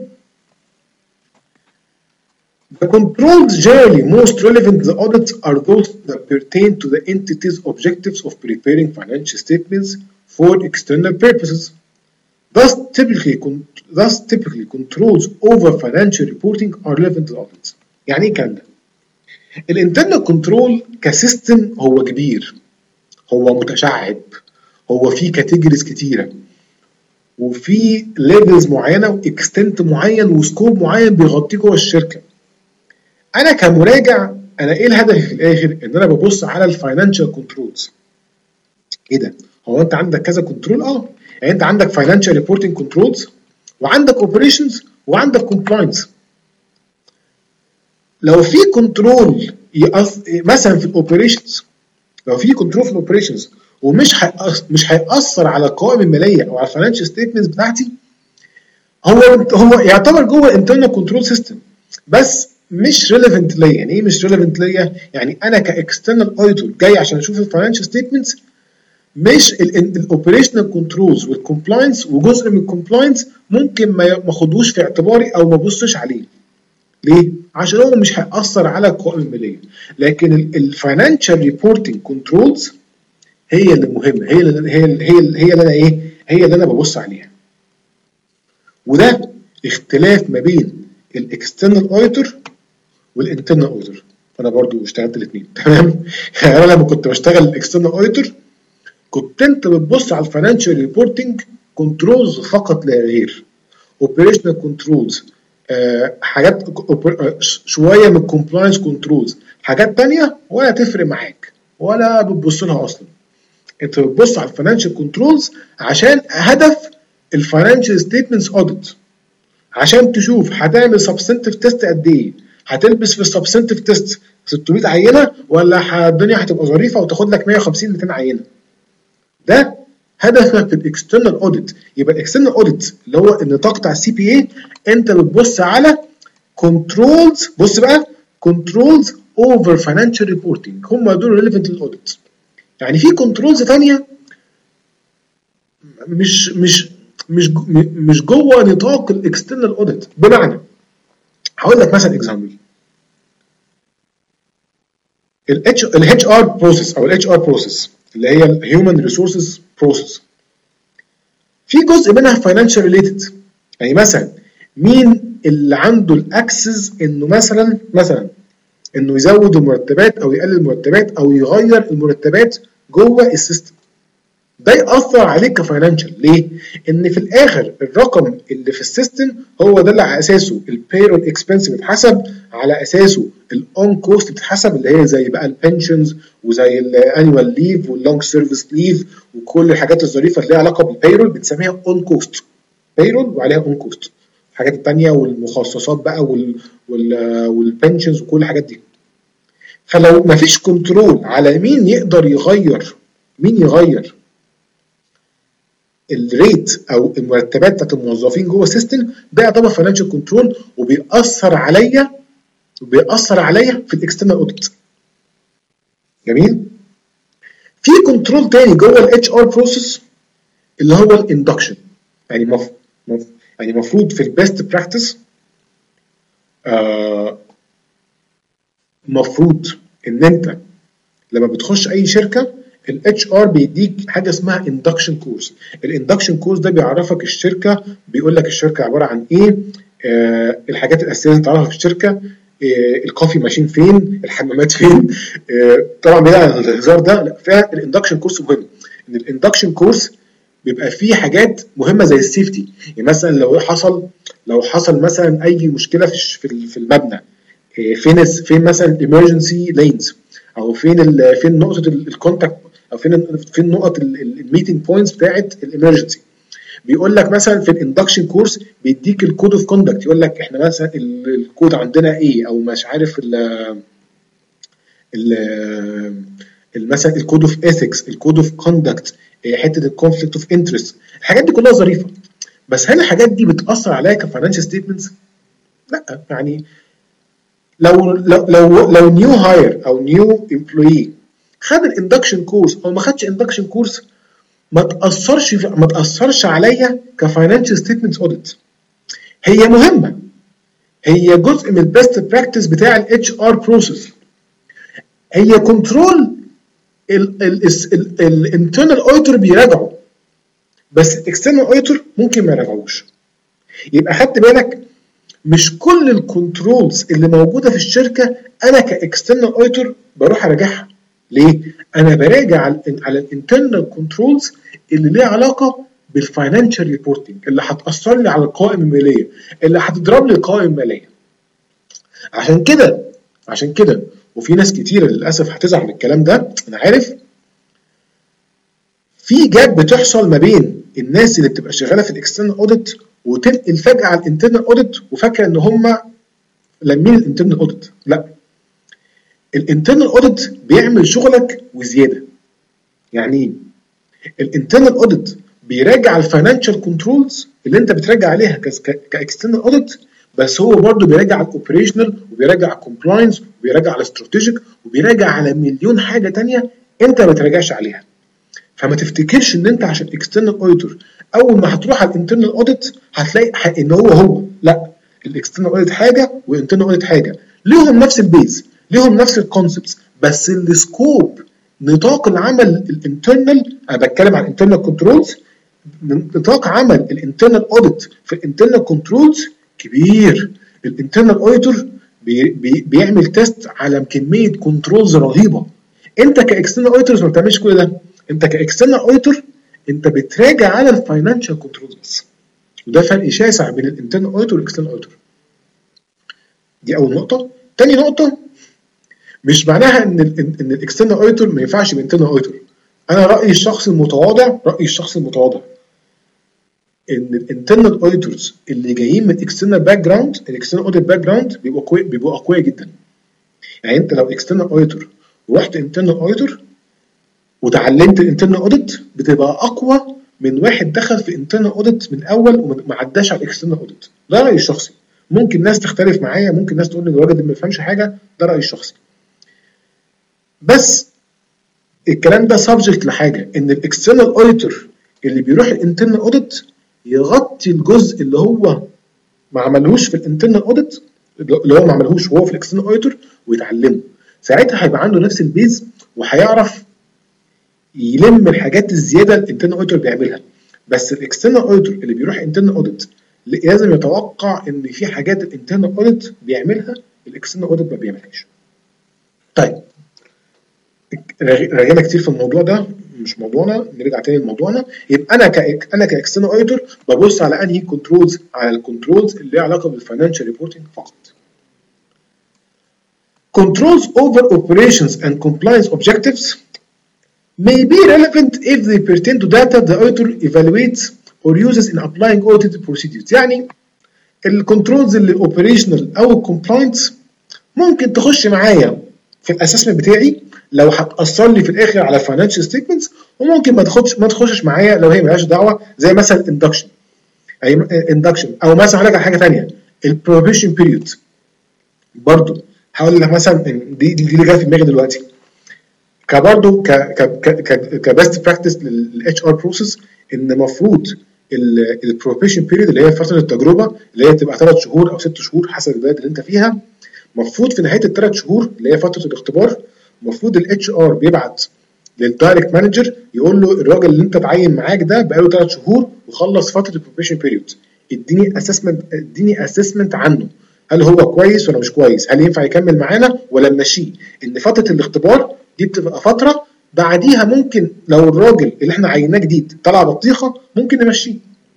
The controls generally most relevant to the audit are those that pertain to the entity's objectives of preparing financial statements for external purposes. Thus typically thus typically controls over financial reporting are relevant to audits. يعني ايه الكلام ده؟ الانترنال كنترول كسيستم هو كبير، هو متشعب، هو فيه كاتيجوريز كتيره، وفي ليفلز معينه واكستنت معين وسكوب معين بيغطيه جوه الشركه. انا كمراجع انا ايه الهدف في الاخر؟ ان انا ببص على الفاينانشال كنترولز. ايه ده؟ هو انت عندك كذا كنترول؟ اه يعني انت عندك فاينانشال ريبورتنج كنترولز، وعندك اوبريشنز، وعندك كومبلاينس. لو في كنترول مثلا في الاوبريشنز، لو في كنترول في الاوبريشنز ومش هيأثر مش هيأثر على القوائم الماليه او على الفاينانشال ستيتمنتس بتاعتي، هو هو يعتبر جوه الانترنال كنترول سيستم بس مش ريليفنت ليا. يعني ايه مش ريليفنت ليا؟ يعني انا كاكسترنال اوديتور جاي عشان اشوف الفاينانشال ستيتمنتس، مش الاوبريشنال كنترولز والكومبلاينس، وجزء من الكومبلاينس ممكن ما اخدوش في اعتباري او ما ابصش عليه. ليه؟ عشان هو مش هيأثر على القوائم الماليه. لكن الفاينانشال ريبورتنج كنترولز هي اللي مهمه، هي اللي هي اللي هي اللي هي اللي انا ايه؟ هي اللي انا ببص عليها. وده اختلاف ما بين الاكسترنال اوديتور والانترنال اوديتور. انا برضو اشتغلت الاثنين تمام. يعني انا لما كنت بشتغل الاكسترنال اوديتور كنت انت بتبص على الفاينانشال ريبورتنج كنترولز فقط لا غير، اوبريشنال كنترولز، آه حاجات آه شويه من الكومبلاينس كنترولز، حاجات ثانيه ولا تفرق معاك ولا بتبص لها اصلا. انت بتبص على الفاينانشال كنترولز عشان هدف الفاينانشال ستيتمنتس اوديت، عشان تشوف هتعمل سبستنتيف تيست قد ايه، هتلبس في السبستنتيف تيست ستمية عينه ولا الدنيا هتبقى ظريفه وتاخد لك مية وخمسين ميتين عينه. ده هدفك في الاكسترنال اوديت. يبقى الاكسترنال اوديت اللي هو النطاق بتاع السي بي اي، انت بتبص على كنترولز، بص بقى، كنترولز اوفر فاينانشال ريبورتنج، هم دول ريليفنت للاوديت. يعني في كنترولز ثانيه مش مش مش مش جوه نطاق الاكسترنال اوديت. بمعنى هقول لك مثلا اكزامبل، الاتش الاتش ار بروسيس او الاتش ار بروسيس اللي هي الهيومن ريسورسز بروسيس، في جزء منها فاينانشال ريليتد. يعني مثلا مين اللي عنده الاكسس انه مثلا مثلا انه يزود المرتبات او يقلل المرتبات او يغير المرتبات جوه السيستم، ده يأثر عليك كفاينانشال. ليه؟ ان في الاخر الرقم اللي في السيستم هو ده اللي على اساسه البيرول اكسبنس بيتحسب، على اساسه الاون كوست بتتحسب، اللي هي زي بقى البنشنز وزي الانيوال ليف واللونج سيرفيس ليف وكل الحاجات الظريفه اللي ليها علاقه بالبيرول بنسميها اون كوست. بيرول وعليها اون كوست. الحاجات الثانيه والمخصصات بقى وال وال والبنشنز وكل الحاجات دي. فلو مفيش كنترول على مين يقدر يغير مين يغير الريت او المرتبات بتاعت الموظفين جوه السيستم، ده يعتبر فاينانشال كنترول وبيأثر عليا وبيأثر عليا في الاكسترنال اوديت. جميل؟ في كنترول تاني جوه الاتش ار بروسيس اللي هو الاندكشن. يعني مف... مف... يعني المفروض في البيست براكتس المفروض آه ان انت لما بتخش اي شركه الاتش ار بيديك حاجه اسمها اندكشن كورس. الاندكشن كورس ده بيعرفك الشركه، بيقول لك الشركه عباره عن ايه، آه الحاجات الاساسيه اللي تعرفها في الشركه، آه الكوفي ماشين فين، الحمامات فين. آه طبعا بعيد عن الهزار ده، لا فعلا الاندكشن كورس مهم. ان الاندكشن كورس بيبقى فيه حاجات مهمه زي السيفتي. يعني مثلا لو حصل لو حصل مثلا اي مشكله في في المبنى، آه فين فين مثلا الامرجنسي لينز، او فين فين نقطه الكونتاكت، او فين فين نقط الميتنج بوينتس بتاعت الامرجنسي. بيقول لك مثلا في الاندكشن كورس بيديك الكود اوف كوندكت، يقول لك احنا مثلا الكود عندنا ايه، او مش عارف ال ال مثلا الكود اوف ايثكس، الكود اوف كوندكت، حته الكونفليكت اوف انترست. الحاجات دي كلها ظريفه، بس هل الحاجات دي بتاثر عليا كفاينانشال ستيتمنتس؟ لا. يعني لو لو لو لو نيو هاير او نيو امبلوي خد الاندكشن كورس او ما خدش اندكشن كورس، ما تاثرش ما تاثرش عليا كفاينانشال ستيتمنتس اوديت. هي مهمه، هي جزء من البيست براكتس بتاع الاتش ار بروسيس، هي كنترول الانترنال اوديتور بيراجعه. بس الاكسترنال اوديتور ممكن ما يراجعوش. يبقى خدت بالك مش كل الكنترولز اللي موجوده في الشركه انا كاكسترنال اوديتور بروح اراجعها. ليه؟ انا براجع على الانترنال كنترولز اللي ليها علاقه بالفاينانشال ريبورتنج، اللي هتاثر لي على القوائم الماليه، اللي هتضرب لي القوائم الماليه. عشان كده عشان كده وفي ناس كتيره للاسف هتزعل من الكلام ده، انا عارف، في جاب بتحصل ما بين الناس اللي بتبقى شغاله في الاكسترنال اوديت وتنقل فجاه على الانترنال اوديت وفاكره ان هم لامين الانترنال اوديت. لا، الانترنال اوديت بيعمل شغلك وزياده. يعني ايه؟ الانترنال اوديت بيراجع الفاينانشال كنترولز اللي انت بتراجع عليها كاكسترنال اوديت، بس هو برضه بيراجع على الاوبريشنال وبيراجع على الكومبلاينس وبيراجع على الاستراتيجيك وبيراجع على مليون حاجه ثانيه انت ما بتراجعش عليها. فما تفتكرش ان انت عشان اكسترنال اوديتور اول ما هتروح على الانترنال اوديت هتلاقي ان هو هو. لا، الاكسترنال اوديت حاجه والانترنال اوديت حاجه، ليهم نفس البيز، ليهم نفس الكونسبتس، بس السكوب نطاق العمل الانترنال، انا بتكلم عن الانترنال كنترولز، نطاق عمل الانترنال اوديت في الانترنال كنترولز كبير. الانترنال اوديتور بي بي بيعمل تيست على كميه كنترولز رهيبه. انت كاكسترنال اوديتور ما بتعملش كل ده. انت كاكسترنال اوديتور انت بتراجع على الفاينانشال كنترولز بس، وده فرق شاسع بين الانترنال اوديتور والاكسترنال اوديتور. دي اول نقطه. تاني نقطه، مش معناها ان ال ان الاكسترنال اوديتور ما ينفعش يبقى انترنال اوديتور. انا رايي الشخصي المتواضع رايي الشخصي المتواضع ان الانترنال اوديتورز اللي جايين من اكسترنال باك جراوند، الاكسترنال اوديت باك جراوند بيبقوا كوي بيبقوا اقوياء جدا. يعني انت لو اكسترنال اوديتور ورحت انترنال اوديتور وتعلمت الانترنال اوديت بتبقى اقوى من واحد دخل في انترنال اوديت من الاول وما عداش على الاكسترنال اوديت. ده رايي الشخصي. ممكن ناس تختلف معايا، ممكن ناس تقول ان الراجل ده ما بيفهمش حاجه، ده رايي الشخصي. بس الكلام ده سبجكت لحاجه، ان الاكسترنال اوديتور اللي بيروح الانترنال اوديت يغطي الجزء اللي هو ما عملهوش في الانترنال اوديت، اللي هو ما عملهوش وهو في الاكسترنال اوديتور، ويتعلمه. ساعتها هيبقى عنده نفس البيز وهيعرف يلم الحاجات الزياده اللي الانترنال اوديتور بيعملها. بس الاكسترنال اوديتور اللي بيروح انترنال اوديت لازم يتوقع ان في حاجات الانترنال اوديت بيعملها الاكسترنال اوديت ما بيعملهاش. طيب، رغينا كتير في الموضوع ده، مش موضوعنا، نرجع تاني لموضوعنا. يبقى انا ك انا كاكسترنال اوديتور ببص على انهي كنترولز، على الكنترولز اللي ليها علاقه بالفاينانشال ريبورتنج فقط. Controls over operations and compliance objectives may be relevant if they pertain to data the auditor evaluates or uses in applying audited procedures. يعني الكنترولز اللي اوبريشنال او الكومبلاينس ممكن تخش معايا في الاسسمنت بتاعي لو هتاثر لي في الاخر على الفاينانشال ستيتمنتس، وممكن ما تاخدش ما تخشش معايا لو هي مالهاش دعوه، زي مثلا الاندكشن اي اندكشن او مثلا هقول لك على حاجه ثانيه، البروبيشن بيريود. برضه هقول لك مثلا دي دي اللي جايه في دماغي دلوقتي كبرضه ك ك كبست براكتس للاتش ار بروسيس، ان المفروض البروبيشن بيريود اللي هي فتره التجربه اللي هي تبقى ثلاث شهور او ست شهور حسب البلد اللي انت فيها، المفروض في نهايه الثلاث شهور اللي هي فتره الاختبار المفروض الاتش ار بيبعت للدايركت مانجر يقول له الراجل اللي انت اتعين معاك ده بقاله ثلاث شهور وخلص فتره البروبيشن بيريود، اديني اسسمنت اديني اسسمنت عنه، هل هو كويس ولا مش كويس، هل ينفع يكمل معانا ولا نمشيه. ان فتره الاختبار دي بتبقى فتره بعديها ممكن لو الراجل اللي احنا عيناه جديد طلع بطيخه ممكن نمشيه.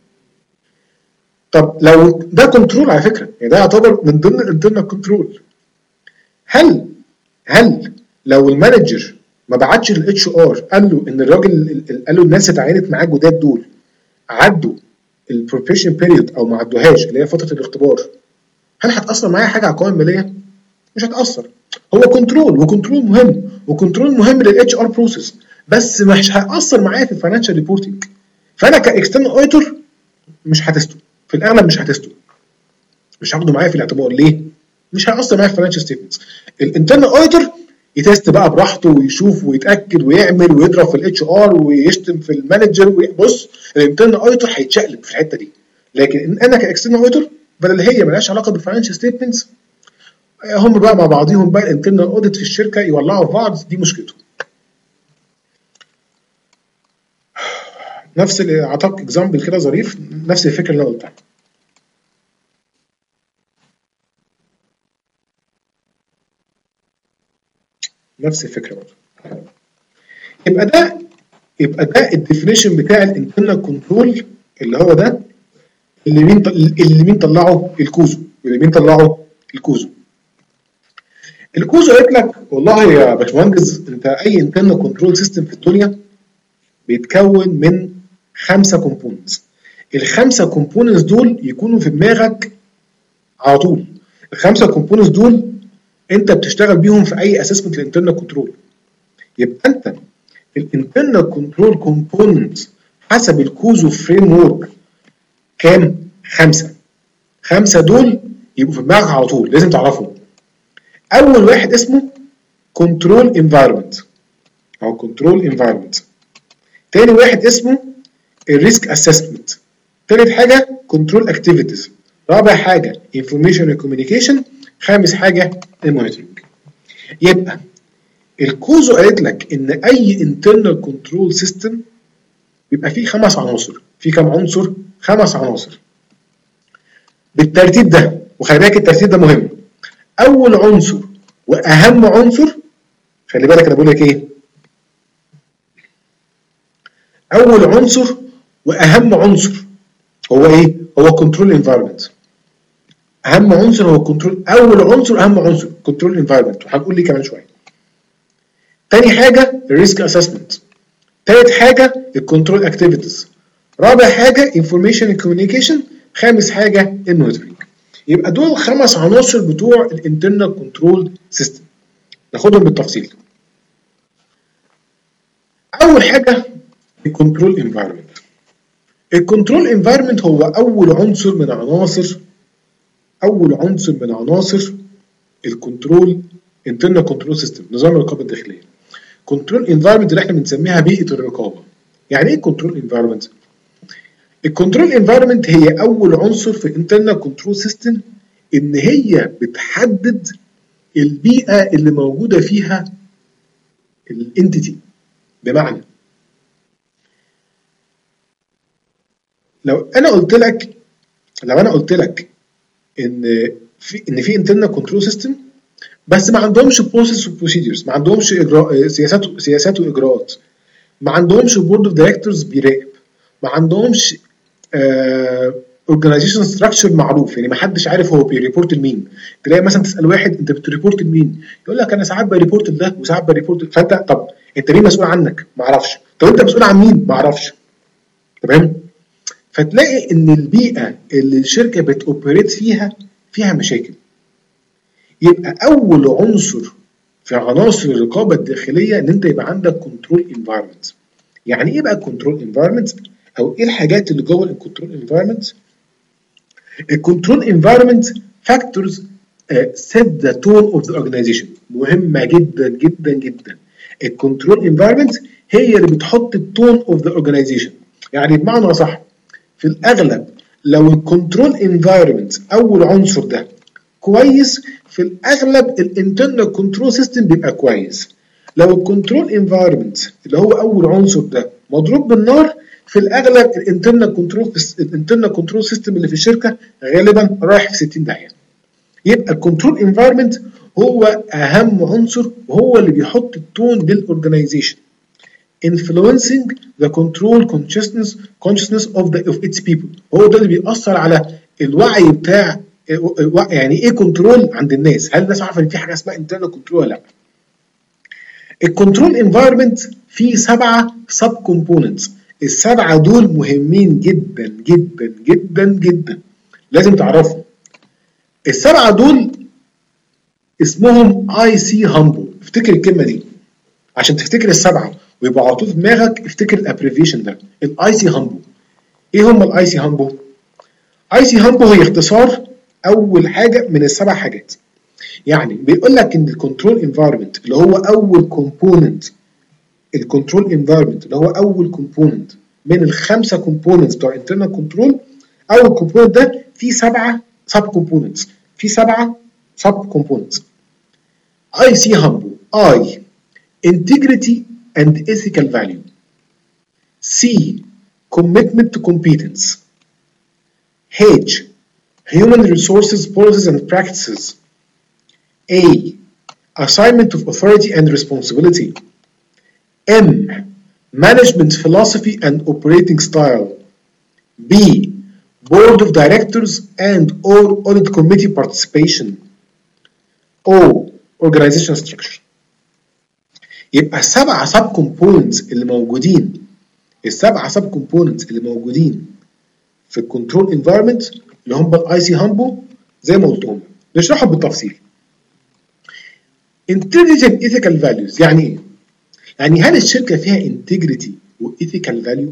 طب لو ده كنترول على فكره، يعني ده يعتبر من ضمن الانترنال كنترول. هل هل لو المانجر ما بعتش للاتش ار قال له ان الراجل قال له الناس اللي اتعينت معاه جداد دول عدوا البروبيشن بيريود او ما عدوهاش اللي هي فتره الاختبار، هل هتاثر معايا حاجه على القوائم الماليه؟ مش هتاثر. هو كنترول، وكنترول مهم، وكنترول مهم للاتش ار بروسيس، بس مش هياثر معايا في الفاينانشال ريبورتنج. فانا كاكسترنال اوديتور مش هتستو، في الاغلب مش هتستو، مش هاخده معايا في الاعتبار. ليه؟ مش هيأثر معايا في الفاينانشال ستيتمنتس. الانترنال اوديتور يتست بقى براحته ويشوف ويتاكد ويعمل ويضرب في الاتش ار ويشتم في المانجر. بص، الانترنال اوديتور هيتشقلب في الحته دي. لكن انا كاكسترنال اوديتور بدل هي مالهاش علاقه بالفاينانشال ستيتمنتس، هم بقى مع بعضيهم بقى الانترنال اوديت في الشركه يولعوا في بعض، دي مشكلتهم. نفس اللي اعطاك اكزامبل كده ظريف، نفس الفكره اللي انا قلتها. نفس الفكره برضه. يبقى ده يبقى ده الديفينيشن بتاع الانترنال كنترول اللي هو ده اللي مين اللي مين طلعه الكوزو اللي مين طلعه الكوزو الكوزو قالت لك والله يا باشمهندس انت اي انترنال كنترول سيستم في الدنيا بيتكون من خمسه كومبوننتس. الخمسه كومبوننتس دول يكونوا في دماغك على طول. الخمسه كومبوننتس دول انت بتشتغل بيهم في اي اسسمنت للانترنال كنترول. يبقى انت الانترنال كنترول كومبوننت حسب الكوزو فريم ورك كام؟ خمسه. خمسه دول يبقوا في دماغك على طول، لازم تعرفهم. اول واحد اسمه كنترول انفايرمنت او كنترول انفايرمنت. تاني واحد اسمه الريسك اسسمنت. تالت حاجه كنترول اكتيفيتيز. رابع حاجه انفورميشن كوميونيكيشن. خامس حاجه المونيتورنج. يبقى الكوزو قالت لك ان اي انترنال كنترول سيستم بيبقى فيه خمس عناصر. في كام عنصر؟ خمس عناصر بالترتيب ده، وخلي بالك الترتيب ده مهم. اول عنصر واهم عنصر، خلي بالك انا بقول لك ايه، اول عنصر واهم عنصر هو ايه؟ هو كنترول انفايرمنت. اهم عنصر هو كنترول، اول عنصر اهم عنصر كنترول انفايرمنت، وهنقول ليه كمان شويه. تاني حاجه الريسك اسسمنت. تالت حاجه الكنترول اكتيفيتيز. رابع حاجه انفورميشن كوميونيكيشن. خامس حاجه المونيتورنج. يبقى دول الخمس عناصر بتوع الانترنال كنترول سيستم. ناخدهم بالتفصيل. اول حاجه الكنترول انفايرمنت. الكنترول انفايرمنت هو اول عنصر من عناصر اول عنصر من عناصر الكنترول انترنال كنترول سيستم، نظام الرقابه الداخليه. كنترول انفايرمنت اللي احنا بنسميها بيئه الرقابه. يعني ايه كنترول انفايرمنت؟ الكنترول انفايرمنت هي اول عنصر في الانترنال كنترول سيستم ان هي بتحدد البيئه اللي موجوده فيها الانتيتي. بمعنى لو انا قلت لك لو انا قلت لك ان في ان في انترنال كنترول سيستم بس ما عندهمش بروسيس وبروسيدرز، ما عندهمش اجراء سياسات سياسات واجراءات، ما عندهمش بورد اوف دايركتورز بيراقب، ما عندهمش اورجانيزيشن ستراكشر معروف، يعني ما حدش عارف هو بيريبورت لمين. تلاقي مثلا تسال واحد انت بتريبورت لمين؟ يقول لك انا ساعات بريبورت لده وساعات بريبورت، فانت طب انت مين مسؤول عنك؟ ما اعرفش. طب انت مسؤول عن مين؟ ما اعرفش. تمام؟ فتلاقي ان البيئه اللي الشركه بتوبريت فيها فيها مشاكل. يبقى اول عنصر في عناصر الرقابه الداخليه ان انت يبقى عندك كنترول انفايرمنت. يعني ايه بقى كنترول انفايرمنت؟ او ايه الحاجات اللي جوه الكنترول انفايرمنت؟ الكنترول انفايرمنت فاكتورز set the tone of the organization. مهمه جدا جدا جدا. الكنترول انفايرمنت هي اللي بتحط التون اوف ذا اورجانيزيشن. يعني بمعنى صح، في الاغلب لو الكنترول انفايرمنت اول عنصر ده كويس، في الاغلب الانترنال كنترول سيستم بيبقى كويس. لو الكنترول انفايرمنت اللي هو اول عنصر ده مضروب بالنار، في الاغلب الانترنال كنترول الانترنال كنترول سيستم اللي في الشركه غالبا رايح في ستين داهيه. يبقى الكنترول انفايرمنت هو اهم عنصر وهو اللي بيحط التون للاورجانيزيشن. influencing the control consciousness consciousness of the of its people. هو ده اللي بيأثر على الوعي بتاع يعني ايه كنترول عند الناس. هل الناس عارفه ان في حاجه اسمها internal كنترول ولا لا؟ الكنترول انفايرمنت فيه سبعه سب كومبوننتس. السبعه دول مهمين جدا جدا جدا جدا، لازم تعرفهم. السبعه دول اسمهم اي سي هامبو. افتكر الكلمه دي عشان تفتكر السبعه ويبقى على طول في دماغك. افتكر الابريفيشن ده، الاي سي هامبو. ايه هم الاي سي هامبو؟ اي سي هامبو هي اختصار اول حاجه من السبع حاجات. يعني بيقول لك ان الكنترول انفايرمنت اللي هو اول كومبوننت الكنترول انفايرمنت اللي هو اول كومبوننت من الخمسه كومبوننتس بتوع انترنال كنترول. اول كومبوننت ده فيه سبعه سب كومبوننتس، فيه سبعه سب كومبوننتس. اي سي هامبو: اي integrity and ethical value. C commitment to competence. H. Human resources policies and practices. A. Assignment of authority and responsibility. M. Management philosophy and operating style. B. Board of directors and or audit committee participation. O. Organizational structure. يبقى السبعة سب كومبوننتس اللي موجودين السبعة سب كومبوننتس اللي موجودين في الكنترول انفايرمنت اللي هم الاي سي هامبو زي ما قلتهم نشرحهم بالتفصيل. Integrity and ethical values يعني ايه؟ يعني هل الشركة فيها integrity و ethical value؟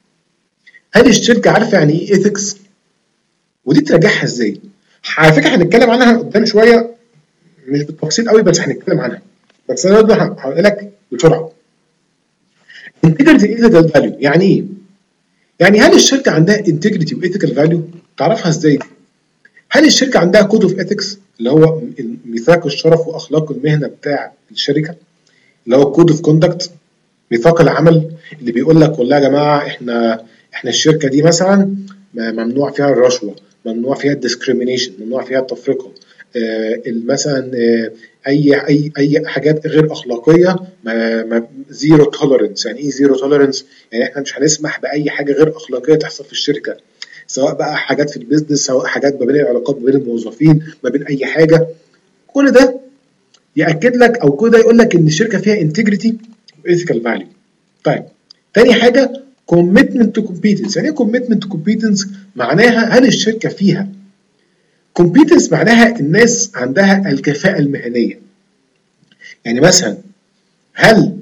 هل الشركة عارفة يعني ايه ethics؟ ودي تراجعها ازاي؟ على فكرة هنتكلم عنها قدام شوية مش بالتفصيل قوي بس هنتكلم عنها. بس انا برضه هقول لك بسرعة. Integrity and ethical value يعني ايه؟ يعني هل الشركة عندها integrity و ethical value؟ تعرفها ازاي؟ هل الشركة عندها code of ethics اللي هو ميثاق الشرف واخلاق المهنة بتاع الشركة اللي هو code of conduct ميثاق العمل اللي بيقول لك والله يا جماعة احنا احنا الشركة دي مثلا ممنوع فيها الرشوة، ممنوع فيها الديسكريمينيشن، ممنوع فيها التفرقة، آه مثلا آه اي اي اي حاجات غير اخلاقيه زيرو توليرنس. يعني ايه زيرو توليرنس؟ يعني احنا مش هنسمح باي حاجه غير اخلاقيه تحصل في الشركه، سواء بقى حاجات في البيزنس، سواء حاجات ما بين العلاقات ما بين الموظفين، ما بين اي حاجه. كل ده ياكد لك او كل ده يقول لك ان الشركه فيها انتجريتي وايثيكال فاليو. طيب تاني حاجه commitment to competence. يعني ايه commitment to competence؟ معناها هل الشركه فيها competence؟ معناها الناس عندها الكفاءة المهنية. يعني مثلا هل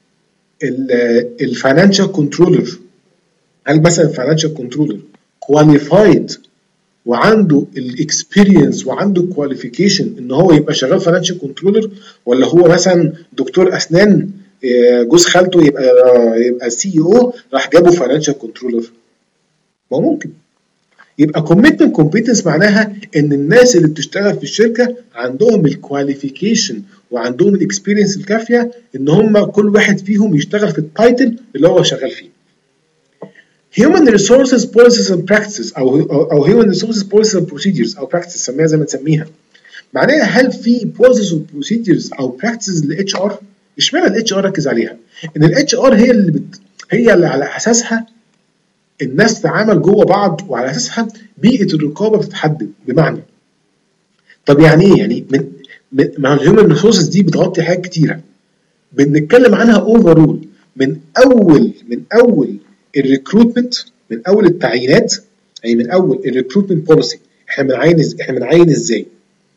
الفاينانشال كنترولر هل مثلا الفاينانشال كنترولر كواليفايد وعنده الاكسبيرينس وعنده الكواليفيكيشن ان هو يبقى شغال فاينانشال كنترولر، ولا هو مثلا دكتور اسنان جوز خالته يبقى يبقى سي او راح جابه فاينانشال كنترولر؟ ما ممكن. يبقى commitment competence معناها ان الناس اللي بتشتغل في الشركه عندهم الكواليفيكيشن وعندهم الاكسبيرينس الكافيه ان هم كل واحد فيهم يشتغل في التايتل اللي هو شغال فيه. Human resources policies and practices او او human resources policies and procedures او practices سميها زي ما تسميها. معناها هل في policies and procedures او practices للاتش ار؟ اشمعنى الاتش ار ركز عليها؟ ان الاتش ار هي اللي بت... هي اللي على اساسها الناس تتعامل جوه بعض، وعلى اساسها بيئه الرقابه بتتحدد. بمعنى طب يعني ايه؟ يعني من ما الهيومن ريسورسز دي بتغطي حاجات كتيره بنتكلم عنها اوفرول، من اول من اول الريكروتمنت، من اول التعيينات، يعني من اول الريكروتمنت بوليسي احنا بنعين احنا بنعين ازاي،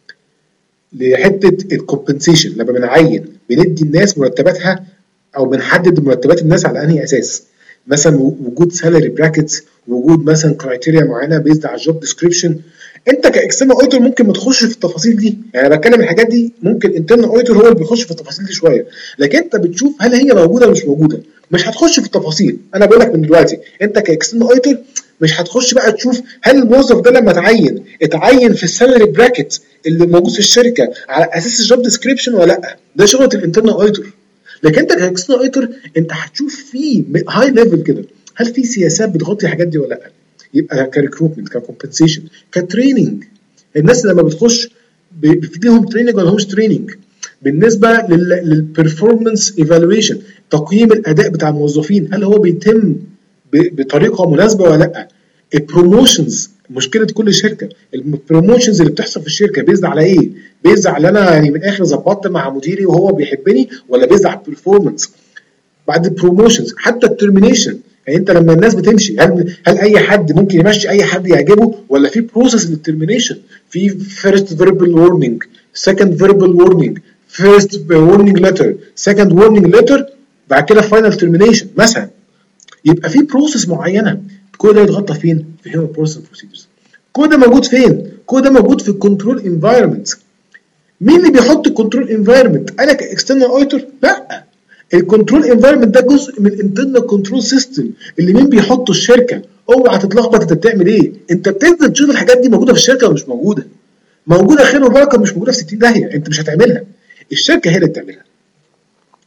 لحته الكومبنسيشن لما بنعين بندي الناس مرتباتها او بنحدد مرتبات الناس على انهي اساس. مثلا وجود سالري براكتس، وجود مثلا كرايتيريا معينه بيزد على الجوب ديسكريبشن. انت كاكسترنال اوديتور ممكن ما تخش في التفاصيل دي، يعني انا بتكلم الحاجات دي ممكن انترنال اوديتور هو اللي بيخش في التفاصيل دي شويه، لكن انت بتشوف هل هي موجوده ولا مش موجوده، مش هتخش في التفاصيل. انا بقول لك من دلوقتي انت كاكسترنال اوديتور مش هتخش بقى تشوف هل الموظف ده لما اتعين اتعين في السالري براكت اللي موجود في الشركه على اساس الجوب ديسكريبشن ولا لا. ده شغله الانترنال اوديتور. لكن انت كاكسترنال اوديتور انت هتشوف في هاي ليفل كده هل في سياسات بتغطي الحاجات دي ولا لا. يبقى كريكروتمنت، ككومبنسيشن، كتريننج. الناس لما بتخش بيفيد لهم تريننج ولا مش تريننج. بالنسبه للبرفورمانس ايفالويشن، تقييم الاداء بتاع الموظفين هل هو بيتم بطريقه مناسبه ولا لا. البروموشنز، مشكله كل شركه البروموشنز اللي بتحصل في الشركه بيزد على ايه؟ بيزد على انا يعني من الاخر ظبطت مع مديري وهو بيحبني، ولا بيزد على البرفورمانس. بعد البروموشنز حتى الترمينيشن، يعني انت لما الناس بتمشي هل هل اي حد ممكن يمشي اي حد يعجبه، ولا في بروسيس للترمينيشن؟ في فيرست فيربال وورنينج، سكند فيربال وورنينج، فيرست وورنينج ليتر، سكند وورنينج ليتر، بعد كده فاينل ترمينيشن مثلا. يبقى في بروسيس معينه. كل ده يتغطى فين؟ في هيومن بروسيس بروسيدرز. كل ده موجود فين؟ كل ده موجود في الكنترول انفايرمنت. مين اللي بيحط الكنترول انفايرمنت؟ انا كاكسترنال اوديتور؟ لا، الكنترول انفايرمنت ده جزء من الانترنال كنترول سيستم اللي مين بيحطه؟ الشركه. اوعى تتلخبط انت بتعمل ايه؟ انت بتنزل تشوف الحاجات دي موجوده في الشركه ولا مش موجوده. موجوده خير وبركه، مش موجوده في ستين داهيه انت مش هتعملها، الشركه هي اللي بتعملها.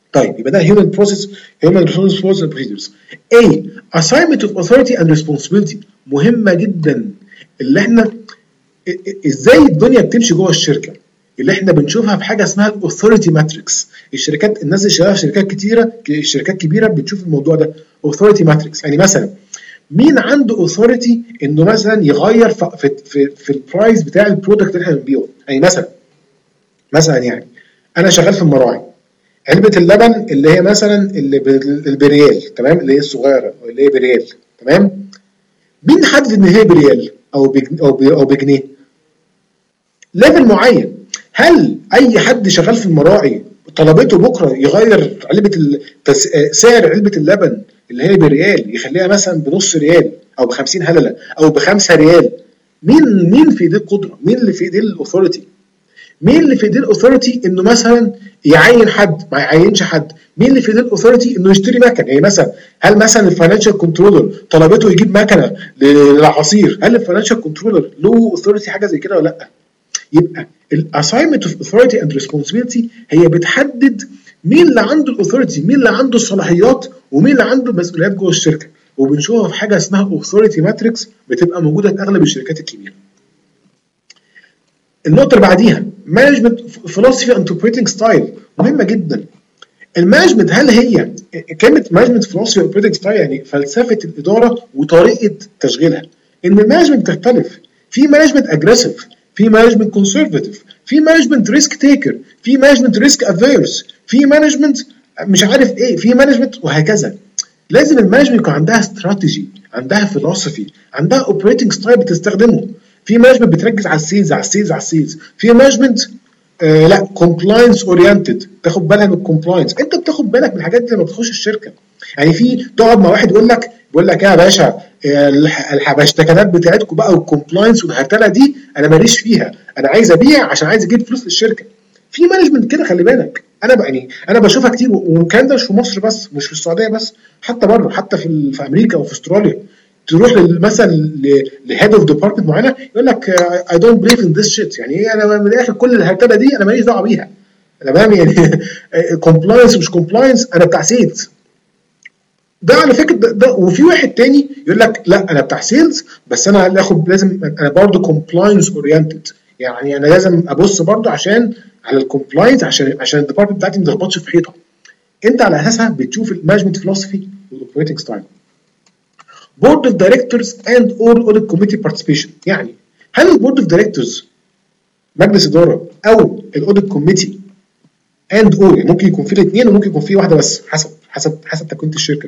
طيب يبقى ده human process human resource procedures. A assignment of authority and responsibility مهمة جدا، اللي احنا ازاي الدنيا بتمشي جوه الشركة، اللي احنا بنشوفها في حاجة اسمها الاوثوريتي ماتريكس. الشركات الناس اللي شغالة في شركات كتيرة شركات كبيرة بتشوف الموضوع ده authority ماتريكس. يعني مثلا مين عنده اوثوريتي انه مثلا يغير في في في, في البرايس بتاع البرودكت اللي احنا بنبيعه. يعني مثلا مثلا يعني انا شغال في المراعي، علبة اللبن اللي هي مثلا اللي بريال، تمام، اللي هي الصغيرة اللي هي بريال، تمام. مين حدد ان هي بريال او بجن او او بجنيه؟ ليفل معين. هل اي حد شغال في المراعي طلبته بكره يغير علبة التس... سعر علبة اللبن اللي هي بريال يخليها مثلا بنص ريال او بخمسين هللة او بخمسة ريال؟ مين مين في ايديه القدرة؟ مين اللي في ايديه الاوثوريتي؟ مين اللي في ايديه الاوثوريتي انه مثلا يعين حد ما يعينش حد؟ مين اللي في ايديه الاوثوريتي انه يشتري مكنه؟ يعني مثلا هل مثلا الفاينانشال كنترولر طلبته يجيب مكنه للعصير، هل الفاينانشال كنترولر له اوثوريتي حاجه زي كده ولا لا؟ يبقى الاساينمنت اوف اوثوريتي اند ريسبونسبيلتي هي بتحدد مين اللي عنده الاوثوريتي، مين اللي عنده الصلاحيات، ومين اللي عنده مسؤوليات جوه الشركه. وبنشوفها في حاجه اسمها اوثوريتي ماتريكس بتبقى موجوده في اغلب الشركات الكبيره. النقطه اللي بعديها مانجمنت فيلوسفي اند اوبريتنج ستايل مهمه جدا. المانجمنت هل هي كلمه مانجمنت فيلوسفي اوبريتنج ستايل يعني فلسفه الاداره وطريقه تشغيلها، ان المانجمنت تختلف. في مانجمنت اجريسيف، في مانجمنت كونسرفاتيف، في مانجمنت ريسك تيكر، في مانجمنت ريسك افيرس، في مانجمنت مش عارف ايه، في مانجمنت وهكذا. لازم المانجمنت يكون عندها استراتيجي، عندها فيلوسفي، عندها اوبريتنج ستايل بتستخدمه. في مانجمنت بتركز على السيلز على السيلز على السيلز، في مانجمنت آه لا كومبلاينس اورينتد، تاخد بالها من الكومبلاينس. انت بتاخد بالك من الحاجات دي لما بتخش الشركه. يعني في تقعد مع واحد يقول لك بيقول لك يا باشا الحبشتكنات بتاعتكم بقى والكومبلاينس والهرتله دي انا ماليش فيها، انا عايز ابيع عشان عايز اجيب فلوس للشركه. في مانجمنت كده خلي بالك. انا بقى يعني انا بشوفها كتير، والكلام ده مش في مصر بس، مش في السعوديه بس، حتى بره، حتى في في امريكا وفي استراليا. تروح مثلا لهيد اوف ديبارتمنت معينه يقول لك اي دونت بليف ان ذس شيت، يعني ايه؟ انا من الاخر كل الهرتله دي انا ماليش دعوه بيها، انا فاهم يعني كومبلاينس مش كومبلاينس انا بتاع سيلز. ده على فكره ده, ده وفي واحد تاني يقول لك لا انا بتاع سيلز بس انا اخد لازم انا برضه كومبلاينس اورينتد، يعني انا لازم ابص برضه عشان على الكومبلاينس عشان عشان الديبارتمنت بتاعتي ما تخبطش في حيطه. انت على اساسها بتشوف المانجمنت فيلوسفي والاوبريتنج ستايل. بورد اوف دايركتورز اند اور اوديت كوميتي بارتيسيبيشن، يعني هل البورد اوف دايركتورز مجلس اداره او الاوديت كوميتي اند اور، يعني ممكن يكون في الاثنين وممكن يكون في واحده بس حسب حسب حسب تكوين الشركه.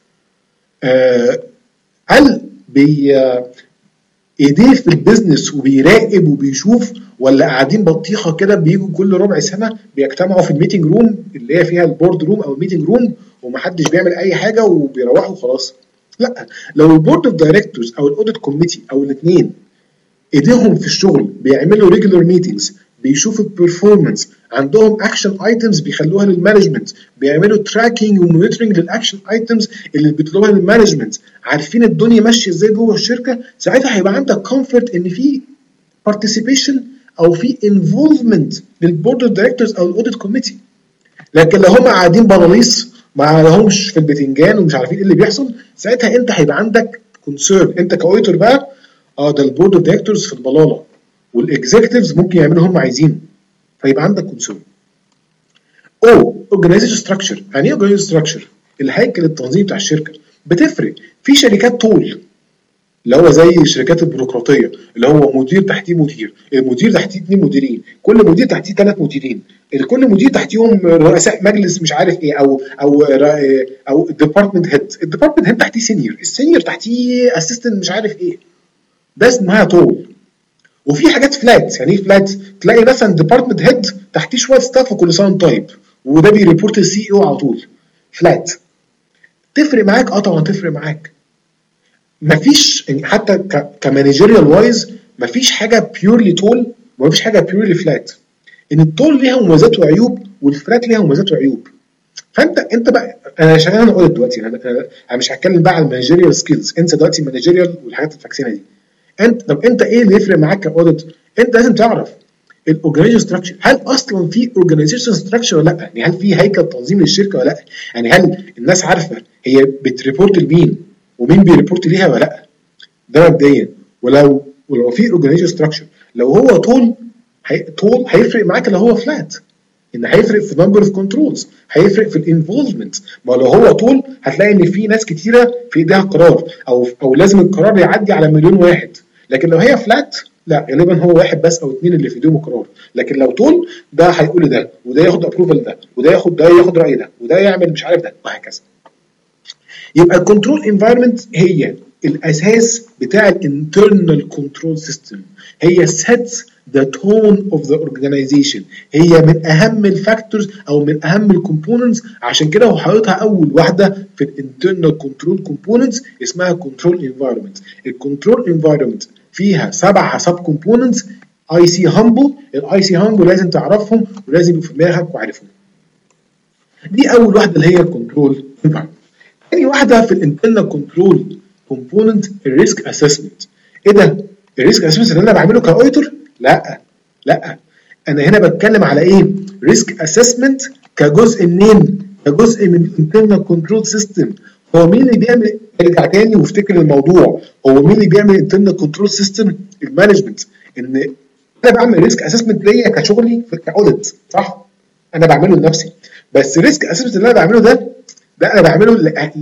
آه هل بي ايديه في البيزنس وبيراقب وبيشوف، ولا قاعدين بطيخه كده بيجوا كل ربع سنه بيجتمعوا في الميتنج روم اللي هي فيها البورد روم او الميتنج روم ومحدش بيعمل اي حاجه وبيروحوا خلاص؟ لا، لو البورد اوف دايركتورز او الاوديت كوميتي او الاثنين ايديهم في الشغل بيعملوا ريجولار ميتنجز، بيشوفوا البرفورمانس، عندهم اكشن ايتمز بيخلوها للمانجمنت، بيعملوا تراكنج ومونيتورنج للاكشن ايتمز اللي بيطلبوها للمانجمنت، عارفين الدنيا ماشيه ازاي جوه الشركه، ساعتها هيبقى عندك كومفورت ان في بارتيسيبيشن او في انفولفمنت للبورد اوف دايركتورز او الاوديت كوميتي. لكن لو هم قاعدين بلاليص ما لهمش في البتنجان ومش عارفين ايه اللي بيحصل، ساعتها انت هيبقى عندك كونسيرن انت كاوديتور بقى، اه ده البورد اوف دايركتورز في البلاله والاكزيكتيفز ممكن يعملوا هم عايزينه، فيبقى عندك كونسيرن. او اورجانيزيشن ستراكشر، يعني ايه اورجانيزيشن ستراكشر؟ الهيكل التنظيمي بتاع الشركه. بتفرق في شركات طول اللي هو زي الشركات البيروقراطيه اللي هو مدير تحتيه مدير، المدير تحتيه اثنين مديرين، كل مدير تحتيه ثلاث مديرين، كل مدير تحتيهم رؤساء مجلس مش عارف ايه او او او ديبارتمنت هيد، الديبارتمنت هيد تحتيه سينيور، السينيور تحتيه اسيستنت مش عارف ايه، ده اسمها طول. وفي حاجات فلات، يعني ايه فلات؟ تلاقي مثلا ديبارتمنت هيد تحتيه شويه ستاف وكل سنه طيب، وده بيريبورت للسي او على طول. فلات تفرق معاك؟ اه طبعا تفرق معاك. مفيش حتى كمانجيريال وايز مفيش حاجه بيورلي طول ومفيش حاجه بيورلي فلات، ان الطول ليها مميزات وعيوب والفلات ليها مميزات وعيوب. فانت انت بقى انا شغال انا اقول دلوقتي انا, أنا مش هتكلم بقى على المانجيريال سكيلز، انسى دلوقتي المانجيريال والحاجات الفاكسينه دي. انت طب انت ايه اللي يفرق معاك كاوديت؟ انت لازم تعرف الاورجانيزيشن ستراكشر، هل اصلا في اورجانيزيشن ستراكشر ولا لا؟ يعني هل في هيكل تنظيم للشركه ولا لا؟ يعني هل الناس عارفه هي بتريبورت لمين ومين بيريبورت ليها ولا لا؟ ده مبدئيا. ولو ولو في اورجانيزيشن ستراكشر، لو هو طول هي... طول هيفرق معاك لو هو فلات، ان هيفرق في نمبر اوف كنترولز، هيفرق في الانفولفمنت. ما لو هو طول هتلاقي ان في ناس كتيره في ايديها قرار، او او لازم القرار يعدي على مليون واحد. لكن لو هي فلات لا، غالبا هو واحد بس او اثنين اللي في ايديهم القرار. لكن لو طول ده هيقول ده، وده ياخد ابروفال ده، وده ياخد ده ياخد راي ده، وده يعمل مش عارف ده، وهكذا. يبقى الكنترول انفايرمنت هي الاساس بتاع الانترنال كنترول سيستم، هي sets the tone of the organization، هي من اهم الفاكتورز او من اهم الكومبوننتس. عشان كده هو حاططها اول واحده في الانترنال كنترول كومبوننتس، اسمها كنترول انفايرمنت. الكنترول انفايرمنت فيها سبعه سب كومبوننتس. اي سي هامبل، الاي سي هامبل لازم تعرفهم ولازم يبقوا في دماغك وعارفهم. دي اول واحده اللي هي الكنترول انفايرمنت. تاني واحده في الانترنال كنترول كومبوننت الريسك اسسمنت. ايه ده؟ الريسك اسسمنت اللي انا بعمله كاوديتور؟ لا لا، انا هنا بتكلم على ايه؟ ريسك اسسمنت كجزء منين؟ كجزء من الانترنال كنترول سيستم. هو مين اللي بيعمل؟ ارجع تاني وافتكر الموضوع، هو مين اللي بيعمل الانترنال كنترول سيستم؟ المانجمنت. ان انا بعمل ريسك اسسمنت ليا كشغلي كاوديت، صح؟ انا بعمله لنفسي. بس الريسك اسسمنت اللي انا بعمله ده ده انا بعمله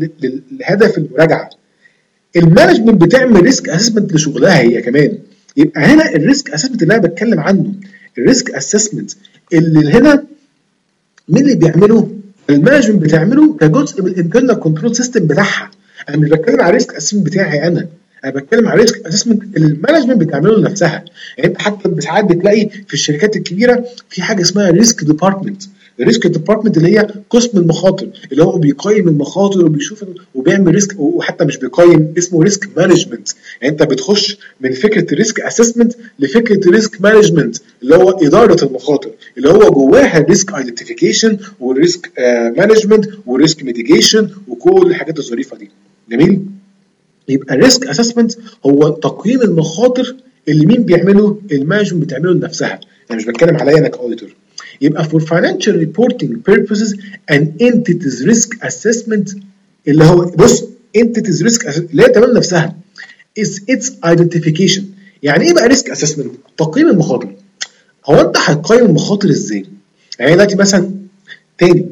لهدف المراجعه. المانجمنت بتعمل ريسك اسسمنت لشغلها هي كمان. يبقى هنا الريسك اسسمنت اللي انا بتكلم عنه، الريسك اسسمنت اللي هنا مين اللي بيعمله؟ المانجمنت بتعمله كجزء من الانترنال كنترول سيستم بتاعها. انا مش بتكلم على الريسك اسسمنت بتاعي انا، انا بتكلم على ريسك اسسمنت اللي المانجمنت بتعمله لنفسها. يعني انت حتى ساعات بتلاقي في الشركات الكبيره في حاجه اسمها ريسك ديبارتمنت. الريسك ديبارتمنت اللي هي قسم المخاطر، اللي هو بيقيم المخاطر وبيشوف وبيعمل ريسك، وحتى مش بيقيم، اسمه ريسك مانجمنت. يعني انت بتخش من فكره الريسك اسسمنت لفكره الريسك مانجمنت اللي هو اداره المخاطر، اللي هو جواها الريسك ايدنتيفيكيشن والريسك مانجمنت والريسك ميتيجيشن وكل الحاجات الظريفه دي. جميل؟ يبقى الريسك اسسمنت هو تقييم المخاطر اللي مين بيعمله؟ المانجمنت بتعمله لنفسها. انا مش بتكلم عليا انا كاوديتور. يبقى for financial reporting purposes an entity's risk assessment اللي هو بص entity's risk اللي هي تمام نفسها is its identification. يعني ايه بقى risk assessment؟ تقييم المخاطر. هو انت هتقيم المخاطر ازاي؟ يعني دلوقتي مثلا تاني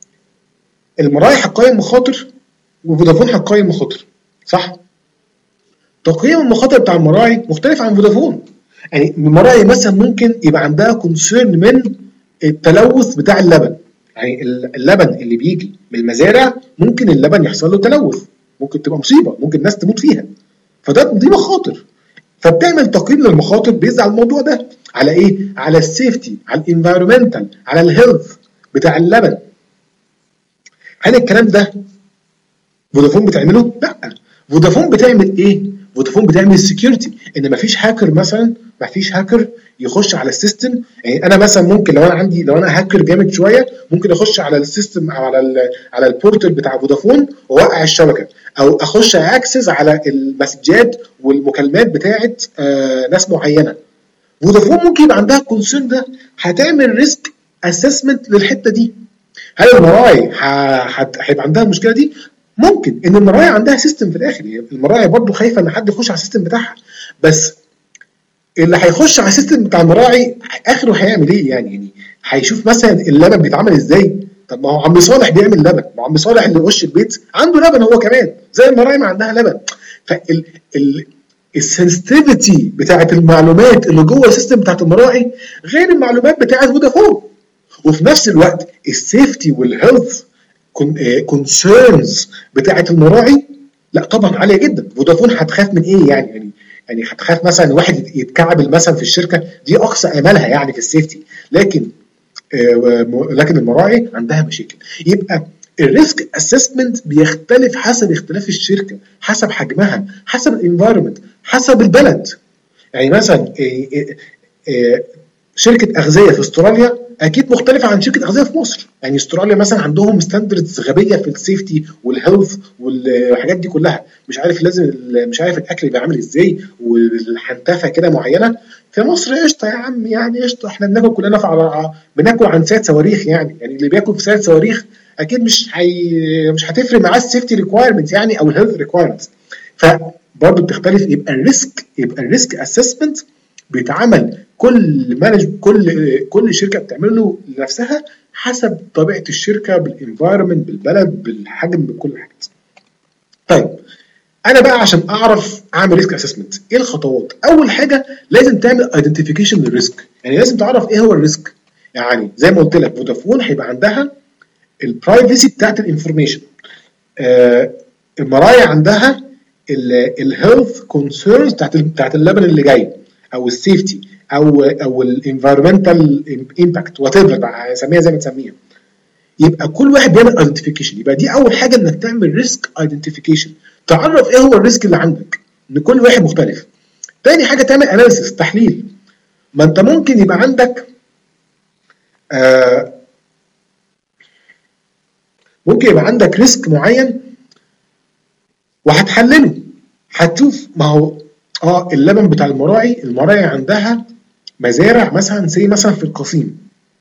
المراعي هتقيم مخاطر وفودافون هتقيم مخاطر، صح؟ تقييم المخاطر بتاع المراعي مختلف عن فودافون. يعني المراعي مثلا ممكن يبقى عندها كونسيرن من التلوث بتاع اللبن. يعني اللبن اللي بيجي من المزارع ممكن اللبن يحصل له تلوث، ممكن تبقى مصيبه، ممكن الناس تموت فيها، فده دي مخاطر. فبتعمل تقييم للمخاطر بيزد على الموضوع ده، على ايه؟ على السيفتي، على الانفايرمنتال، على الهيلث بتاع اللبن. هل الكلام ده فودافون بتعمله؟ لا. فودافون بتعمل ايه؟ فودافون بتعمل سكيورتي، ان مفيش هاكر مثلا، مفيش هاكر يخش على السيستم. يعني انا مثلا ممكن لو انا عندي لو انا هاكر جامد شويه ممكن اخش على السيستم او على ال على البورتال بتاع فودافون واوقع الشبكه، او اخش اكسس على المسجات والمكالمات بتاعه آه ناس معينه. فودافون ممكن يبقى عندها الكونسيرن ده، هتعمل ريسك اسسمنت للحته دي. هل المراعي هيبقى عندها المشكله دي؟ ممكن ان المراعي عندها سيستم في الاخر، المراعي برضو خايفه ان حد يخش على السيستم بتاعها، بس اللي هيخش على السيستم بتاع المراعي اخره هيعمل ايه؟ يعني يعني هيشوف مثلا اللبن بيتعمل ازاي. طب ما هو عم صالح بيعمل لبن، ما عم صالح اللي وش البيت عنده لبن هو كمان زي المراعي ما عندها لبن. فال ال السنسيتيفيتي بتاعه المعلومات اللي جوه السيستم بتاعه المراعي غير المعلومات بتاعه فودافون. وفي نفس الوقت السيفتي والهيلث كونسيرنز بتاعه المراعي لا طبعا عاليه جدا. فودافون هتخاف من ايه يعني؟ يعني يعني هتخاف مثلا واحد يتكعبل مثلا في الشركه، دي اقصى املها يعني في السيفتي. لكن آه لكن المراعي عندها مشاكل. يبقى الريسك اسسمنت بيختلف حسب اختلاف الشركه، حسب حجمها، حسب الانفايرمنت، حسب البلد. يعني مثلا آه آه شركه اغذيه في استراليا اكيد مختلفه عن شركه اغذيه في مصر. يعني استراليا مثلا عندهم ستاندردز غبيه في السيفتي والهيلث والحاجات دي كلها، مش عارف لازم مش عارف الاكل يبقى عامل ازاي والحنتفه كده معينه. في مصر قشطه يا عم، يعني قشطه، احنا بناكل كلنا في على بناكل عن ساعه صواريخ. يعني يعني اللي بياكل في ساعه صواريخ اكيد مش هي مش هتفرق معاه السيفتي ريكوايرمنتس يعني او الهيلث ريكوايرمنتس. فبرضه بتختلف. يبقى الريسك يبقى الريسك اسسمنت بيتعمل كل مانج كل كل شركه بتعمله لنفسها حسب طبيعه الشركه بالانفايرمنت بالبلد بالحجم بكل حاجه. طيب انا بقى عشان اعرف اعمل ريسك اسسمنت ايه الخطوات؟ اول حاجه لازم تعمل ايدنتيفيكيشن للريسك، يعني لازم تعرف ايه هو الريسك. يعني زي ما قلت لك فودافون هيبقى عندها البرايفسي بتاعت الانفورميشن، آه المرايا عندها الهيلث كونسيرنز بتاعت بتاعت اللبن اللي جاي او السيفتي او او الانفيرمنتال امباكت وات ايفر بقى سميها زي ما تسميها. يبقى كل واحد بيعمل ايدنتيفيكيشن. يبقى دي اول حاجه انك تعمل ريسك ايدنتيفيكيشن، تعرف ايه هو الريسك اللي عندك ان كل واحد مختلف. تاني حاجه تعمل اناليسيس تحليل. ما انت ممكن يبقى عندك آه ممكن يبقى عندك ريسك معين وهتحلله، هتشوف ما هو اه اللبن بتاع المراعي المراعي عندها مزارع مثلا زي مثلا في القصيم،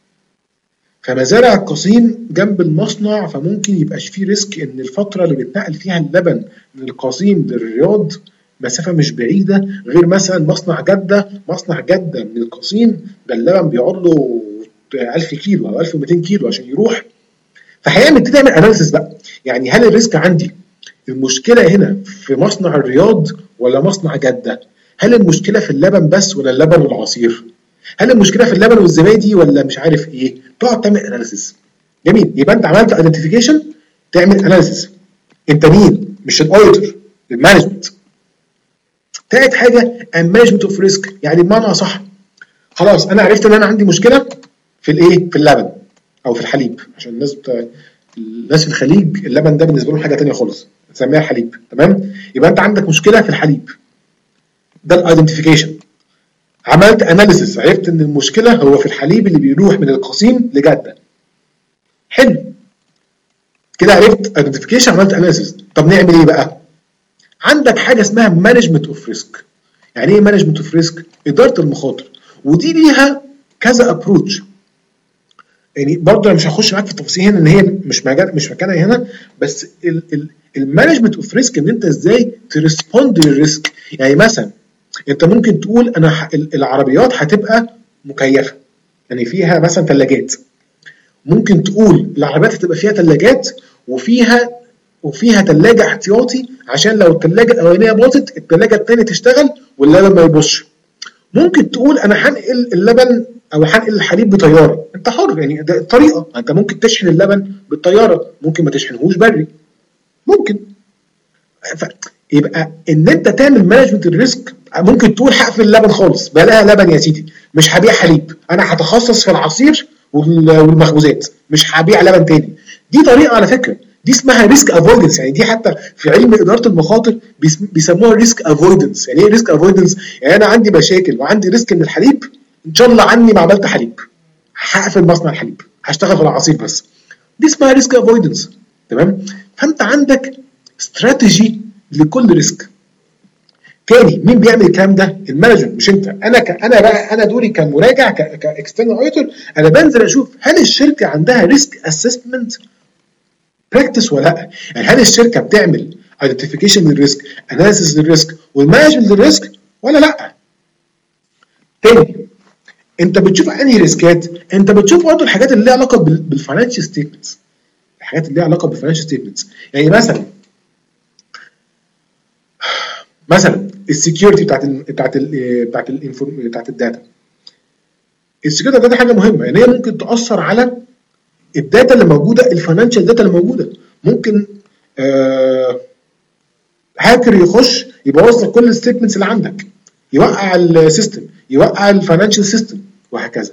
فمزارع القصيم جنب المصنع، فممكن يبقاش فيه ريسك ان الفتره اللي بيتنقل فيها اللبن من القصيم للرياض مسافه مش بعيده، غير مثلا مصنع جده. مصنع جده من القصيم ده اللبن بيقعد له ألف كيلو او ألف ومئتين كيلو عشان يروح. فهيعمل دي تعمل اناليسيس بقى، يعني هل الريسك عندي المشكله هنا في مصنع الرياض ولا مصنع جده؟ هل المشكله في اللبن بس ولا اللبن والعصير؟ هل المشكله في اللبن والزبادي ولا مش عارف ايه؟ تقعد تعمل اناليسيس. جميل، يبقى انت عملت ايدنتيفيكيشن، تعمل اناليسيس. انت مين؟ مش الاوديتور، المانجمنت. تالت حاجه المانجمنت اوف ريسك، يعني بمعنى صح خلاص انا عرفت ان انا عندي مشكله في الايه؟ في اللبن او في الحليب، عشان الناس بتا... الناس في الخليج اللبن ده بالنسبه لهم حاجه ثانيه خالص، بنسميها حليب. تمام؟ يبقى انت عندك مشكله في الحليب، ده الايدنتيفيكيشن. عملت اناليسيس، عرفت ان المشكله هو في الحليب اللي بيروح من القصيم لجده. حلو كده، عرفت ايدنتيفيكيشن، عملت اناليسيس. طب نعمل ايه بقى؟ عندك حاجه اسمها مانجمنت اوف ريسك. يعني ايه مانجمنت اوف ريسك؟ اداره المخاطر، ودي ليها كذا ابروتش. يعني برضه انا مش هخش معاك في التفاصيل هنا ان هي مش مجال مش مكانها هنا، بس المانجمنت اوف ريسك ان انت ازاي تريسبوند للريسك. يعني مثلا انت ممكن تقول انا العربيات هتبقى مكيفه، يعني فيها مثلا ثلاجات. ممكن تقول العربيات هتبقى فيها ثلاجات وفيها وفيها ثلاجه احتياطي عشان لو الثلاجه الاولانيه باظت الثلاجه الثانيه تشتغل واللبن ما يبوظش. ممكن تقول انا هنقل اللبن او هنقل الحليب بطياره، انت حر، يعني ده الطريقه. انت ممكن تشحن اللبن بالطياره، ممكن ما تشحنهوش بري، ممكن. يبقى ان انت تعمل مانجمنت الريسك، ممكن تقول هقفل اللبن خالص، بلاها لبن يا سيدي، مش هبيع حليب، انا هتخصص في العصير والمخبوزات، مش هبيع لبن تاني. دي طريقه على فكره، دي اسمها ريسك افويدنس. يعني دي حتى في علم اداره المخاطر بيسموها ريسك افويدنس. يعني ايه ريسك افويدنس؟ يعني انا عندي مشاكل وعندي ريسك من الحليب، ان شاء الله عني ما عملت حليب، هقفل مصنع الحليب، هشتغل في العصير بس. دي اسمها ريسك افويدنس. تمام؟ فانت عندك استراتيجي لكل ريسك. تاني مين بيعمل الكلام ده؟ المانجر، مش انت. انا ك... انا بقى انا دوري كمراجع كاكسترنال اوديتور، انا بنزل اشوف هل الشركه عندها ريسك اسسمنت براكتس ولا لا؟ يعني هل الشركه بتعمل ايدنتيفيكيشن للريسك، اناليسيس للريسك، والمانجمنت للريسك ولا لا؟ تاني انت بتشوف انهي ريسكات؟ انت بتشوف برضه الحاجات اللي ليها علاقه بالفاينانشال ستيتمنتس، الحاجات اللي ليها علاقه بالفاينانشال ستيتمنتس. يعني مثلا مثلا السكيورتي بتاعت ال بتاعت ال بتاعت الانفورم بتاعت الداتا. السكيورتي بتاعت حاجه مهمه، ان هي ممكن تاثر على الداتا اللي موجوده، الفاينانشال داتا اللي موجوده. ممكن آه هاكر يخش يبوظ لك كل الستيتمنتس اللي عندك، يوقع السيستم، يوقع الفاينانشال سيستم، وهكذا.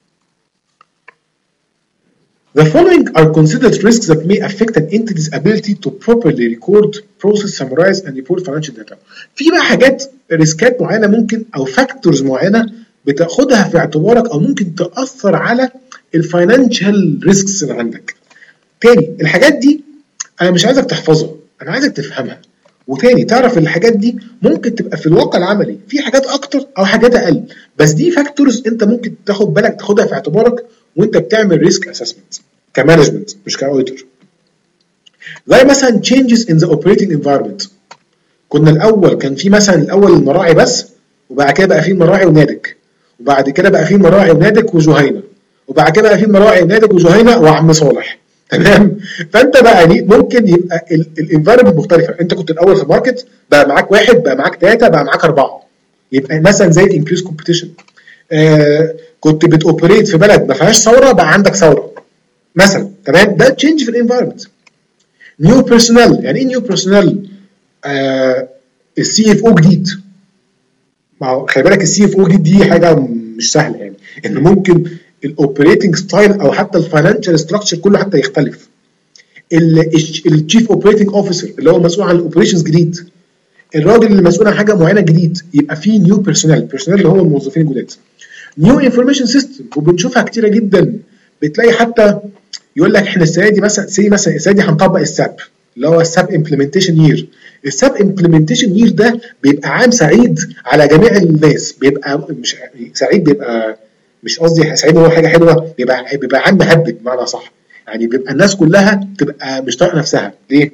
The following are considered risks that may affect an entity's ability to properly record, process, summarize and report financial data. في بقى حاجات ريسكات معينه ممكن او فاكتورز معينه بتاخدها في اعتبارك او ممكن تاثر على الفاينانشال ريسكس اللي عندك. تاني الحاجات دي انا مش عايزك تحفظها، انا عايزك تفهمها. وتاني تعرف الحاجات دي ممكن تبقى في الواقع العملي في حاجات اكتر او حاجات اقل، بس دي فاكتورز انت ممكن تاخد بالك تاخدها في اعتبارك وانت بتعمل ريسك اسسمنت كمانجمنت مش كاوديتور. زي مثلا changes in the operating environment. كنا الاول كان في مثلا الاول المراعي بس، وبعد كده بقى في مراعي ونادك، وبعد كده بقى في مراعي ونادك وجهينه، وبعد كده بقى في مراعي ونادك وجهينه وعم صالح. تمام. فانت بقى ممكن يبقى الانفايرمنت مختلفه. انت كنت الاول في ماركت بقى معاك واحد بقى معاك ثلاثه بقى معاك اربعه، يبقى مثلا زي الانكريس كومبيتيشن. آه كنت بتوبريت في بلد ما فيهاش ثوره بقى عندك ثوره مثلا. تمام. ده تشينج في الانفايرمنت. نيو بيرسونال. يعني ايه نيو بيرسونال؟ آه السي اف او جديد. ما هو خلي بالك السي اف او جديد دي حاجه مش سهله، يعني ان ممكن الاوبريتنج ستايل او حتى الفاينانشال ستراكشر كله حتى يختلف. التشيف اوبريتنج اوفيسر اللي هو مسؤول عن الاوبريشنز جديد، الراجل اللي مسؤول عن حاجه معينه جديد، يبقى في نيو بيرسونال. بيرسونال اللي هو الموظفين الجداد. نيو انفورميشن سيستم، وبنشوفها كتيره جدا. بتلاقي حتى يقول لك احنا السنه دي مثلا سي مثلا السنه دي هنطبق الساب اللي هو الساب امبلمنتيشن يير. الساب امبلمنتيشن يير ده بيبقى عام سعيد على جميع الناس. بيبقى مش سعيد، بيبقى مش قصدي سعيد هو حاجه حلوه، بيبقى بيبقى عام مهبب بمعنى صح. يعني بيبقى الناس كلها تبقى مش طايقه نفسها. ليه؟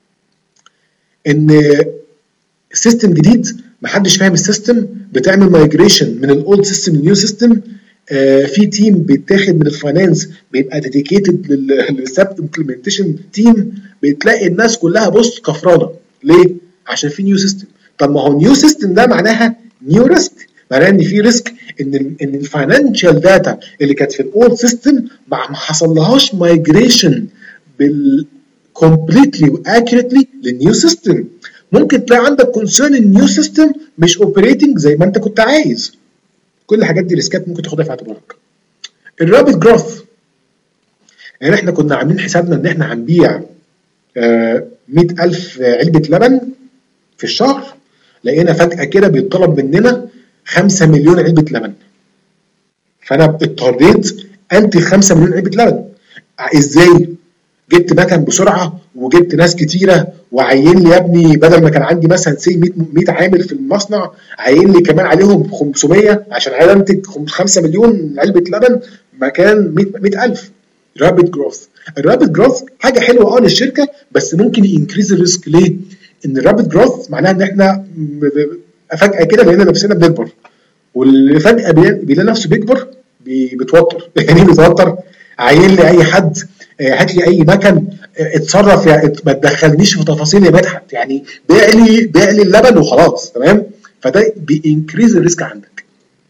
ان سيستم جديد محدش فاهم السيستم، بتعمل مايجريشن من الاولد سيستم للنيو سيستم. آه في تيم بيتاخد من الفاينانس بيبقى ديديكيتد للساب امبلمنتيشن تيم. بتلاقي الناس كلها بص كفرانه. ليه؟ عشان في نيو سيستم. طب ما هو نيو سيستم ده معناها نيو ريسك، معناها ان في ريسك ان ان الفاينانشال داتا اللي كانت في الاولد سيستم ما حصلهاش مايجريشن بال completely واكيوريتلي للنيو سيستم. ممكن تلاقي عندك كونسيرن النيو سيستم مش اوبريتنج زي ما انت كنت عايز. كل الحاجات دي ريسكات ممكن تاخدها في اعتبارك. الرابid جروث، يعني احنا كنا عاملين حسابنا ان احنا هنبيع آه مئة ألف علبة لبن في الشهر، لقينا فجأة كده بيطلب مننا خمسة مليون علبة لبن. فانا اضطريت انتج خمسة مليون علبة لبن. ازاي؟ جبت مكن بسرعه وجبت ناس كتيره وعين لي يا ابني بدل ما كان عندي مثلا سي مئة عامل في المصنع، عين لي كمان عليهم خمسمية عشان عايز انتج خمسة مليون علبه لبن مكان مئة ألف. رابid جروث. الرابid جروث حاجه حلوه اه للشركه، بس ممكن ينكريز الريسك. ليه؟ ان الرابid جروث معناها ان احنا فجاه كده لقينا نفسنا بنكبر، واللي فجاه بيلاقي نفسه بيكبر بيتوتر. يعني بيتوتر. عين لي اي حد، هات لي اي مكن، اتصرف يعني ما تدخلنيش في تفاصيل يا مدحت، يعني بيع لي بيع لي اللبن وخلاص. تمام. فده بينكريز الريسك عندك.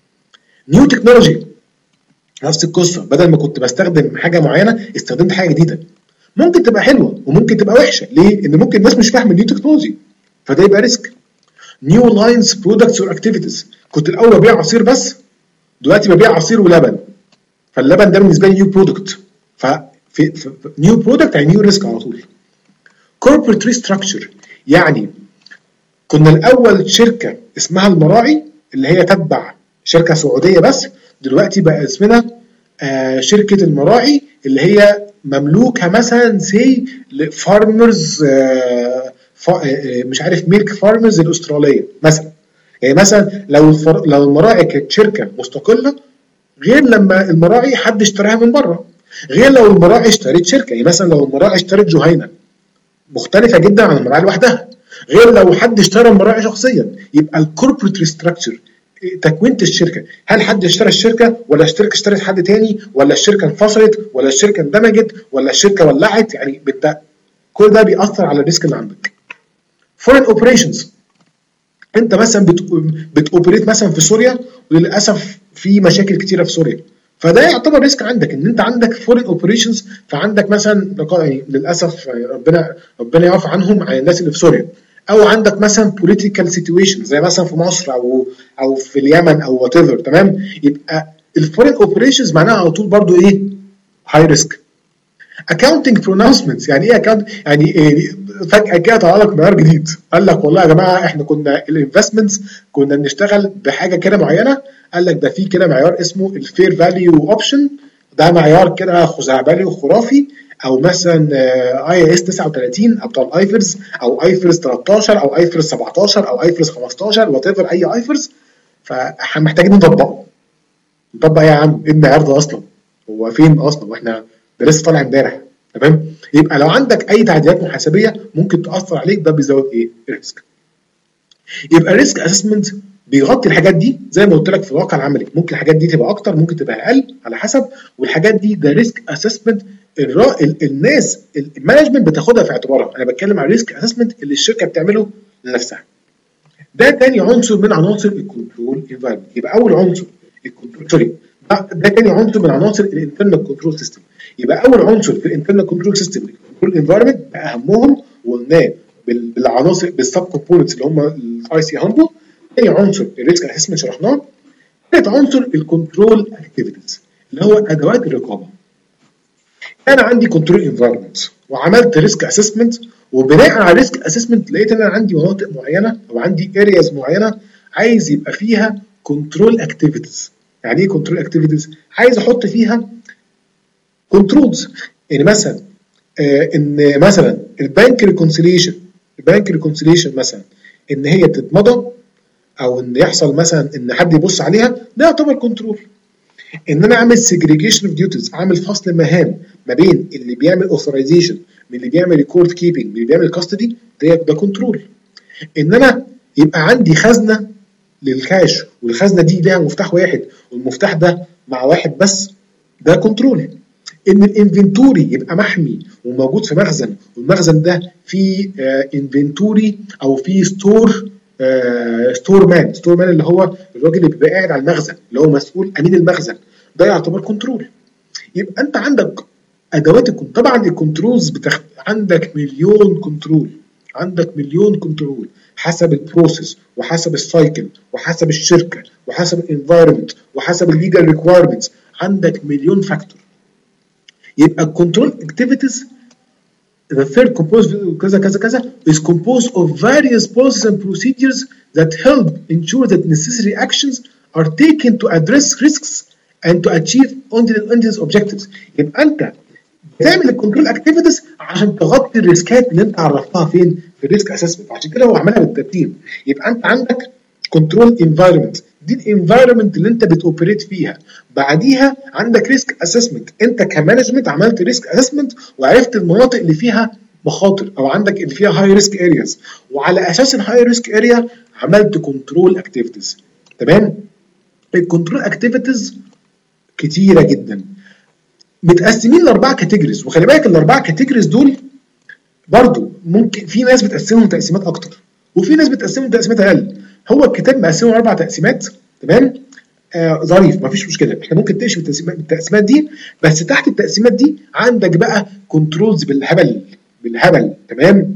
نيو تكنولوجي نفس القصه، بدل ما كنت بستخدم حاجه معينه استخدمت حاجه جديده. ممكن تبقى حلوه وممكن تبقى وحشه. ليه؟ ان ممكن الناس مش فاهمه النيو تكنولوجي، فده يبقى ريسك. نيو لاينز برودكتس اور اكتيفيتيز. كنت الاول ببيع عصير بس، دلوقتي ببيع عصير ولبن، فاللبن ده بالنسبه لي نيو برودكت. ف في نيو برودكت يعني نيو ريسك على طول. كوربريت ريستراكشر، يعني كنا الاول شركه اسمها المراعي اللي هي تتبع شركه سعوديه بس، دلوقتي بقى اسمنا آه شركه المراعي اللي هي مملوكه مثلا سي لفارمرز آه مش عارف ميلك فارمرز الاستراليه مثلا. يعني مثلا لو الفر... لو المراعي كانت شركه مستقله غير لما المراعي حد اشتراها من بره، غير لو المراعي اشترت شركه. يعني مثلا لو المراعي اشترت جهينه مختلفه جدا عن المراعي لوحدها، غير لو حد اشترى المراعي شخصيا. يبقى الكوربريت ريستراكشر تكوينه الشركه، هل حد اشترى الشركه ولا الشركه اشترت حد تاني ولا الشركه انفصلت ولا الشركه اندمجت ولا الشركه ولعت. يعني بت... كل ده بيأثر على الريسك اللي عندك. فورين اوبريشنز، انت مثلا بت... بتوبريت مثلا في سوريا وللاسف في مشاكل كتيره في سوريا، فده يعتبر ريسك عندك ان انت عندك فورين اوبريشنز. فعندك مثلا يعني للاسف ربنا ربنا يعفو عنهم عن الناس اللي في سوريا، او عندك مثلا بوليتيكال سيتويشن زي مثلا في مصر او او في اليمن او وات ايفر. تمام. يبقى الفورين اوبريشنز معناها على طول برضو ايه؟ هاي ريسك. اكاونتنج برونونسمنتس، يعني ايه اكاونت؟ يعني إيه؟ فجاه كده طلع لك معيار جديد، قال لك والله يا جماعه احنا كنا الانفستمنتس كنا بنشتغل بحاجه كده معينه، قال لك ده في كده معيار اسمه الفير فاليو اوبشن، ده معيار كده خزعبلي وخرافي، او مثلا اي اس تسعة وثلاثين او بتاع الايفرز، او ايفرز تلتاشر او ايفرز سبعتاشر او ايفرز خمستاشر وات ايفر اي ايفرز. فاحنا محتاجين نطبقه. نطبق ايه يا عم؟ ايه المعيار ده اصلا؟ هو فين اصلا؟ واحنا ده لسه طالع امبارح. تمام؟ يبقى لو عندك اي تعديلات محاسبيه ممكن تاثر عليك، ده بيزود ايه؟ الريسك. يبقى الريسك اسسمنت بيغطي الحاجات دي زي ما قلت لك في الواقع العملي، ممكن الحاجات دي تبقى اكتر ممكن تبقى اقل على حسب، والحاجات دي ده ريسك اسسمنت الناس المانجمنت بتاخدها في اعتبارها. انا بتكلم على الريسك اسسمنت اللي الشركه بتعمله لنفسها. ده تاني عنصر من عناصر الكنترول انفايرمنت. يبقى اول عنصر الكنترول سوري ده تاني عنصر من عناصر الانترنال كنترول سيستم. يبقى اول عنصر في الانترنال كنترول سيستم الكنترول انفايرمنت، اهمهم وقلناه بالعناصر بالسب كومبوننتس اللي هم الاي سي هامبل. تاني عنصر الريسك اسسمنت شرحناه. ثالث عنصر الكنترول اكتيفيتيز اللي هو ادوات الرقابه. انا عندي كنترول انفايرمنت وعملت ريسك اسسمنت، وبناء على ريسك اسسمنت لقيت ان انا عندي مناطق معينه او عندي ارياز معينه عايز يبقى فيها كنترول اكتيفيتيز. يعني ايه كنترول اكتيفيتيز؟ عايز احط فيها كنترولز. يعني مثلا آه ان مثلا البنك ريكونسيليشن البنك ريكونسيليشن مثلا ان هي تتمضى او ان يحصل مثلا ان حد يبص عليها، ده يعتبر كنترول. ان انا اعمل سيجريجيشن اوف ديوتيز، اعمل فصل مهام ما بين اللي بيعمل اوثرايزيشن من اللي بيعمل ريكورد كيبنج من اللي بيعمل كاستدي، ده ده كنترول. ان انا يبقى عندي خزنه للكاش والخزنه دي ليها مفتاح واحد والمفتاح ده مع واحد بس، ده كنترول. ان الانفنتوري يبقى محمي وموجود في مخزن، والمخزن ده فيه انفنتوري او فيه ستور ستور مان ستور مان اللي هو الراجل اللي بيبقى قاعد على المخزن اللي هو مسؤول امين المخزن، ده يعتبر كنترول. يبقى انت عندك ادوات الكنترول. طبعا الكنترولز بتخ... عندك مليون كنترول عندك مليون كنترول حسب البروسيس وحسب السايكل وحسب الشركه وحسب الانفايرمنت وحسب الليجال ريكوايرمنتس، عندك مليون فاكتور. يبقى الكنترول اكتيفيتيز the third composed كذا كذا كذا is composed of various policies and procedures that help ensure that necessary actions are taken to address risks and to achieve endless objectives. يبقى انت بتعمل الكنترول اكتيفيتيز عشان تغطي الريسكات اللي انت عرفتها فين في الريسك اسسمنت، عشان كده هو عملها بالترتيب. يبقى انت عندك كنترول انفايرمنت، دي الانفايرمنت اللي انت بتوبريت فيها. بعديها عندك ريسك اسسمنت، انت كمانجمنت عملت ريسك اسسمنت وعرفت المناطق اللي فيها مخاطر او عندك اللي فيها هاي ريسك ارياز، وعلى اساس الهاي ريسك اريا عملت كنترول اكتيفيتيز. تمام؟ الكنترول اكتيفيتيز كتيره جدا متقسمين لاربعه كاتيجوريز، وخلي بالك الاربعه كاتيجوريز دول برضو ممكن في ناس بتقسمهم تقسيمات اكتر وفي ناس بتقسمهم تقسيمات اقل. هو الكتاب مقسمهم اربع تقسيمات. تمام؟ آه ظريف، مفيش مشكله، احنا ممكن تمشي بالتقسيمات دي، بس تحت التقسيمات دي عندك بقى كنترولز بالهبل بالهبل. تمام؟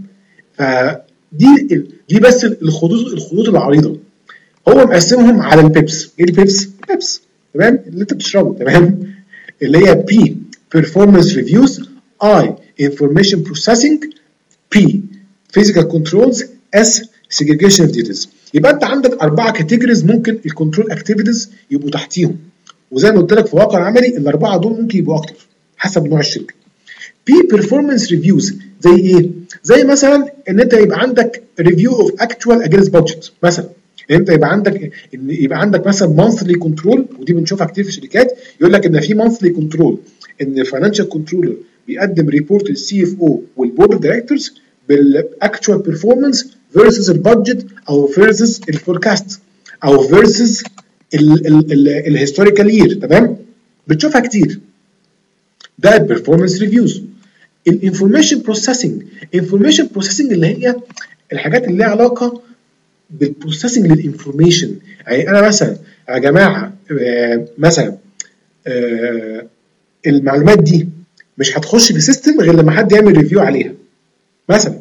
فدي دي بس الخطوط الخطوط العريضه. هو مقسمهم على البيبس. ايه البيبس؟ بيبس. تمام؟ اللي انت بتشربه. تمام؟ اللي هي بي performance reviews، I information processing، P physical controls، S segregation of duties. يبقى انت عندك اربعه كاتيجوريز ممكن الكنترول اكتيفيتيز يبقوا تحتيهم، وزي ما قلت لك في واقع عملي الاربعه دول ممكن يبقوا اكتر حسب نوع الشركه. P performance reviews زي ايه؟ زي مثلا ان انت يبقى عندك review of actual against budget مثلا، ان انت يبقى عندك ان يبقى عندك مثلا مانثلي كنترول، ودي بنشوفها كتير في الشركات، يقول لك ان في مانثلي كنترول ان الفاينانشال كنترولر بيقدم ريبورت للسي اف او والبورد دايركتورز بالاكتشوال بيرفورمانس فيرسز البادجت او فيرسز الفوركاست او فيرسز الهيستوريكال يير. تمام؟ بتشوفها كتير. ده البرفورمانس ريفيوز. الانفورميشن بروسيسنج، انفورميشن بروسيسنج اللي هي الحاجات اللي ليها علاقه بالبروسيسنج للانفورميشن. يعني انا مثلا يا جماعه آه مثلا آه المعلومات دي مش هتخش في سيستم غير لما حد يعمل ريفيو عليها. مثلا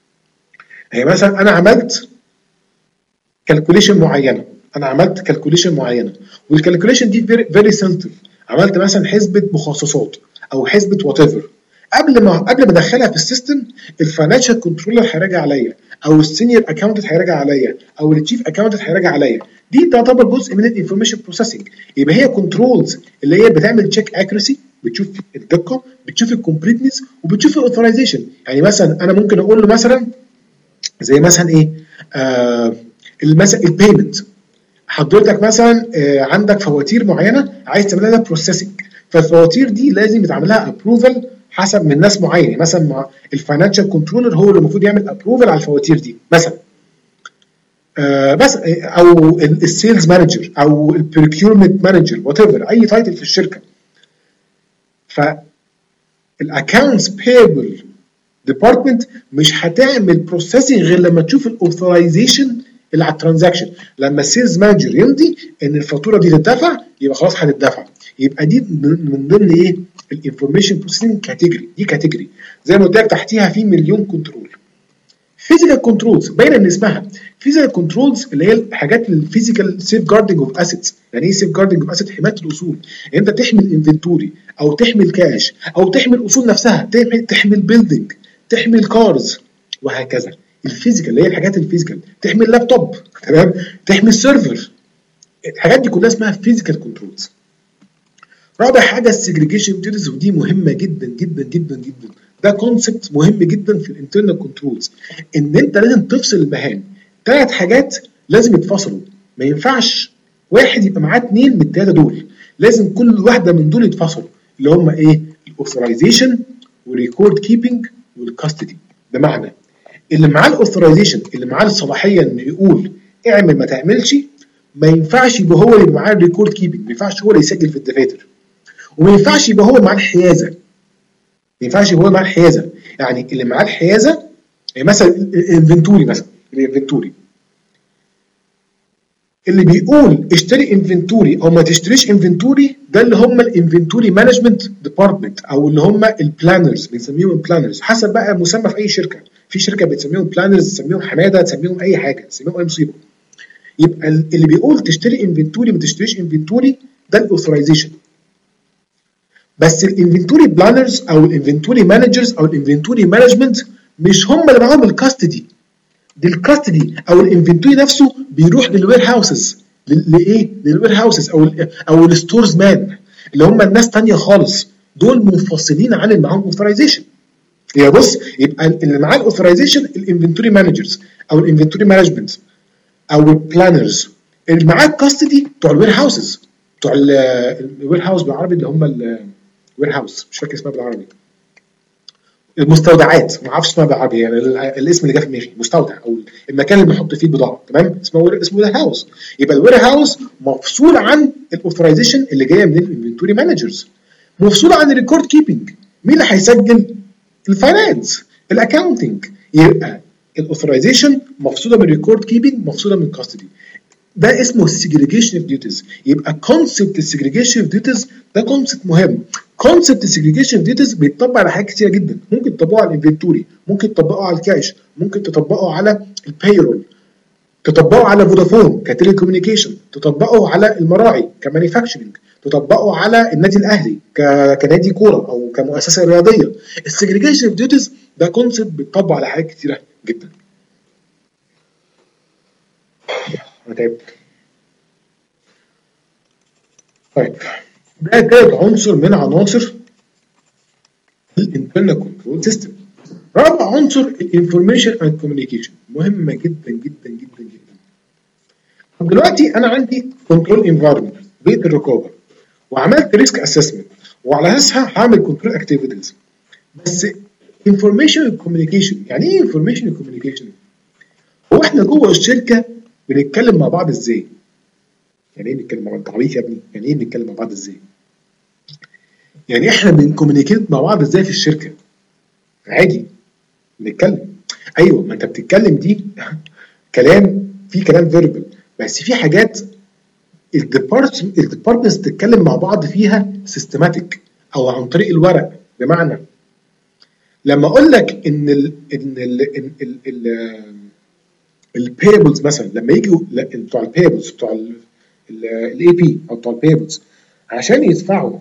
هي مثلا انا عملت كالكوليشن معينه انا عملت كالكوليشن معينه والكالكوليشن دي فيري سنسيتيف. عملت مثلا حسبه مخصصات او حسبه وات ايفر، قبل ما قبل ما ادخلها في السيستم الفاينانشال كنترولر هيراجع عليا او السينيور اكاونتنت هيراجع عليا او التشيف اكاونتنت هيراجع عليا. دي تعتبر جزء من الانفورميشن بروسيسنج. يبقى هي كنترولز اللي هي بتعمل تشيك اكيورسي، بتشوف الدقه، بتشوف الكومبليتنس، وبتشوف الاوثرايزيشن. يعني مثلا انا ممكن اقول له مثلا زي مثلا ايه آه مثلا البيمنت، حضرتك مثلا آه عندك فواتير معينه عايز تعمل لها بروسيسنج، فالفواتير دي لازم يتعمل لها ابروفل حسب من ناس معينه، مثلا مع الفاينانشال كنترولر هو اللي المفروض يعمل ابروفل على الفواتير دي مثلا، آه بس او السيلز مانجر او البريكيورمنت مانجر وات ايفر، اي تايتل في الشركه. فالاكونتس بيبل ديبارتمنت مش هتعمل بروسيسنج غير لما تشوف الاوثرايزيشن اللي على الترانزاكشن. لما السيلز مانجر يمضي ان الفاتوره دي تدفع يبقى خلاص هتدفع. يبقى دي من ضمن ايه الانفورميشن بروسيسنج كاتيجوري. دي كاتيجوري زي ما قلت لك تحتيها في مليون كنترول. فيزيكال كنترولز باينه ان اسمها فيزيكال كنترولز، اللي هي الحاجات الفيزيكال سيف جاردنج اوف اسيتس. يعني ايه سيف جاردنج اوف اسيت؟ حمايه الاصول. يعني انت تحمل انفنتوري او تحمل كاش او تحمل الاصول نفسها، تحمل تحمل بيلدينج، تحمل كارز وهكذا. الفيزيكال اللي هي الحاجات الفيزيكال، تحمل لابتوب، تمام، تحمل سيرفر. الحاجات دي كلها اسمها فيزيكال كنترولز. رابع حاجه السيجريجيشن ديوتيز، ودي مهمه جدا جدا جدا جدا. ده كونسبت مهم جدا في الانترنال كنترولز، ان انت لازم تفصل المهام. ثلاث حاجات لازم يتفصلوا، ما ينفعش واحد يبقى معاه اثنين من الثلاثه دول، لازم كل واحده من دول يتفصلوا، اللي هم ايه؟ الاوثرايزيشن والريكورد كيبنج والكاستدي. بمعنى اللي معاه الاوثرايزيشن، اللي معاه الصلاحيه انه يقول اعمل ما تعملش، ما ينفعش يبقى هو اللي معاه الريكورد كيبنج، ما ينفعش هو اللي يسجل في الدفاتر، وما ينفعش يبقى هو معاه الحيازه. ما ينفعش يبقى هو معاه الحيازه. يعني اللي معاه الحيازه يعني مثلا الانفنتوري، مثلا الانفنتوري اللي بيقول اشتري انفنتوري او ما تشتريش انفنتوري، ده اللي هم الانفنتوري مانجمنت ديبارتمنت، او اللي هم البلانرز، بنسميهم البلانرز حسب بقى مسمى في اي شركه. في شركه بتسميهم بلانرز، تسميهم حماده، تسميهم اي حاجه، تسميهم اي مصيبه. يبقى اللي بيقول تشتري انفنتوري ما تشتريش انفنتوري ده الاوثرايزيشن. بس الانفنتوري بلانرز او الانفنتوري مانجرز او الانفنتوري مانجمنت مش هم اللي معاهم الكاستدي. دي الكاستدي او الانفنتوري نفسه بيروح للوير هاوسز. لايه؟ للوير هاوسز او ال او الستورز مان، اللي هم الناس ثانيه خالص، دول منفصلين عن اللي معاهم اوثرايزيشن. يا بص، يبقى اللي معاه الاوثرايزيشن الانفنتوري مانجرز او الانفنتوري مانجمنت او البلانرز، اللي معاه الكاستدي بتوع الوير هاوسز، بتوع الوير هاوس بالعربي اللي هم الوير هاوس، مش فاكر اسمها بالعربي، المستودعات، ما اعرفش اسمها بالعربي، يعني الاسم اللي جه في دماغي مستودع او المكان اللي بنحط فيه البضاعه، تمام، اسمه اسمه وير هاوس. يبقى الوير هاوس مفصول عن الاوثرايزيشن اللي جايه من الانفنتوري مانجرز، مفصول عن الريكورد كيبنج. مين اللي هيسجل؟ الفاينانس، الاكاونتنج. يبقى الاوثرايزيشن مفصوله من الريكورد كيبنج، مفصوله من الكاستدي. ده اسمه السيجريجيشن اوف ديوتيز. يبقى كونسبت السيجريجيشن اوف ديوتيز ده كونسبت مهم. كونسبت السيجريجيشن اوف ديوتيز بيتطبق على حاجات كتيره جدا. ممكن تطبقه على الانفنتوري، ممكن تطبقه على الكاش، ممكن تطبقه على البايرول، تطبقه على فودافون كتيلي كوميونيكيشن، تطبقه على المراعي كمانيفاكتشرنج، تطبقه على النادي الاهلي كنادي كوره او كمؤسسه رياضيه. السيجريجيشن اوف ديوتيز ده كونسبت بيتطبق على حاجات كتيره جدا. انا تعبت. طيب، ده تالت عنصر من عناصر الانترنال كنترول سيستم. رابع عنصر الانفورميشن اند كوميونيكيشن، مهمه جدا جدا جدا جدا. طب دلوقتي انا عندي كنترول انفايرمنت، بيئه الرقابه، وعملت ريسك اسسمنت، وعلى اساسها هعمل كنترول اكتيفيتيز. بس انفورميشن اند كوميونيكيشن، يعني ايه انفورميشن اند كوميونيكيشن؟ هو احنا جوه الشركه بنتكلم مع بعض ازاي؟ يعني ايه بنتكلم مع بعض؟ تعريف يا ابني، يعني ايه بنتكلم مع بعض ازاي؟ يعني احنا بنكوميونيكيت مع بعض ازاي في الشركه؟ عادي نتكلم. ايوه، ما انت بتتكلم دي كلام، في كلام فيربال، بس في حاجات الديبارتمنتس تتكلم مع بعض فيها سيستماتيك او عن طريق الورق. بمعنى لما اقول لك ان ال ان ال ال ال البيبلز مثلا لما يجوا بتوع البيبلز بتوع الاي بي او بتوع البيبلز عشان يدفعوا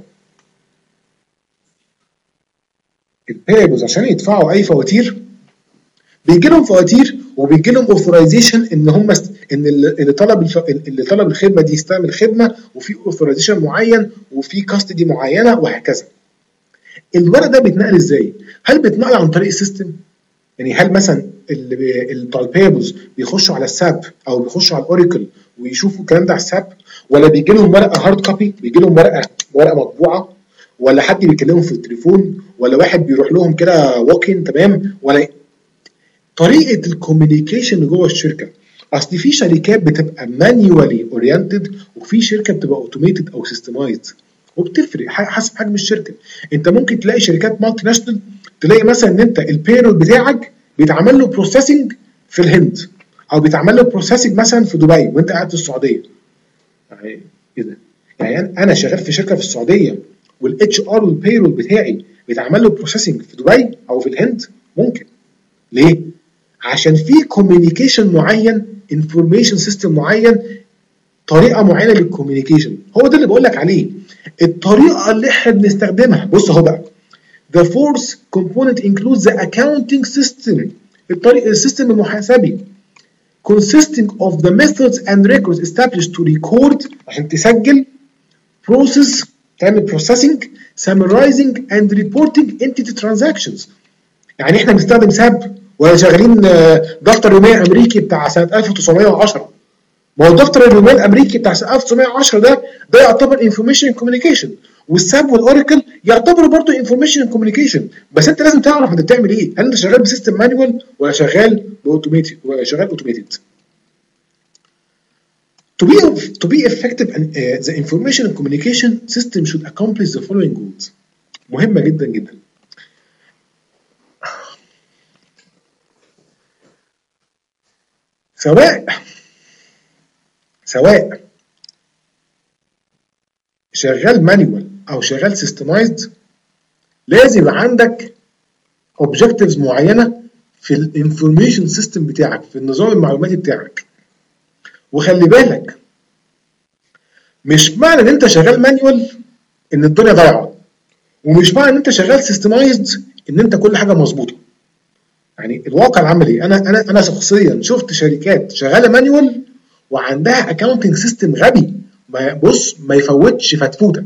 البيبلز عشان يدفعوا اي فواتير، بيجي لهم فواتير وبيجي لهم اوثرايزيشن ان هم است... ان اللي طلب الف... اللي طلب الخدمه دي يستعمل خدمه، وفي اوثرايزيشن معين وفي كاستدي معينه وهكذا. الورق ده بيتنقل ازاي؟ هل بيتنقل عن طريق السيستم؟ يعني هل مثلا اللي بتوع البيبلز بيخشوا على الساب او بيخشوا على الاوراكل ويشوفوا الكلام ده على الساب، ولا بيجي لهم ورقه هارد كوبي، بيجي لهم ورقه ورقه مطبوعه، ولا حد بيكلمهم في التليفون، ولا واحد بيروح لهم كده ووكين تمام، ولا طريقه الكوميونيكيشن اللي جوه الشركه؟ اصل في شركات بتبقى مانيوالي اورينتد وفي شركه بتبقى اوتوميتد او سيستمايزد، وبتفرق حسب حجم الشركه. انت ممكن تلاقي شركات مالتي ناشونال تلاقي مثلا ان انت البيرول بتاعك بيتعمل له بروسيسنج في الهند، او بيتعمل له بروسيسنج مثلا في دبي وانت قاعد في السعوديه. يعني ايه ده؟ يعني انا شغال في شركه في السعوديه والاتش ار والبيرول بتاعي بيتعمل له بروسيسنج في دبي او في الهند؟ ممكن. ليه؟ عشان في كوميونيكيشن معين، انفورميشن سيستم معين، طريقه معينه للكوميونيكيشن. هو ده اللي بقول لك عليه. الطريقه اللي احنا بنستخدمها، بص اهو بقى. The fourth component includes the accounting system. الطريق السيستم المحاسبي consisting of the methods and records established to record عشان تسجل، process تعمل processing, summarizing and reporting entity transactions. يعني احنا بنستخدم ساب ولا شغالين دفتر يومي امريكي بتاع سنه ألف وتسعمية وعشرة؟ ما هو الدفتر اليومي الامريكي بتاع سنه ألف وتسعمية وعشرة ده ده يعتبر انفورميشن كوميونيكيشن، والساب والاوراكل يعتبروا برضه انفورميشن كوميونيكيشن. بس انت لازم تعرف انت بتعمل ايه، هل انت شغال بسيستم مانوال ولا شغال باوتوميتد ولا شغال اوتوميتد. To be to be effective and uh, the information and communication system should accomplish the following goals. مهمه جدا جدا. سواء سواء شغال مانيوال او شغال سيستمايزد، لازم يبقى عندك اوبجكتيفز معينه في الانفورميشن سيستم بتاعك، في النظام المعلوماتي بتاعك. وخلي بالك، مش معنى ان انت شغال مانيوال ان الدنيا ضايعه، ومش معنى ان انت شغال سيستمايزد ان انت كل حاجه مظبوطه. يعني الواقع العملي ايه؟ انا انا انا شخصيا شفت شركات شغاله مانيوال وعندها اكاونتنج سيستم غبي، ما بص ما يفوتش فتفوته.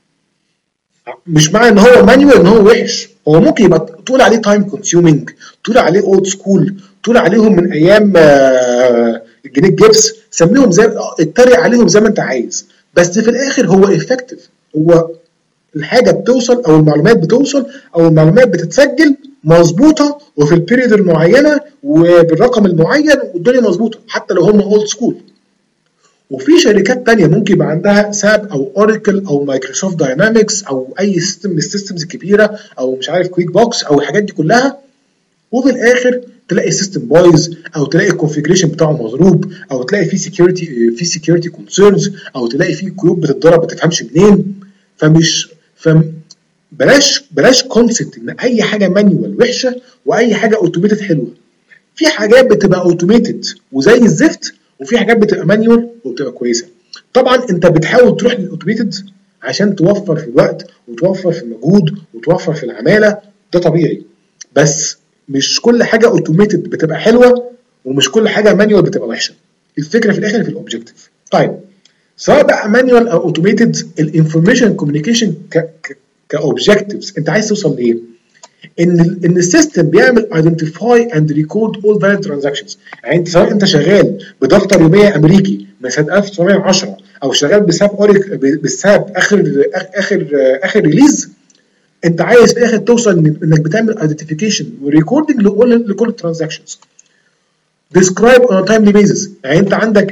مش معنى ان هو مانيوال ان هو وحش، هو ممكن يبقى تقول عليه تايم كونسيومينج، تقول عليه اولد سكول، تقول عليهم من ايام الجنيه جيبس، سميهم زي اتريق عليهم زي ما انت عايز، بس في الاخر هو افكتيف. هو الحاجه بتوصل او المعلومات بتوصل او المعلومات بتتسجل مظبوطه وفي البيريد المعينه وبالرقم المعين والدنيا مظبوطه حتى لو هم اولد سكول. وفي شركات تانية ممكن يبقى عندها ساب او اوراكل او مايكروسوفت داينامكس او اي سيستم من السيستمز الكبيره او مش عارف كويك بوكس او الحاجات دي كلها، وفي الاخر تلاقي السيستم بايظ، او تلاقي الكونفيجريشن بتاعه مضروب، او تلاقي فيه سكيورتي في سكيورتي كونسيرنز، او تلاقي فيه كيوب بتتضرب ما تفهمش منين. فمش فم بلاش بلاش كونسبت ان اي حاجه مانيوال وحشه واي حاجه اوتوميتد حلوه. في حاجات بتبقى اوتوميتد وزي الزفت، وفي حاجات بتبقى مانيوال وبتبقى كويسه. طبعا انت بتحاول تروح للاوتوميتد عشان توفر في الوقت وتوفر في المجهود وتوفر في العماله، ده طبيعي. بس مش كل حاجه اوتوميتد بتبقى حلوه، ومش كل حاجه مانيوال بتبقى وحشه. الفكره في الاخر في الاوبجكتيف. طيب سواء بقى مانيوال او اوتوميتد، الانفورميشن كوميونيكيشن كاوبجكتيفز انت عايز توصل لايه؟ ان ان السيستم بيعمل identify and record all valid transactions. يعني انت سواء انت شغال بدفتر يوميه امريكي من سنه ألف وتسعمية وعشرة او شغال بساب اوريك بالساب اخر اخر اخر ريليز، انت عايز في الاخر توصل انك بتعمل identification وريكوردنج لكل لكل الترانزاكشنز. describe on a timely basis. يعني انت عندك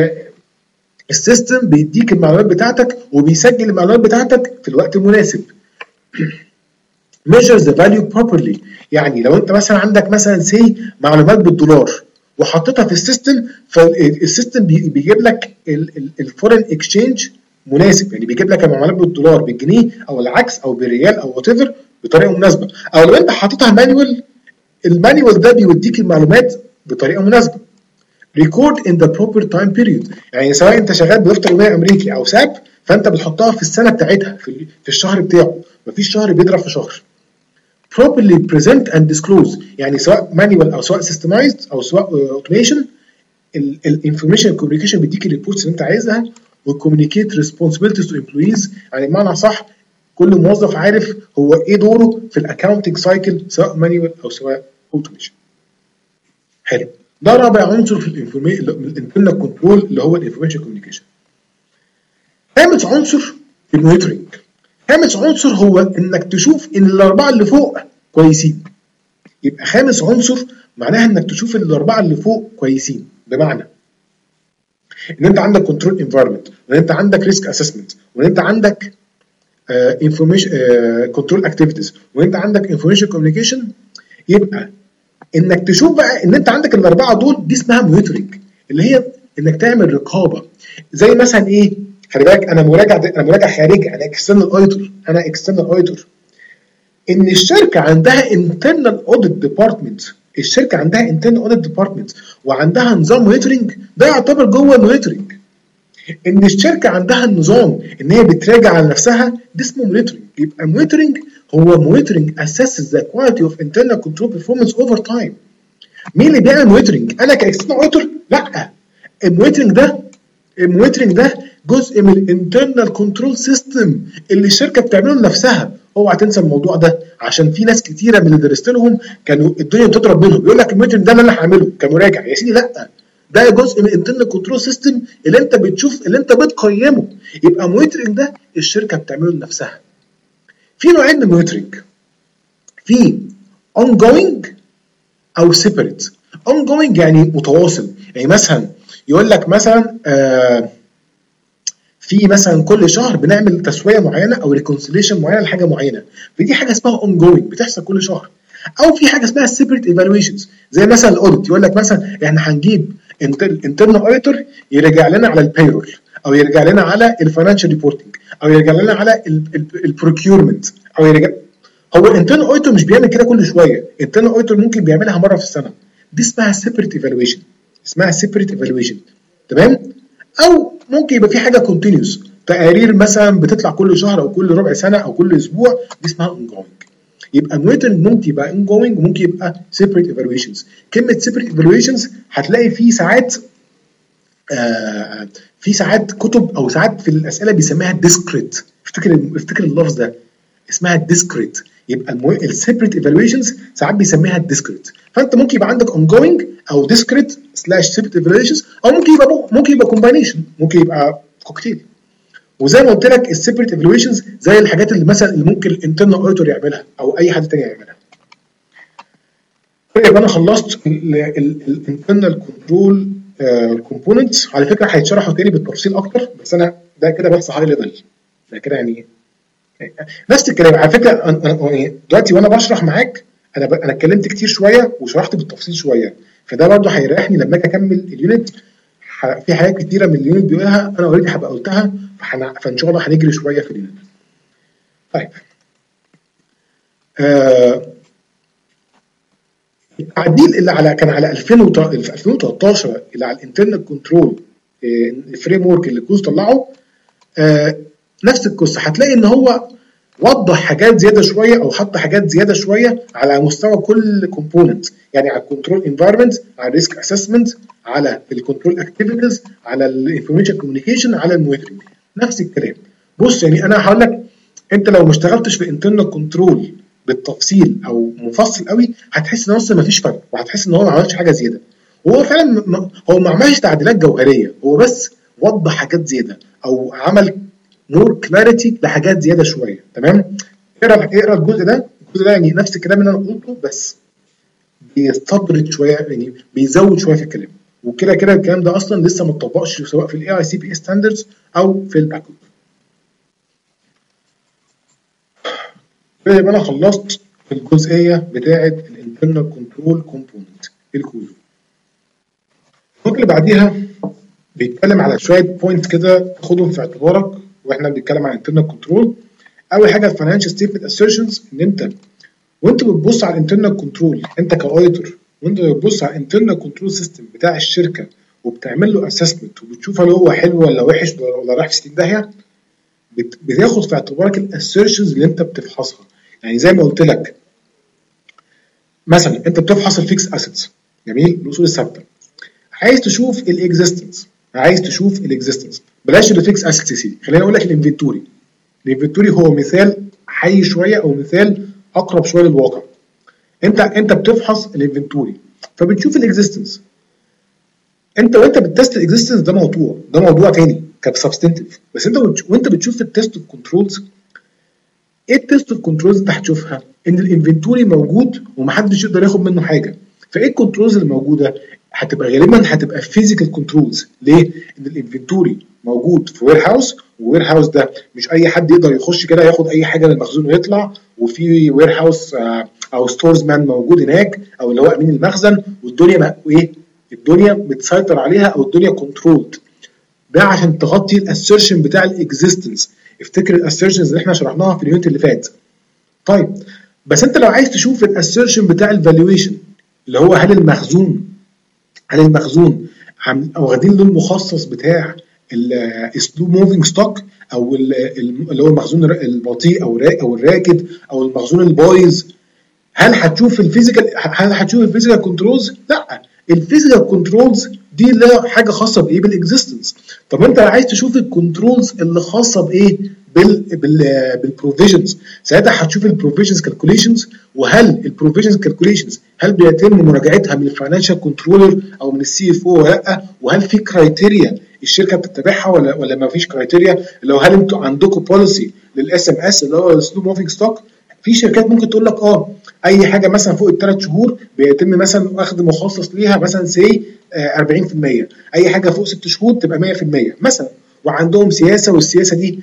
السيستم بيديك المعلومات بتاعتك وبيسجل المعلومات بتاعتك في الوقت المناسب. measures the value properly. يعني لو انت مثلا عندك مثلا سي معلومات بالدولار وحطيتها في السيستم، فالسيستم بيجيب لك الفورين اكسشينج مناسب، يعني بيجيب لك المعلومات بالدولار بالجنيه او العكس او بالريال او وات ايفر بطريقه مناسبه. او لو انت حاططها مانيوال، المانيوال ده بيوديك المعلومات بطريقه مناسبه. record in the proper time period. يعني سواء انت شغال بدفتر يومي امريكي او ساب، فانت بتحطها في السنه بتاعتها في, في الشهر بتاعه، مفيش شهر بيضرب في شهر. properly present and disclose، يعني سواء manual او سواء systemized او سواء automation، الانفورميشن كوميونيكيشن بيديك الريبورتس اللي انت عايزها، وكوميونيكيت ريسبونسبيلتيز تو امبلويز، يعني بمعنى صح كل موظف عارف هو ايه دوره في الاكونتنج سايكل سواء مانيوال او سواء اوتوميشن. حلو، ده رابع عنصر في الانفورميشن الانترنال كنترول اللي هو الانفورميشن كوميونيكيشن. خامس عنصر المونيتورنج. خامس عنصر هو انك تشوف ان الاربعه اللي فوق كويسين. يبقى خامس عنصر معناها انك تشوف ان الاربعه اللي فوق كويسين، بمعنى ان انت عندك كنترول انفايرمنت، وان انت عندك ريسك اسسمنت، وان انت عندك انفورميشن كنترول اكتيفيتيز، وان انت عندك انفورميشن كوميونيكيشن. يبقى انك تشوف بقى ان انت عندك الاربعه دول، دي اسمها مونيتورنج، اللي هي انك تعمل رقابه. زي مثلا ايه؟ خلي بالك انا مراجع انا مراجع خارجي، انا اكسترنال اوديتور، انا اكسترنال اوديتور. ان الشركه عندها انترنال اوديت ديبارتمنت، الشركه عندها انترنال اوديت ديبارتمنت وعندها نظام مونيتورنج، ده يعتبر جوه المونيتورنج. ان الشركه عندها النظام ان هي بتراجع على نفسها، ده اسمه مونيتورنج. يبقى المونيتورنج هو مونيتورنج اسسز ذا كواليتي اوف انترنال كنترول بيرفورمانس اوفر تايم. مين اللي بيعمل مونيتورنج؟ انا كاكسترنال اوديتور؟ لا، المونيتورنج ده المونيتورنج ده جزء من الانترنال كنترول سيستم اللي الشركه بتعمله لنفسها. اوعى تنسى الموضوع ده، عشان في ناس كتيره من اللي درست لهم كانوا الدنيا بتضرب منهم، بيقول لك المونيتورنج ده اللي انا هعمله كمراجع. يا سيدي لا، ده جزء من الانترنال كنترول سيستم اللي انت بتشوف، اللي انت بتقيمه. يبقى المونيتورنج ده الشركه بتعمله لنفسها. في نوعين من المونيتورنج، في ongoing او separate. ongoing يعني متواصل، يعني مثلا يقول لك مثلا آه في مثلا كل شهر بنعمل تسويه معينه او ريكونسيليشن معينه لحاجه معينه، فدي حاجه اسمها ongoing بتحصل كل شهر. او في حاجه اسمها separate evaluations، زي مثلا الاوديت، يقول لك مثلا احنا هنجيب انترنال اوديتور يرجع لنا على البيرول، او يرجع لنا على الفاينانشال ريبورتنج، او يرجع لنا على البروكيورمنت، او يرجع. هو الانترنال اوديتور مش بيعمل كده كل شويه، الانترنال اوديتور ممكن بيعملها مره في السنه، دي اسمها separate evaluation، اسمها separate evaluation. تمام؟ او ممكن يبقى في حاجه كونتينيوس، تقارير مثلا بتطلع كل شهر او كل ربع سنه او كل اسبوع، دي اسمها ongoing. يبقى المونيتورنج ممكن يبقى ongoing وممكن يبقى separate evaluations. كلمه separate evaluations هتلاقي في ساعات آه في ساعات كتب او ساعات في الاسئله بيسميها discrete، افتكر افتكر اللفظ ده، اسمها discrete. يبقى السيبريت ايفالويشنز ساعات بيسميها الديسكريت. فانت ممكن يبقى عندك ongoing او discrete سلاش سيبريت ايفالويشنز، او ممكن يبقى ممكن يبقى كومباينيشن، ممكن يبقى كوكتيل. وزي ما قلت لك السيبريت ايفالويشنز زي الحاجات اللي مثلا اللي ممكن الانترنال اوديتور يعملها او اي حد تاني يعملها. يبقى انا خلصت الانترنال كنترول كومبوننتس. على فكره هيتشرحوا تاني بالتفصيل اكتر، بس انا ده كده بس هاي ليفل، ده كده يعني نفس الكلام. على فكره انا دلوقتي وانا بشرح معاك انا ب... انا اتكلمت كتير شويه وشرحت بالتفصيل شويه، فده برضه هيريحني لما اجي اكمل اليونت. ح... في حاجات كتيره من اليونت بيقولها انا اوريدي هبقى قلتها، فحن... فان شاء الله هنجري شويه في اليونت. طيب آه... التعديل اللي على كان على ألفين وتلتاشر اللي على الانترنال كنترول الفريم ورك اللي كوز طلعه، آه... نفس القصه. هتلاقي ان هو وضح حاجات زياده شويه او حط حاجات زياده شويه على مستوى كل كومبوننت، يعني على الكنترول انفايرمنت، على الريسك اسسمنت، على الكنترول اكتيفيتيز، على الانفورميشن كوميونيكيشن، على المونيتورنج، نفس الكلام. بص يعني انا هقول لك، انت لو ما اشتغلتش في الانترنال كنترول بالتفصيل او مفصل قوي هتحس ان اصلا ما فيش فرق، وهتحس ان هو ما عملش حاجه زياده. وهو فعلا م... هو ما عملش تعديلات جوهريه، هو بس وضح حاجات زياده او عمل مور كلاريتي لحاجات زياده شويه. تمام؟ اقرا اقرا الجزء ده، الجزء ده يعني نفس الكلام اللي انا قلته، بس بيستطرد شويه، يعني بيزود شويه في الكلام. وكده كده الكلام ده اصلا لسه ما اتطبقش سواء في الاي اي سي بي ستاندردز او في الاكود. يبقى انا خلصت الجزئيه بتاعه الانترنال كنترول كومبوننت الكود. النقطه اللي بعديها بيتكلم على شويه بوينت كده تاخدهم في اعتبارك واحنا بنتكلم عن الانترنال كنترول. اول حاجه الفاينانشال ستيتمنت اسيرشنز، ان انت وانت بتبص على الانترنال كنترول، انت كاوديتور وانت بتبص على الانترنال كنترول سيستم بتاع الشركه وبتعمل له اسسمنت وبتشوف هل هو حلو ولا وحش ولا رايح في ستين داهيه، بتاخد في اعتبارك الاسيرشنز اللي انت بتفحصها. يعني زي ما قلت لك مثلا انت بتفحص الفيكس اسيتس، جميل، الاصول الثابته، عايز تشوف الاكزيستنس، عايز تشوف الاكزيستنس بلاش الفيكس اسيتس يا سيدي، خليني اقول لك الانفنتوري. الانفنتوري هو مثال حي شويه او مثال اقرب شويه للواقع. انت انت بتفحص الانفنتوري فبتشوف الاكزيستنس. انت وانت بتست الاكزيستنس ده موضوع ده موضوع تاني كسبستنتيف، بس انت وانت بتشوف التست اوف كنترولز، ايه التست اوف كنترولز انت هتشوفها؟ ان الانفنتوري موجود ومحدش يقدر ياخد منه حاجه. فايه الكنترولز اللي موجوده؟ هتبقى غالبا هتبقى فيزيكال كنترولز. ليه؟ ان الانفنتوري موجود في وير هاوس، والوير هاوس ده مش اي حد يقدر يخش كده ياخد اي حاجه من المخزون ويطلع، وفي وير هاوس او ستورز مان موجود هناك، او اللي هو امين المخزن، والدنيا ايه؟ الدنيا متسيطر عليها او الدنيا كنترولد. ده عشان تغطي الاسيرشن بتاع الاكزيستنس. افتكر الاسيرشنز اللي احنا شرحناها في اليونت اللي فات. طيب بس انت لو عايز تشوف الاسيرشن بتاع الفالويشن، اللي هو هل المخزون هل المخزون واخدين له المخصص بتاع السلو موفينج ستوك، او اللي هو المخزون البطيء او او الراكد او المخزون البايظ، هل هتشوف الفيزيكال هل هتشوف الفيزيكال كنترولز؟ لا، الفيزيكال كنترولز دي لها حاجه خاصه بايه؟ بالاكزيستنس. طب انت عايز تشوف الكنترولز اللي خاصه بايه؟ بال بال بالبروفيجنز، ساعتها هتشوف البروفيجنز كالكوليشنز، وهل البروفيجنز كالكوليشنز هل بيتم مراجعتها من الفاينانشال كنترولر او من السي اف او ولا لا، وهل في كرايتيريا الشركه بتتبعها ولا ولا ما فيش كرايتيريا. لو هل انتوا عندكم بوليسي للاس ام اس اللي هو السلو موفينج ستوك، في شركات ممكن تقول لك اه اي حاجه مثلا فوق الثلاث شهور بيتم مثلا اخذ مخصص ليها مثلا سي أربعين في المية، اي حاجه فوق ست شهور تبقى مية في المية مثلا، وعندهم سياسه، والسياسه دي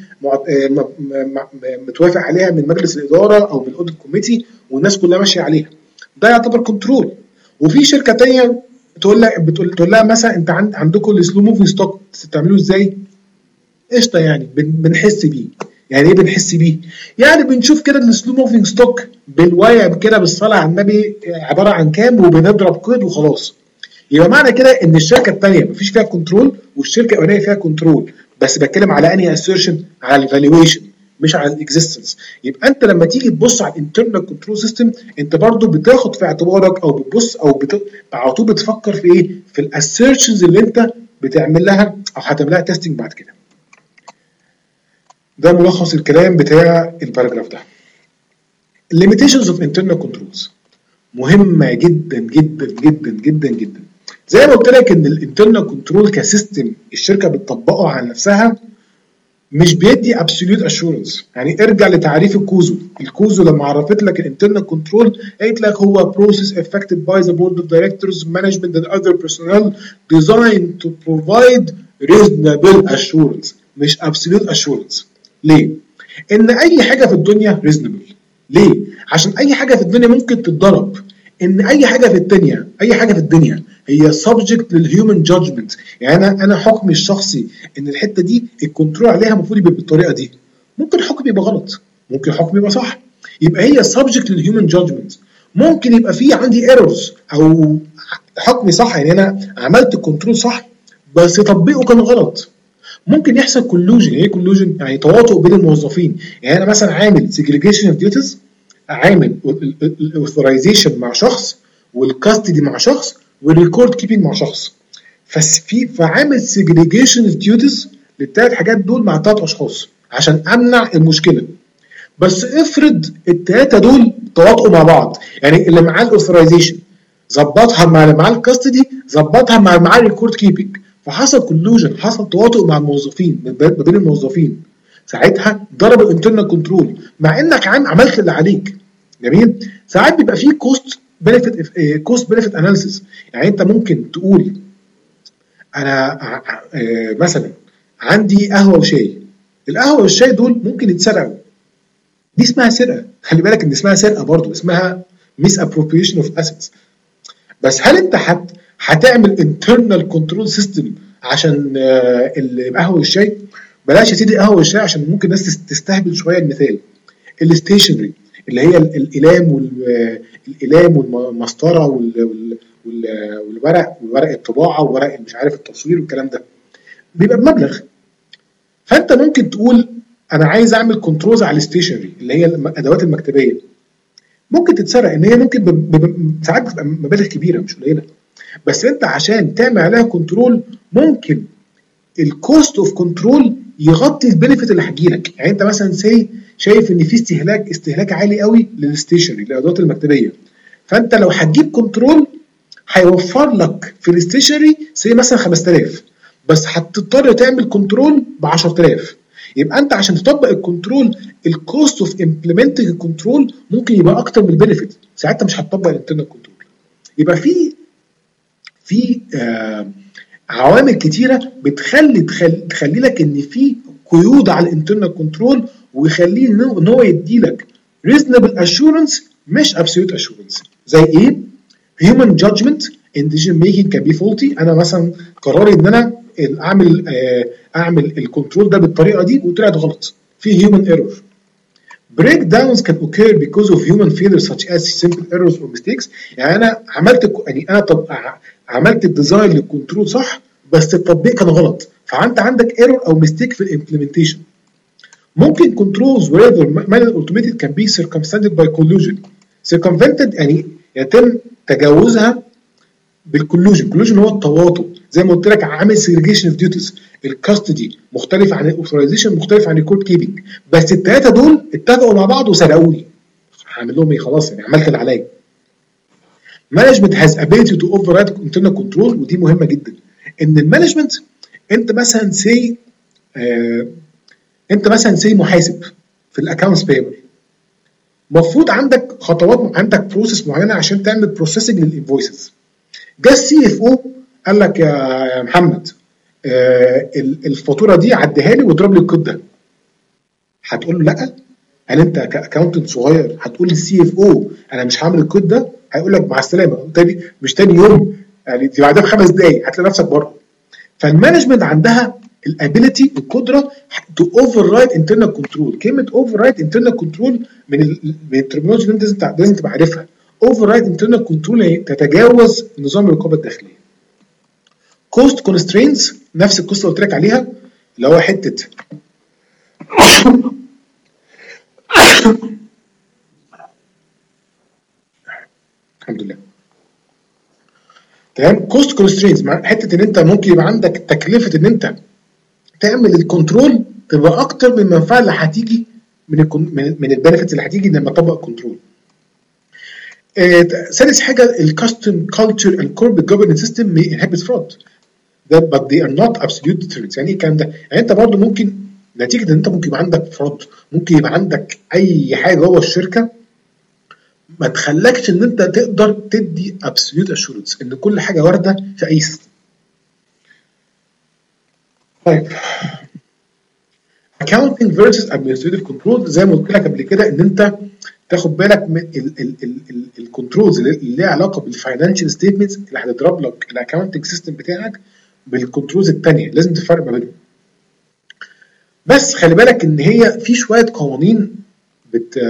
متوافق عليها من مجلس الاداره او من الاوديت كوميتي والناس كلها ماشيه عليها. ده يعتبر كنترول. وفي شركه ثانيه تقول لها بتقول تقول لها مثلا انت عندكم السلو موفينج ستوك بتعملوه ازاي؟ قشطه، يعني بنحس بيه. يعني ايه بنحس بيه؟ يعني بنشوف كده السلو موفينج ستوك بالوايع كده بالصلاه على النبي عباره عن كام، وبنضرب قيد وخلاص. يبقى معنى كده ان الشركه الثانيه مفيش فيها كنترول والشركه الاولانيه فيها كنترول، بس بتكلم على انهي اسيرشن؟ على الفالويشن مش على الاكزيستنس. يبقى انت لما تيجي تبص على الانترنال كنترول سيستم انت برضو بتاخد في اعتبارك او بتبص او بت... على طول بتفكر في ايه؟ في الاسيرشنز اللي انت بتعمل لها او هتعمل لها تيستنج بعد كده. ده ملخص الكلام بتاع الباراجراف ده. limitations of internal controls مهمه جدا جدا جدا جدا جدا. زي ما قلت لك ان الانترنال كنترول كسيستم الشركه بتطبقه على نفسها مش بيدي absolute assurance. يعني ارجع لتعريف الكوزو. الكوزو لما عرفت لك الانترنال كنترول قالت لك هو process effected by the board of directors, management and other personnel designed to provide reasonable assurance مش absolute assurance. ليه؟ ان اي حاجه في الدنيا reasonable. ليه؟ عشان اي حاجه في الدنيا ممكن تتضرب. ان اي حاجه في الدنيا اي حاجه في الدنيا هي subject للهيومن جادجمنت. يعني انا انا حكمي الشخصي ان الحته دي الكنترول عليها المفروض يبقى بالطريقه دي. ممكن حكمي يبقى غلط، ممكن حكمي يبقى صح. يبقى هي subject للهيومن جادجمنت. ممكن يبقى في عندي ايرورز او حكمي صح، يعني انا عملت الكنترول صح بس تطبيقه كان غلط. ممكن يحصل كولوجن. ايه كولوجن؟ يعني تواطؤ بين الموظفين. يعني انا مثلا عامل سيجريجيشن اوف ديوتيز، عامل الاوثرايزيشن مع شخص، والكاستدي مع شخص، والريكورد كيبنج مع شخص. ففي فعامل سيجريجيشن اوف ديوتيز للثلاث حاجات دول مع ثلاث اشخاص عشان امنع المشكله. بس افرض الثلاثه دول تواطؤوا مع بعض، يعني اللي معاه الاوثرايزيشن ظبطها مع اللي معاه الكاستدي، ظبطها مع اللي معاه الريكورد كيبنج، فحصل كولوجن، حصل تواطؤ مع الموظفين ما بين الموظفين. ساعتها ضرب الانترنال كنترول مع انك عملت اللي عليك. جميل. ساعات بيبقى فيه كوست بنفيت كوست بنفيت اناليسيس. يعني انت ممكن تقول انا مثلا عندي قهوه وشاي، القهوه والشاي دول ممكن يتسرقوا، دي اسمها سرقه. خلي بالك ان اسمها سرقه برضو، اسمها ميس ابروبريشن اوف اسيتس. بس هل انت حت هتعمل انترنال كنترول سيستم عشان القهوه والشاي؟ بلاش يا سيدي قهوه والشاي عشان ممكن الناس تستهبل شويه. المثال الستيشنري اللي هي الاقلام والاقلام والمسطره والورق وورق الطباعه وورق مش عارف التصوير والكلام ده بيبقى بمبلغ. فانت ممكن تقول انا عايز اعمل كنترولز على الستيشنري اللي هي الادوات المكتبيه، ممكن تتسرق، ان هي ممكن ب- ب- ساعات بتبقى مبالغ كبيره مش قليله، بس انت عشان تعمل عليها كنترول ممكن الكوست اوف كنترول يغطي البنفيت اللي هتجيلك. يعني انت مثلا سي شايف ان في استهلاك استهلاك عالي قوي للستيشنري للادوات المكتبيه، فانت لو هتجيب كنترول هيوفر لك في الاستيشنري سي مثلا خمسة آلاف، بس هتضطر تعمل كنترول ب عشرة آلاف. يبقى انت عشان تطبق الكنترول الكوست اوف امبلمنتنج الكنترول ممكن يبقى اكتر من البنفيت، ساعتها مش هتطبق الانترنال كنترول. يبقى في في آه عوامل كتيره بتخلي تخلي, تخلي لك ان في قيود على الانترنال كنترول، ويخليه ان هو يدي لك reasonable assurance مش absolute assurance. زي ايه؟ human judgment in decision making can be faulty. انا مثلا قراري ان انا اعمل آه اعمل الكنترول ده بالطريقه دي وطلعت غلط، في human error. breakdowns can occur because of human failures such as simple errors or mistakes. يعني انا عملت يعني انا طب عملت الديزاين للكنترول صح، بس التطبيق كان غلط، فانت عندك ايرور او ميستيك في الامبلمنتيشن. ممكن controls wherever manual automated can be circumvented by collusion. circumvented يعني يتم تجاوزها بالكولوجن. كولوجن هو التواطؤ، زي ما قلت لك عامل segregation of duties. الكاستدي مختلف عن الاوثرايزيشن، مختلف عن الكود كيبنج، بس الثلاثه دول اتفقوا مع بعض وسرقوني، هعمل لهم ايه؟ خلاص يعني عملت اللي عليا. management has ability to override internal control، ودي مهمه جدا. ان المانجمنت انت مثلا سي آه انت مثلا سي محاسب في الاكونتس بيبل، المفروض عندك خطوات، عندك بروسيس معينه عشان تعمل بروسيسنج للانفويسز. جه السي اف او قال لك يا محمد آه الفاتوره دي عديها لي واضرب لي الكود ده، هتقول له لا؟ هل انت كاكونتنت صغير هتقول للسي اف او انا مش هعمل الكود ده؟ هيقول لك مع السلامه، تاني مش تاني يوم، يعني دي بعدها بخمس دقائق هتلاقي نفسك بره. فالمانجمنت عندها الابيليتي القدره تو اوفر رايد انترنال كنترول. كلمه اوفر رايد انترنال كنترول من ال من الترمينولوجي اللي انت لازم تبقى عارفها. اوفر رايد انترنال كنترول يعني تتجاوز نظام الرقابه الداخليه. كوست كونسترينز نفس القصه اللي قلت لك عليها، اللي هو حته الحمد لله تمام. كوست كونسترينز حته ان انت ممكن يبقى عندك تكلفه ان انت تعمل الكنترول تبقى اكتر من المنفعه اللي هتيجي من ال من, من البنفيتس اللي هتيجي لما تطبق الكنترول. سادس حاجه الكاستم كلتشر اند كوربريت جوفرنس سيستم may inhibit fraud but they are not absolute deterrents. يعني ايه الكلام ده؟ يعني انت برضه ممكن نتيجه ان انت ممكن يبقى عندك فراد، ممكن يبقى عندك اي حاجه جوه الشركه ما تخلكش ان انت تقدر تدي absolute assurance ان كل حاجه وارده في اي سيستم. طيب accounting versus administrative control، زي ما قلت لك قبل كده ان انت تاخد بالك من الكنترولز اللي ليها علاقه بالفاينانشال ستيتمنتس اللي هتضرب لك الاكونتنج سيستم بتاعك بالكنترولز الثانيه، لازم تفرق ما بينهم. بس خلي بالك ان هي في شويه قوانين بت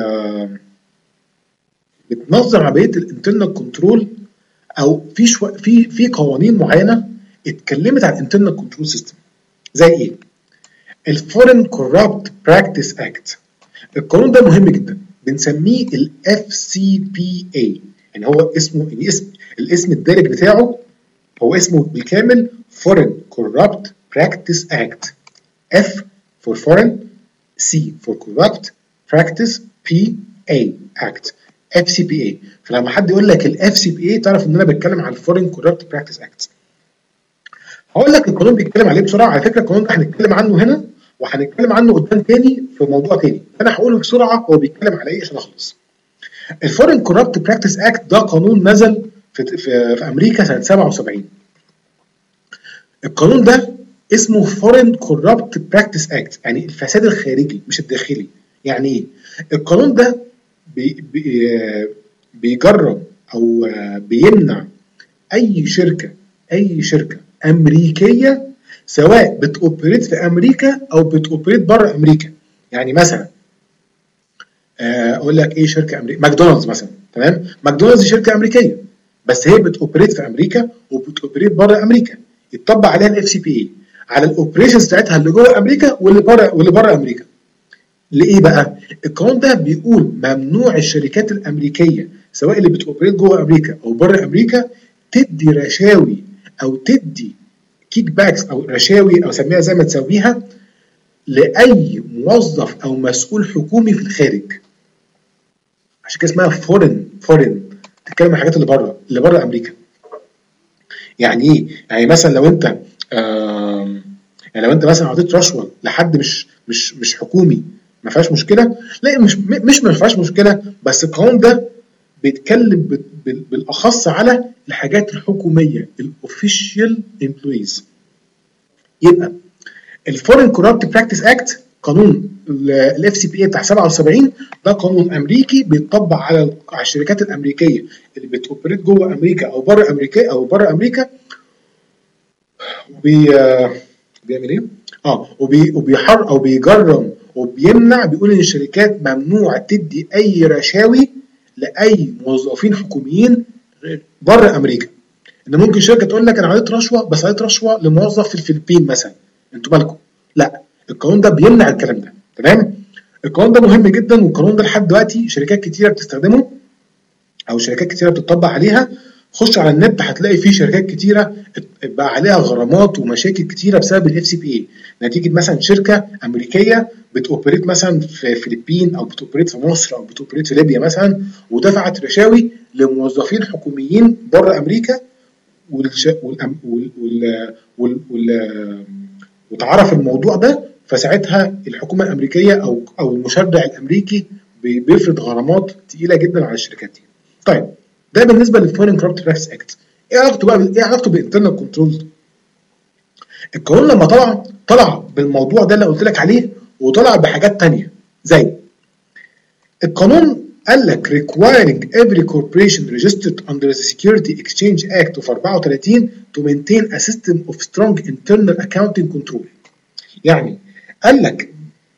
بتنظم عمليه الانترنال كنترول، او في شو... في في قوانين معينه اتكلمت عن الانترنال كنترول سيستم. زي ايه؟ الفورين كورابت براكتس اكت. القانون ده مهم جدا، بنسميه الاف سي بي اي. يعني هو اسمه يعني اسم الاسم الدارج بتاعه هو اسمه بالكامل Foreign Corrupt Practice Act. F for Foreign، C for Corrupt Practice، P A Act، اف سي بي اي. فلما حد يقول لك الاف سي بي اي تعرف ان انا بتكلم عن الفورين كورابت براكتس اكت. هقول لك القانون بيتكلم عليه بسرعه. على فكره القانون ده هنتكلم عنه هنا وهنتكلم عنه قدام تاني في موضوع تاني، انا هقوله بسرعه هو بيتكلم على ايه عشان اخلص. الفورين كورابت براكتس اكت ده قانون نزل في, في, في امريكا سنه سبعة وسبعين. القانون ده اسمه فورين كورابت براكتس اكت، يعني الفساد الخارجي مش الداخلي. يعني ايه؟ القانون ده بي بي بيجرب او بيمنع اي شركه اي شركه امريكيه سواء بتوبريت في امريكا او بتوبريت بره امريكا. يعني مثلا اقول لك ايه شركه امريكيه، ماكدونالدز مثلا، تمام؟ ماكدونالدز شركه امريكيه بس هي بتوبريت في امريكا وبتوبريت بره امريكا، يتطبق عليها الاف سي بي اي على الاوبريشنز بتاعتها اللي جوه امريكا واللي بره واللي بره امريكا. لإيه بقى؟ القانون ده بيقول ممنوع الشركات الأمريكية سواء اللي بتوبريت جوه أمريكا أو بره أمريكا تدي رشاوي أو تدي كيك باكس أو رشاوي أو سميها زي ما تسميها لأي موظف أو مسؤول حكومي في الخارج. عشان كده اسمها فورين فورين تتكلم عن الحاجات اللي بره اللي بره أمريكا. يعني إيه؟ يعني مثلا لو أنت آم، يعني لو أنت مثلا اعطيت رشوة لحد مش مش مش حكومي ما فيهاش مشكله. لا مش مش ما فيهاش مشكله، بس القانون ده بيتكلم بالاخص على الحاجات الحكوميه الاوفيشال امبلويز. يبقى الفورين كورابت براكتس اكت قانون الاف سي بي اي بتاع سبعة وسبعين ده قانون امريكي بيتطبق على على الشركات الامريكيه اللي بتوبريت جوه امريكا او بره امريكا او بره امريكا. وبي بيعمل ايه؟ اه وبي وبيحر او بيجرم وبيمنع، بيقول ان الشركات ممنوع تدي اي رشاوي لاي موظفين حكوميين بره امريكا. ان ممكن شركه تقول لك انا عطيت رشوه بس عطيت رشوه لموظف في الفلبين مثلا، انتوا مالكم؟ لا، القانون ده بيمنع الكلام ده. تمام؟ القانون ده مهم جدا، والقانون ده لحد دلوقتي شركات كتيره بتستخدمه او شركات كتيره بتطبق عليها. خش على النت هتلاقي فيه شركات كتيره بقى عليها غرامات ومشاكل كتيره بسبب الاف سي بي اي، نتيجه مثلا شركه امريكيه بتوبريت مثلا في الفلبين او بتوبريت في مصر او بتوبريت في ليبيا مثلا، ودفعت رشاوي لموظفين حكوميين بره امريكا، والش... والأم... وال... وال... وال... وال... وتعرف الموضوع ده، فساعتها الحكومه الامريكيه او او المشرع الامريكي بيفرض غرامات تقيله جدا على الشركات دي. طيب ده بالنسبه للفورين كوربت براكتس اكت. ايه علاقته بقى ايه علاقته بالانترنال كنترول؟ القانون لما طلع طلع بالموضوع ده اللي قلت لك عليه، وطلع بحاجات تانية زي القانون قال لك requiring every corporation registered under the Security Exchange Act of أربعة وثلاثين to maintain a system of strong internal accounting control. يعني قال لك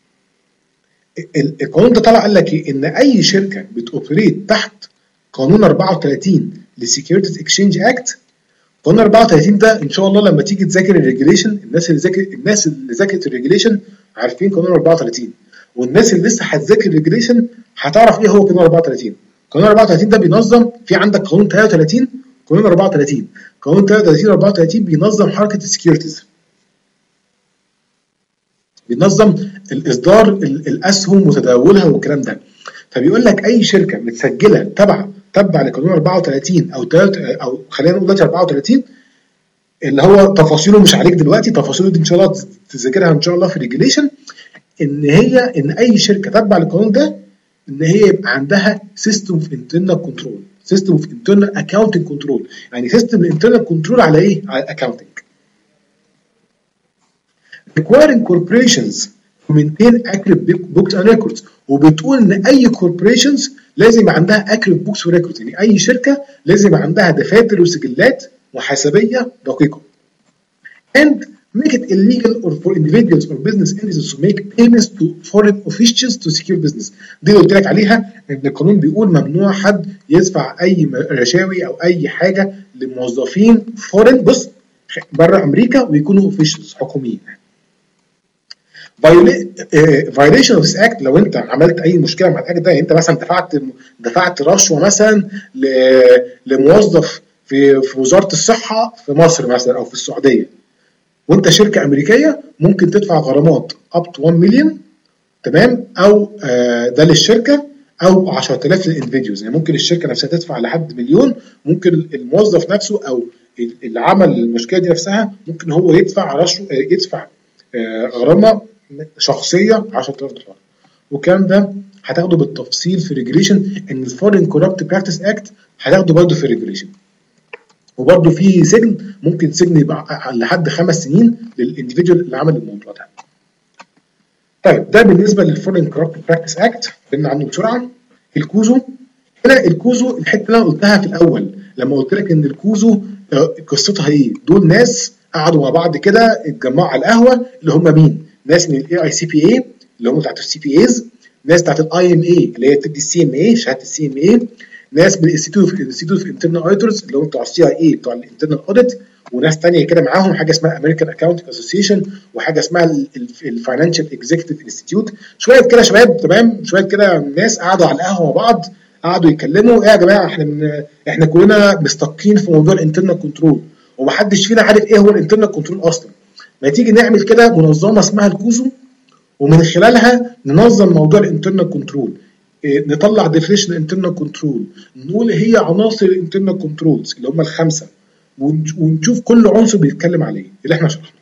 القانون ده طلع قال لك ايه؟ ان اي شركه بتوبريت تحت قانون أربعة وثلاثين للسكيورتيز اكسشينج اكت. قانون أربعة وثلاثين ده ان شاء الله لما تيجي تذاكر الريجوليشن، الناس اللي ذاكر الناس اللي ذاكرت الريجوليشن عارفين قانون أربعة وثلاثين، والناس اللي لسه هتذاكر الريجوليشن هتعرف ايه هو قانون أربعة وثلاثين. قانون أربعة وثلاثين ده بينظم، في عندك قانون ثلاثة وثلاثين قانون أربعة وثلاثين. قانون ثلاثة وثلاثين أربعة وثلاثين بينظم حركه السكيورتيز، بينظم الاصدار الاسهم وتداولها والكلام ده. فبيقول لك اي شركه متسجله تبع تبع لقانون أربعة وثلاثين او او خلينا نقول دلوقتي أربعة وثلاثين اللي هو تفاصيله مش عليك دلوقتي، تفاصيله دي ان شاء الله تذاكرها ان شاء الله في الريجوليشن. ان هي ان اي شركه تبع للقانون ده ان هي يبقى عندها سيستم اوف انترنال كنترول، سيستم اوف انترنال اكاونتنج كنترول. يعني سيستم الانترنال كنترول على ايه؟ على الاكاونتنج. requiring corporations to maintain accurate books and records، وبتقول ان اي corporations لازم يبقى عندها accurate books و records، يعني اي شركه لازم يبقى عندها دفاتر وسجلات محاسبيه دقيقه. and make it illegal or for individuals or business entities to make payments to foreign officials to secure business. دي اللي قلت لك عليها ان القانون بيقول ممنوع حد يدفع اي رشاوي او اي حاجه لموظفين foreign بص بره امريكا ويكونوا officials حكوميين. violation of this act، لو انت عملت اي مشكله مع الاكت ده، يعني انت مثلا دفعت دفعت رشوه مثلا لموظف في في وزاره الصحه في مصر مثلا او في السعوديه، وانت شركه امريكيه، ممكن تدفع غرامات up to واحد مليون. تمام؟ او آه ده للشركه او عشرة آلاف للاندفيديوز، يعني ممكن الشركه نفسها تدفع لحد مليون، ممكن الموظف نفسه او اللي عمل المشكله دي نفسها ممكن هو يدفع رشوه يدفع آه غرامه شخصيه عشرة آلاف دولار. والكلام ده هتاخده بالتفصيل في ريجوليشن، ان الفورين كوربت براكتس اكت هتاخده برضه في ريجوليشن. وبرضه في سجن، ممكن سجن يبقى لحد خمس سنين للانديفيدوال اللي عمل الموضوع ده. طيب ده بالنسبه للفورين كوربت براكتس اكت، قلنا عنه بسرعه. الكوزو، هنا الكوزو الحته اللي انا قلتها في الاول لما قلت لك ان الكوزو قصتها ايه؟ دول ناس قعدوا مع بعض كده اتجمعوا على القهوه، اللي هم مين؟ ناس من الاي اي سي بي اي اللي هم بتاعت السي بي ايز، ناس بتاعت الاي ام اي اللي هي بتدي السي ام اي شهاده السي ام اي، ناس من الانستيتيوت اوف انترنال اوديتورز اللي هم بتوع السي اي اي بتوع الانترنال اوديت، وناس تانية كده معاهم، حاجه اسمها امريكان اكاونتنج اسوسيشن، وحاجه اسمها الفاينانشال اكزيكتيف انستيتيوت. شويه كده شباب تمام، شويه كده ناس قعدوا على القهوه مع بعض، قعدوا يتكلموا ايه يا جماعه، احنا من احنا كلنا مستقين في موضوع الانترنال كنترول، ومحدش فينا عارف ايه هو الانترنال كنترول اصلا. ما تيجي نعمل كده منظمه اسمها الكوزو، ومن خلالها ننظم موضوع الانترنال كنترول، إيه، نطلع ديفينيشن الانترنال كنترول، نقول هي عناصر الانترنال كنترولز اللي هم الخمسه، ونشوف كل عنصر بيتكلم عليه اللي احنا شرحناه.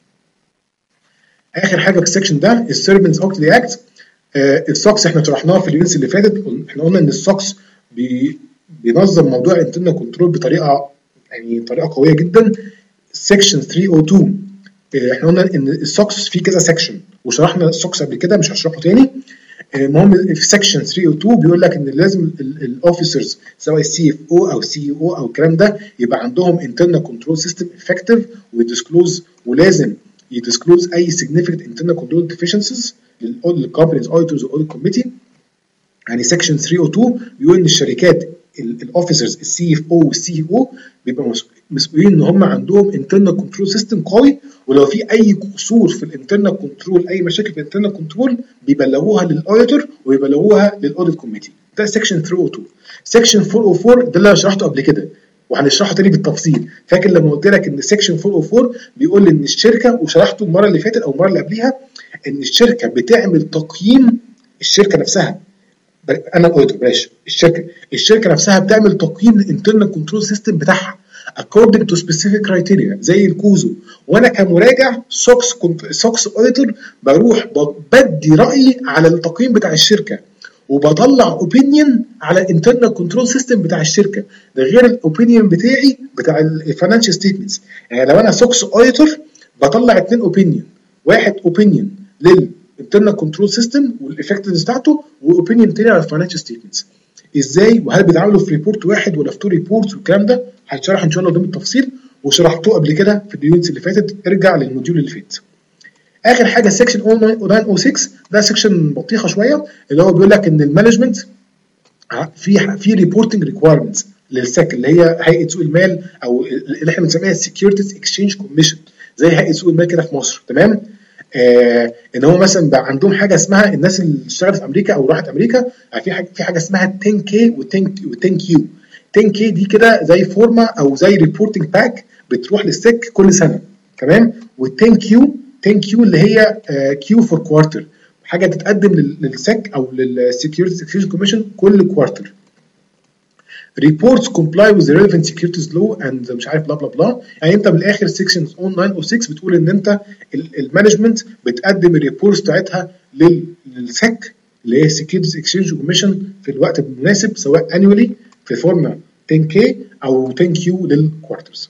اخر حاجه في السكشن ده السيرفنتس اوكتلي اكت. السوكس احنا شرحناه في اليونتس اللي فاتت، احنا قلنا ان السوكس بي بينظم موضوع الانترنال كنترول بطريقه يعني طريقه قويه جدا. سكشن ثلاثمية واتنين احنا قلنا ان السوكس فيه كذا سكشن، وشرحنا السوكس قبل كده مش هشرحه تاني. المهم في سكشن ثلاثمية واتنين بيقول لك ان لازم الاوفيسرز سواء السي اف او او سي او او الكلام ده يبقى عندهم internal control system effective ويدسكلوز، ولازم يدسكلوز اي significant internal control deficiencies للكومبانيز auditors والاوديت كوميتي. يعني سكشن ثلاثمية واتنين بيقول ان الشركات الاوفيسرز السي اف او والسي او بيبقوا مسؤولين ان هم عندهم internal control system قوي، ولو في اي قصور في الانترنال كنترول، اي مشاكل في الانترنال كنترول، بيبلغوها للاوديتور ويبلغوها للاوديت كوميتي. ده سكشن ثلاثمية واتنين. سكشن أربعمية وأربعة ده اللي انا شرحته قبل كده وهنشرحه تاني بالتفصيل. فاكر لما قلت لك ان سكشن أربعمية وأربعة بيقول ان الشركه، وشرحته المره اللي فاتت او المره اللي قبليها، ان الشركه بتعمل تقييم، الشركه نفسها انا الاوديتور بلاش الشركه الشركه نفسها بتعمل تقييم للانترنال كنترول سيستم بتاعها according to specific criteria زي الكوزو، وانا كمراجع سوكس كنت سوكس اوديتور بروح بدي رايي على التقييم بتاع الشركه، وبطلع اوبينيون على الانترنال كنترول سيستم بتاع الشركه، ده غير الاوبينيون بتاعي بتاع الفاينانشال ستيتمنتس. يعني لو انا سوكس اوديتور بطلع اثنين اوبينيون، واحد اوبينيون للانترنال كنترول سيستم والافكتفنس بتاعته، واوبينيون تاني على الفاينانشال ستيتمنتس. ازاي وهل بيتعاملوا في ريبورت واحد ولا في تو ريبورتس والكلام ده هيتشرح ان شاء الله قدام بالتفصيل، وشرحته قبل كده في اليونتس اللي فاتت، ارجع للموديول اللي فات. اخر حاجه السكشن تسعمية وستة ده سكشن بطيخه شويه، اللي هو بيقول لك ان المانجمنت في في ريبورتنج ريكوايرمنتس للسك اللي هي هيئه سوق المال، او اللي احنا بنسميها السكيورتيز اكسشينج كوميشن، زي هيئه سوق المال كده في مصر. تمام. آه ان هو مثلا بقى عندهم حاجه اسمها، الناس اللي اشتغلت في امريكا او راحت امريكا في حاجه في حاجه اسمها عشرة كي و10 كيو. عشرة كي دي كده زي فورمه او زي ريبورتنج باك بتروح للسك كل سنه. تمام. وال10 كيو عشرة كيو اللي هي كيو فور كوارتر، حاجه تتقدم للسك او للسكيورتيز اكسشينج كوميشن كل كوارتر. reports comply with the relevant securities law and مش عارف بلا بلا بلا. يعني انت بالاخر سكشن تسعمية وستة بتقول ان انت المانجمنت بتقدم الريبورتس بتاعتها للسك اللي هي Securities Exchange Commission في الوقت المناسب، سواء annually في فورمه عشرة كي او عشرة كيو للكوارترز.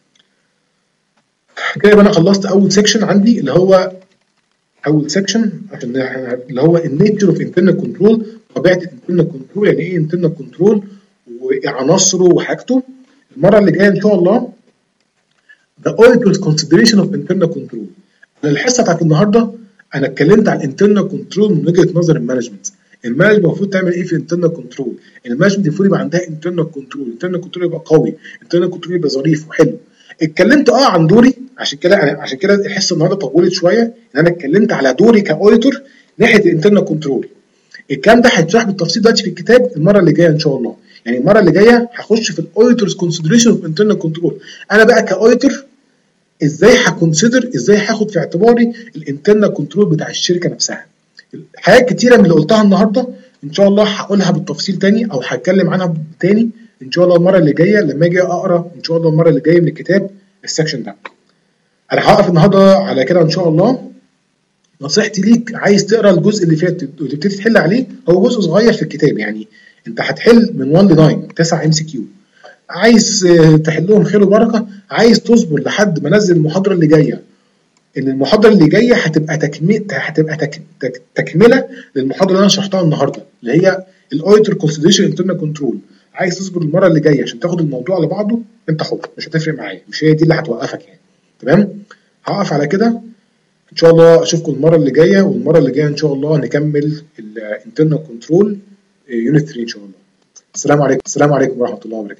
كده انا خلصت اول سكشن عندي، اللي هو اول سكشن اللي هو النيتشر اوف انترنال كنترول، طبيعه الانترنال كنترول، يعني ايه انترنال كنترول وعناصره وحاجته. المره اللي جايه ان شاء الله the auditor's consideration of internal control. الحصه بتاعت النهارده انا اتكلمت عن الانترنال كنترول من وجهه نظر المانجمنت. المانجمنت المفروض تعمل ايه في الانترنال كنترول؟ المانجمنت المفروض يبقى عندها انترنال كنترول، الانترنال كنترول يبقى قوي، الانترنال كنترول يبقى ظريف وحلو. اتكلمت اه عن دوري، عشان كده عشان كده الحصه النهارده طولت شويه، ان انا اتكلمت على دوري كاوديتور ناحيه الانترنال كنترول. الكلام ده هيتشرح بالتفصيل دلوقتي في الكتاب المره اللي جايه ان شاء الله. يعني المره اللي جايه هخش في الاوديتورز كونسيدريشن اوف انترنال كنترول. انا بقى كاوديتور ازاي هكونسيدر، ازاي هاخد في اعتباري الانترنال كنترول بتاع الشركه نفسها. حاجات كتيره من اللي قلتها النهارده ان شاء الله هقولها بالتفصيل تاني او هتكلم عنها تاني ان شاء الله المره اللي جايه لما اجي اقرا ان شاء الله المره اللي جايه من الكتاب السكشن ده. انا هوقف النهارده على كده ان شاء الله. نصيحتي ليك، عايز تقرا الجزء اللي فات وتبتدي تحل عليه، هو جزء صغير في الكتاب، يعني انت هتحل من واحد ل تسعة تسعة ام سي كيو. عايز تحلهم خير وبركه، عايز تصبر لحد ما انزل المحاضره اللي جايه، ان المحاضره اللي جايه هتبقى تكمله هتبقى تك... تك... تكمله للمحاضره اللي انا شرحتها النهارده، اللي هي الاوديتور كونسيدريشن انترنال كنترول. عايز تصبر المره اللي جايه عشان تاخد الموضوع على بعضه، انت حر، مش هتفرق معايا، مش هي دي اللي هتوقفك يعني. تمام. هوقف على كده ان شاء الله، اشوفكم المره اللي جايه، والمره اللي جايه ان شاء الله نكمل الانترنال كنترول يونت ثلاثة ان شاء الله. السلام عليكم السلام عليكم ورحمه الله وبركاته.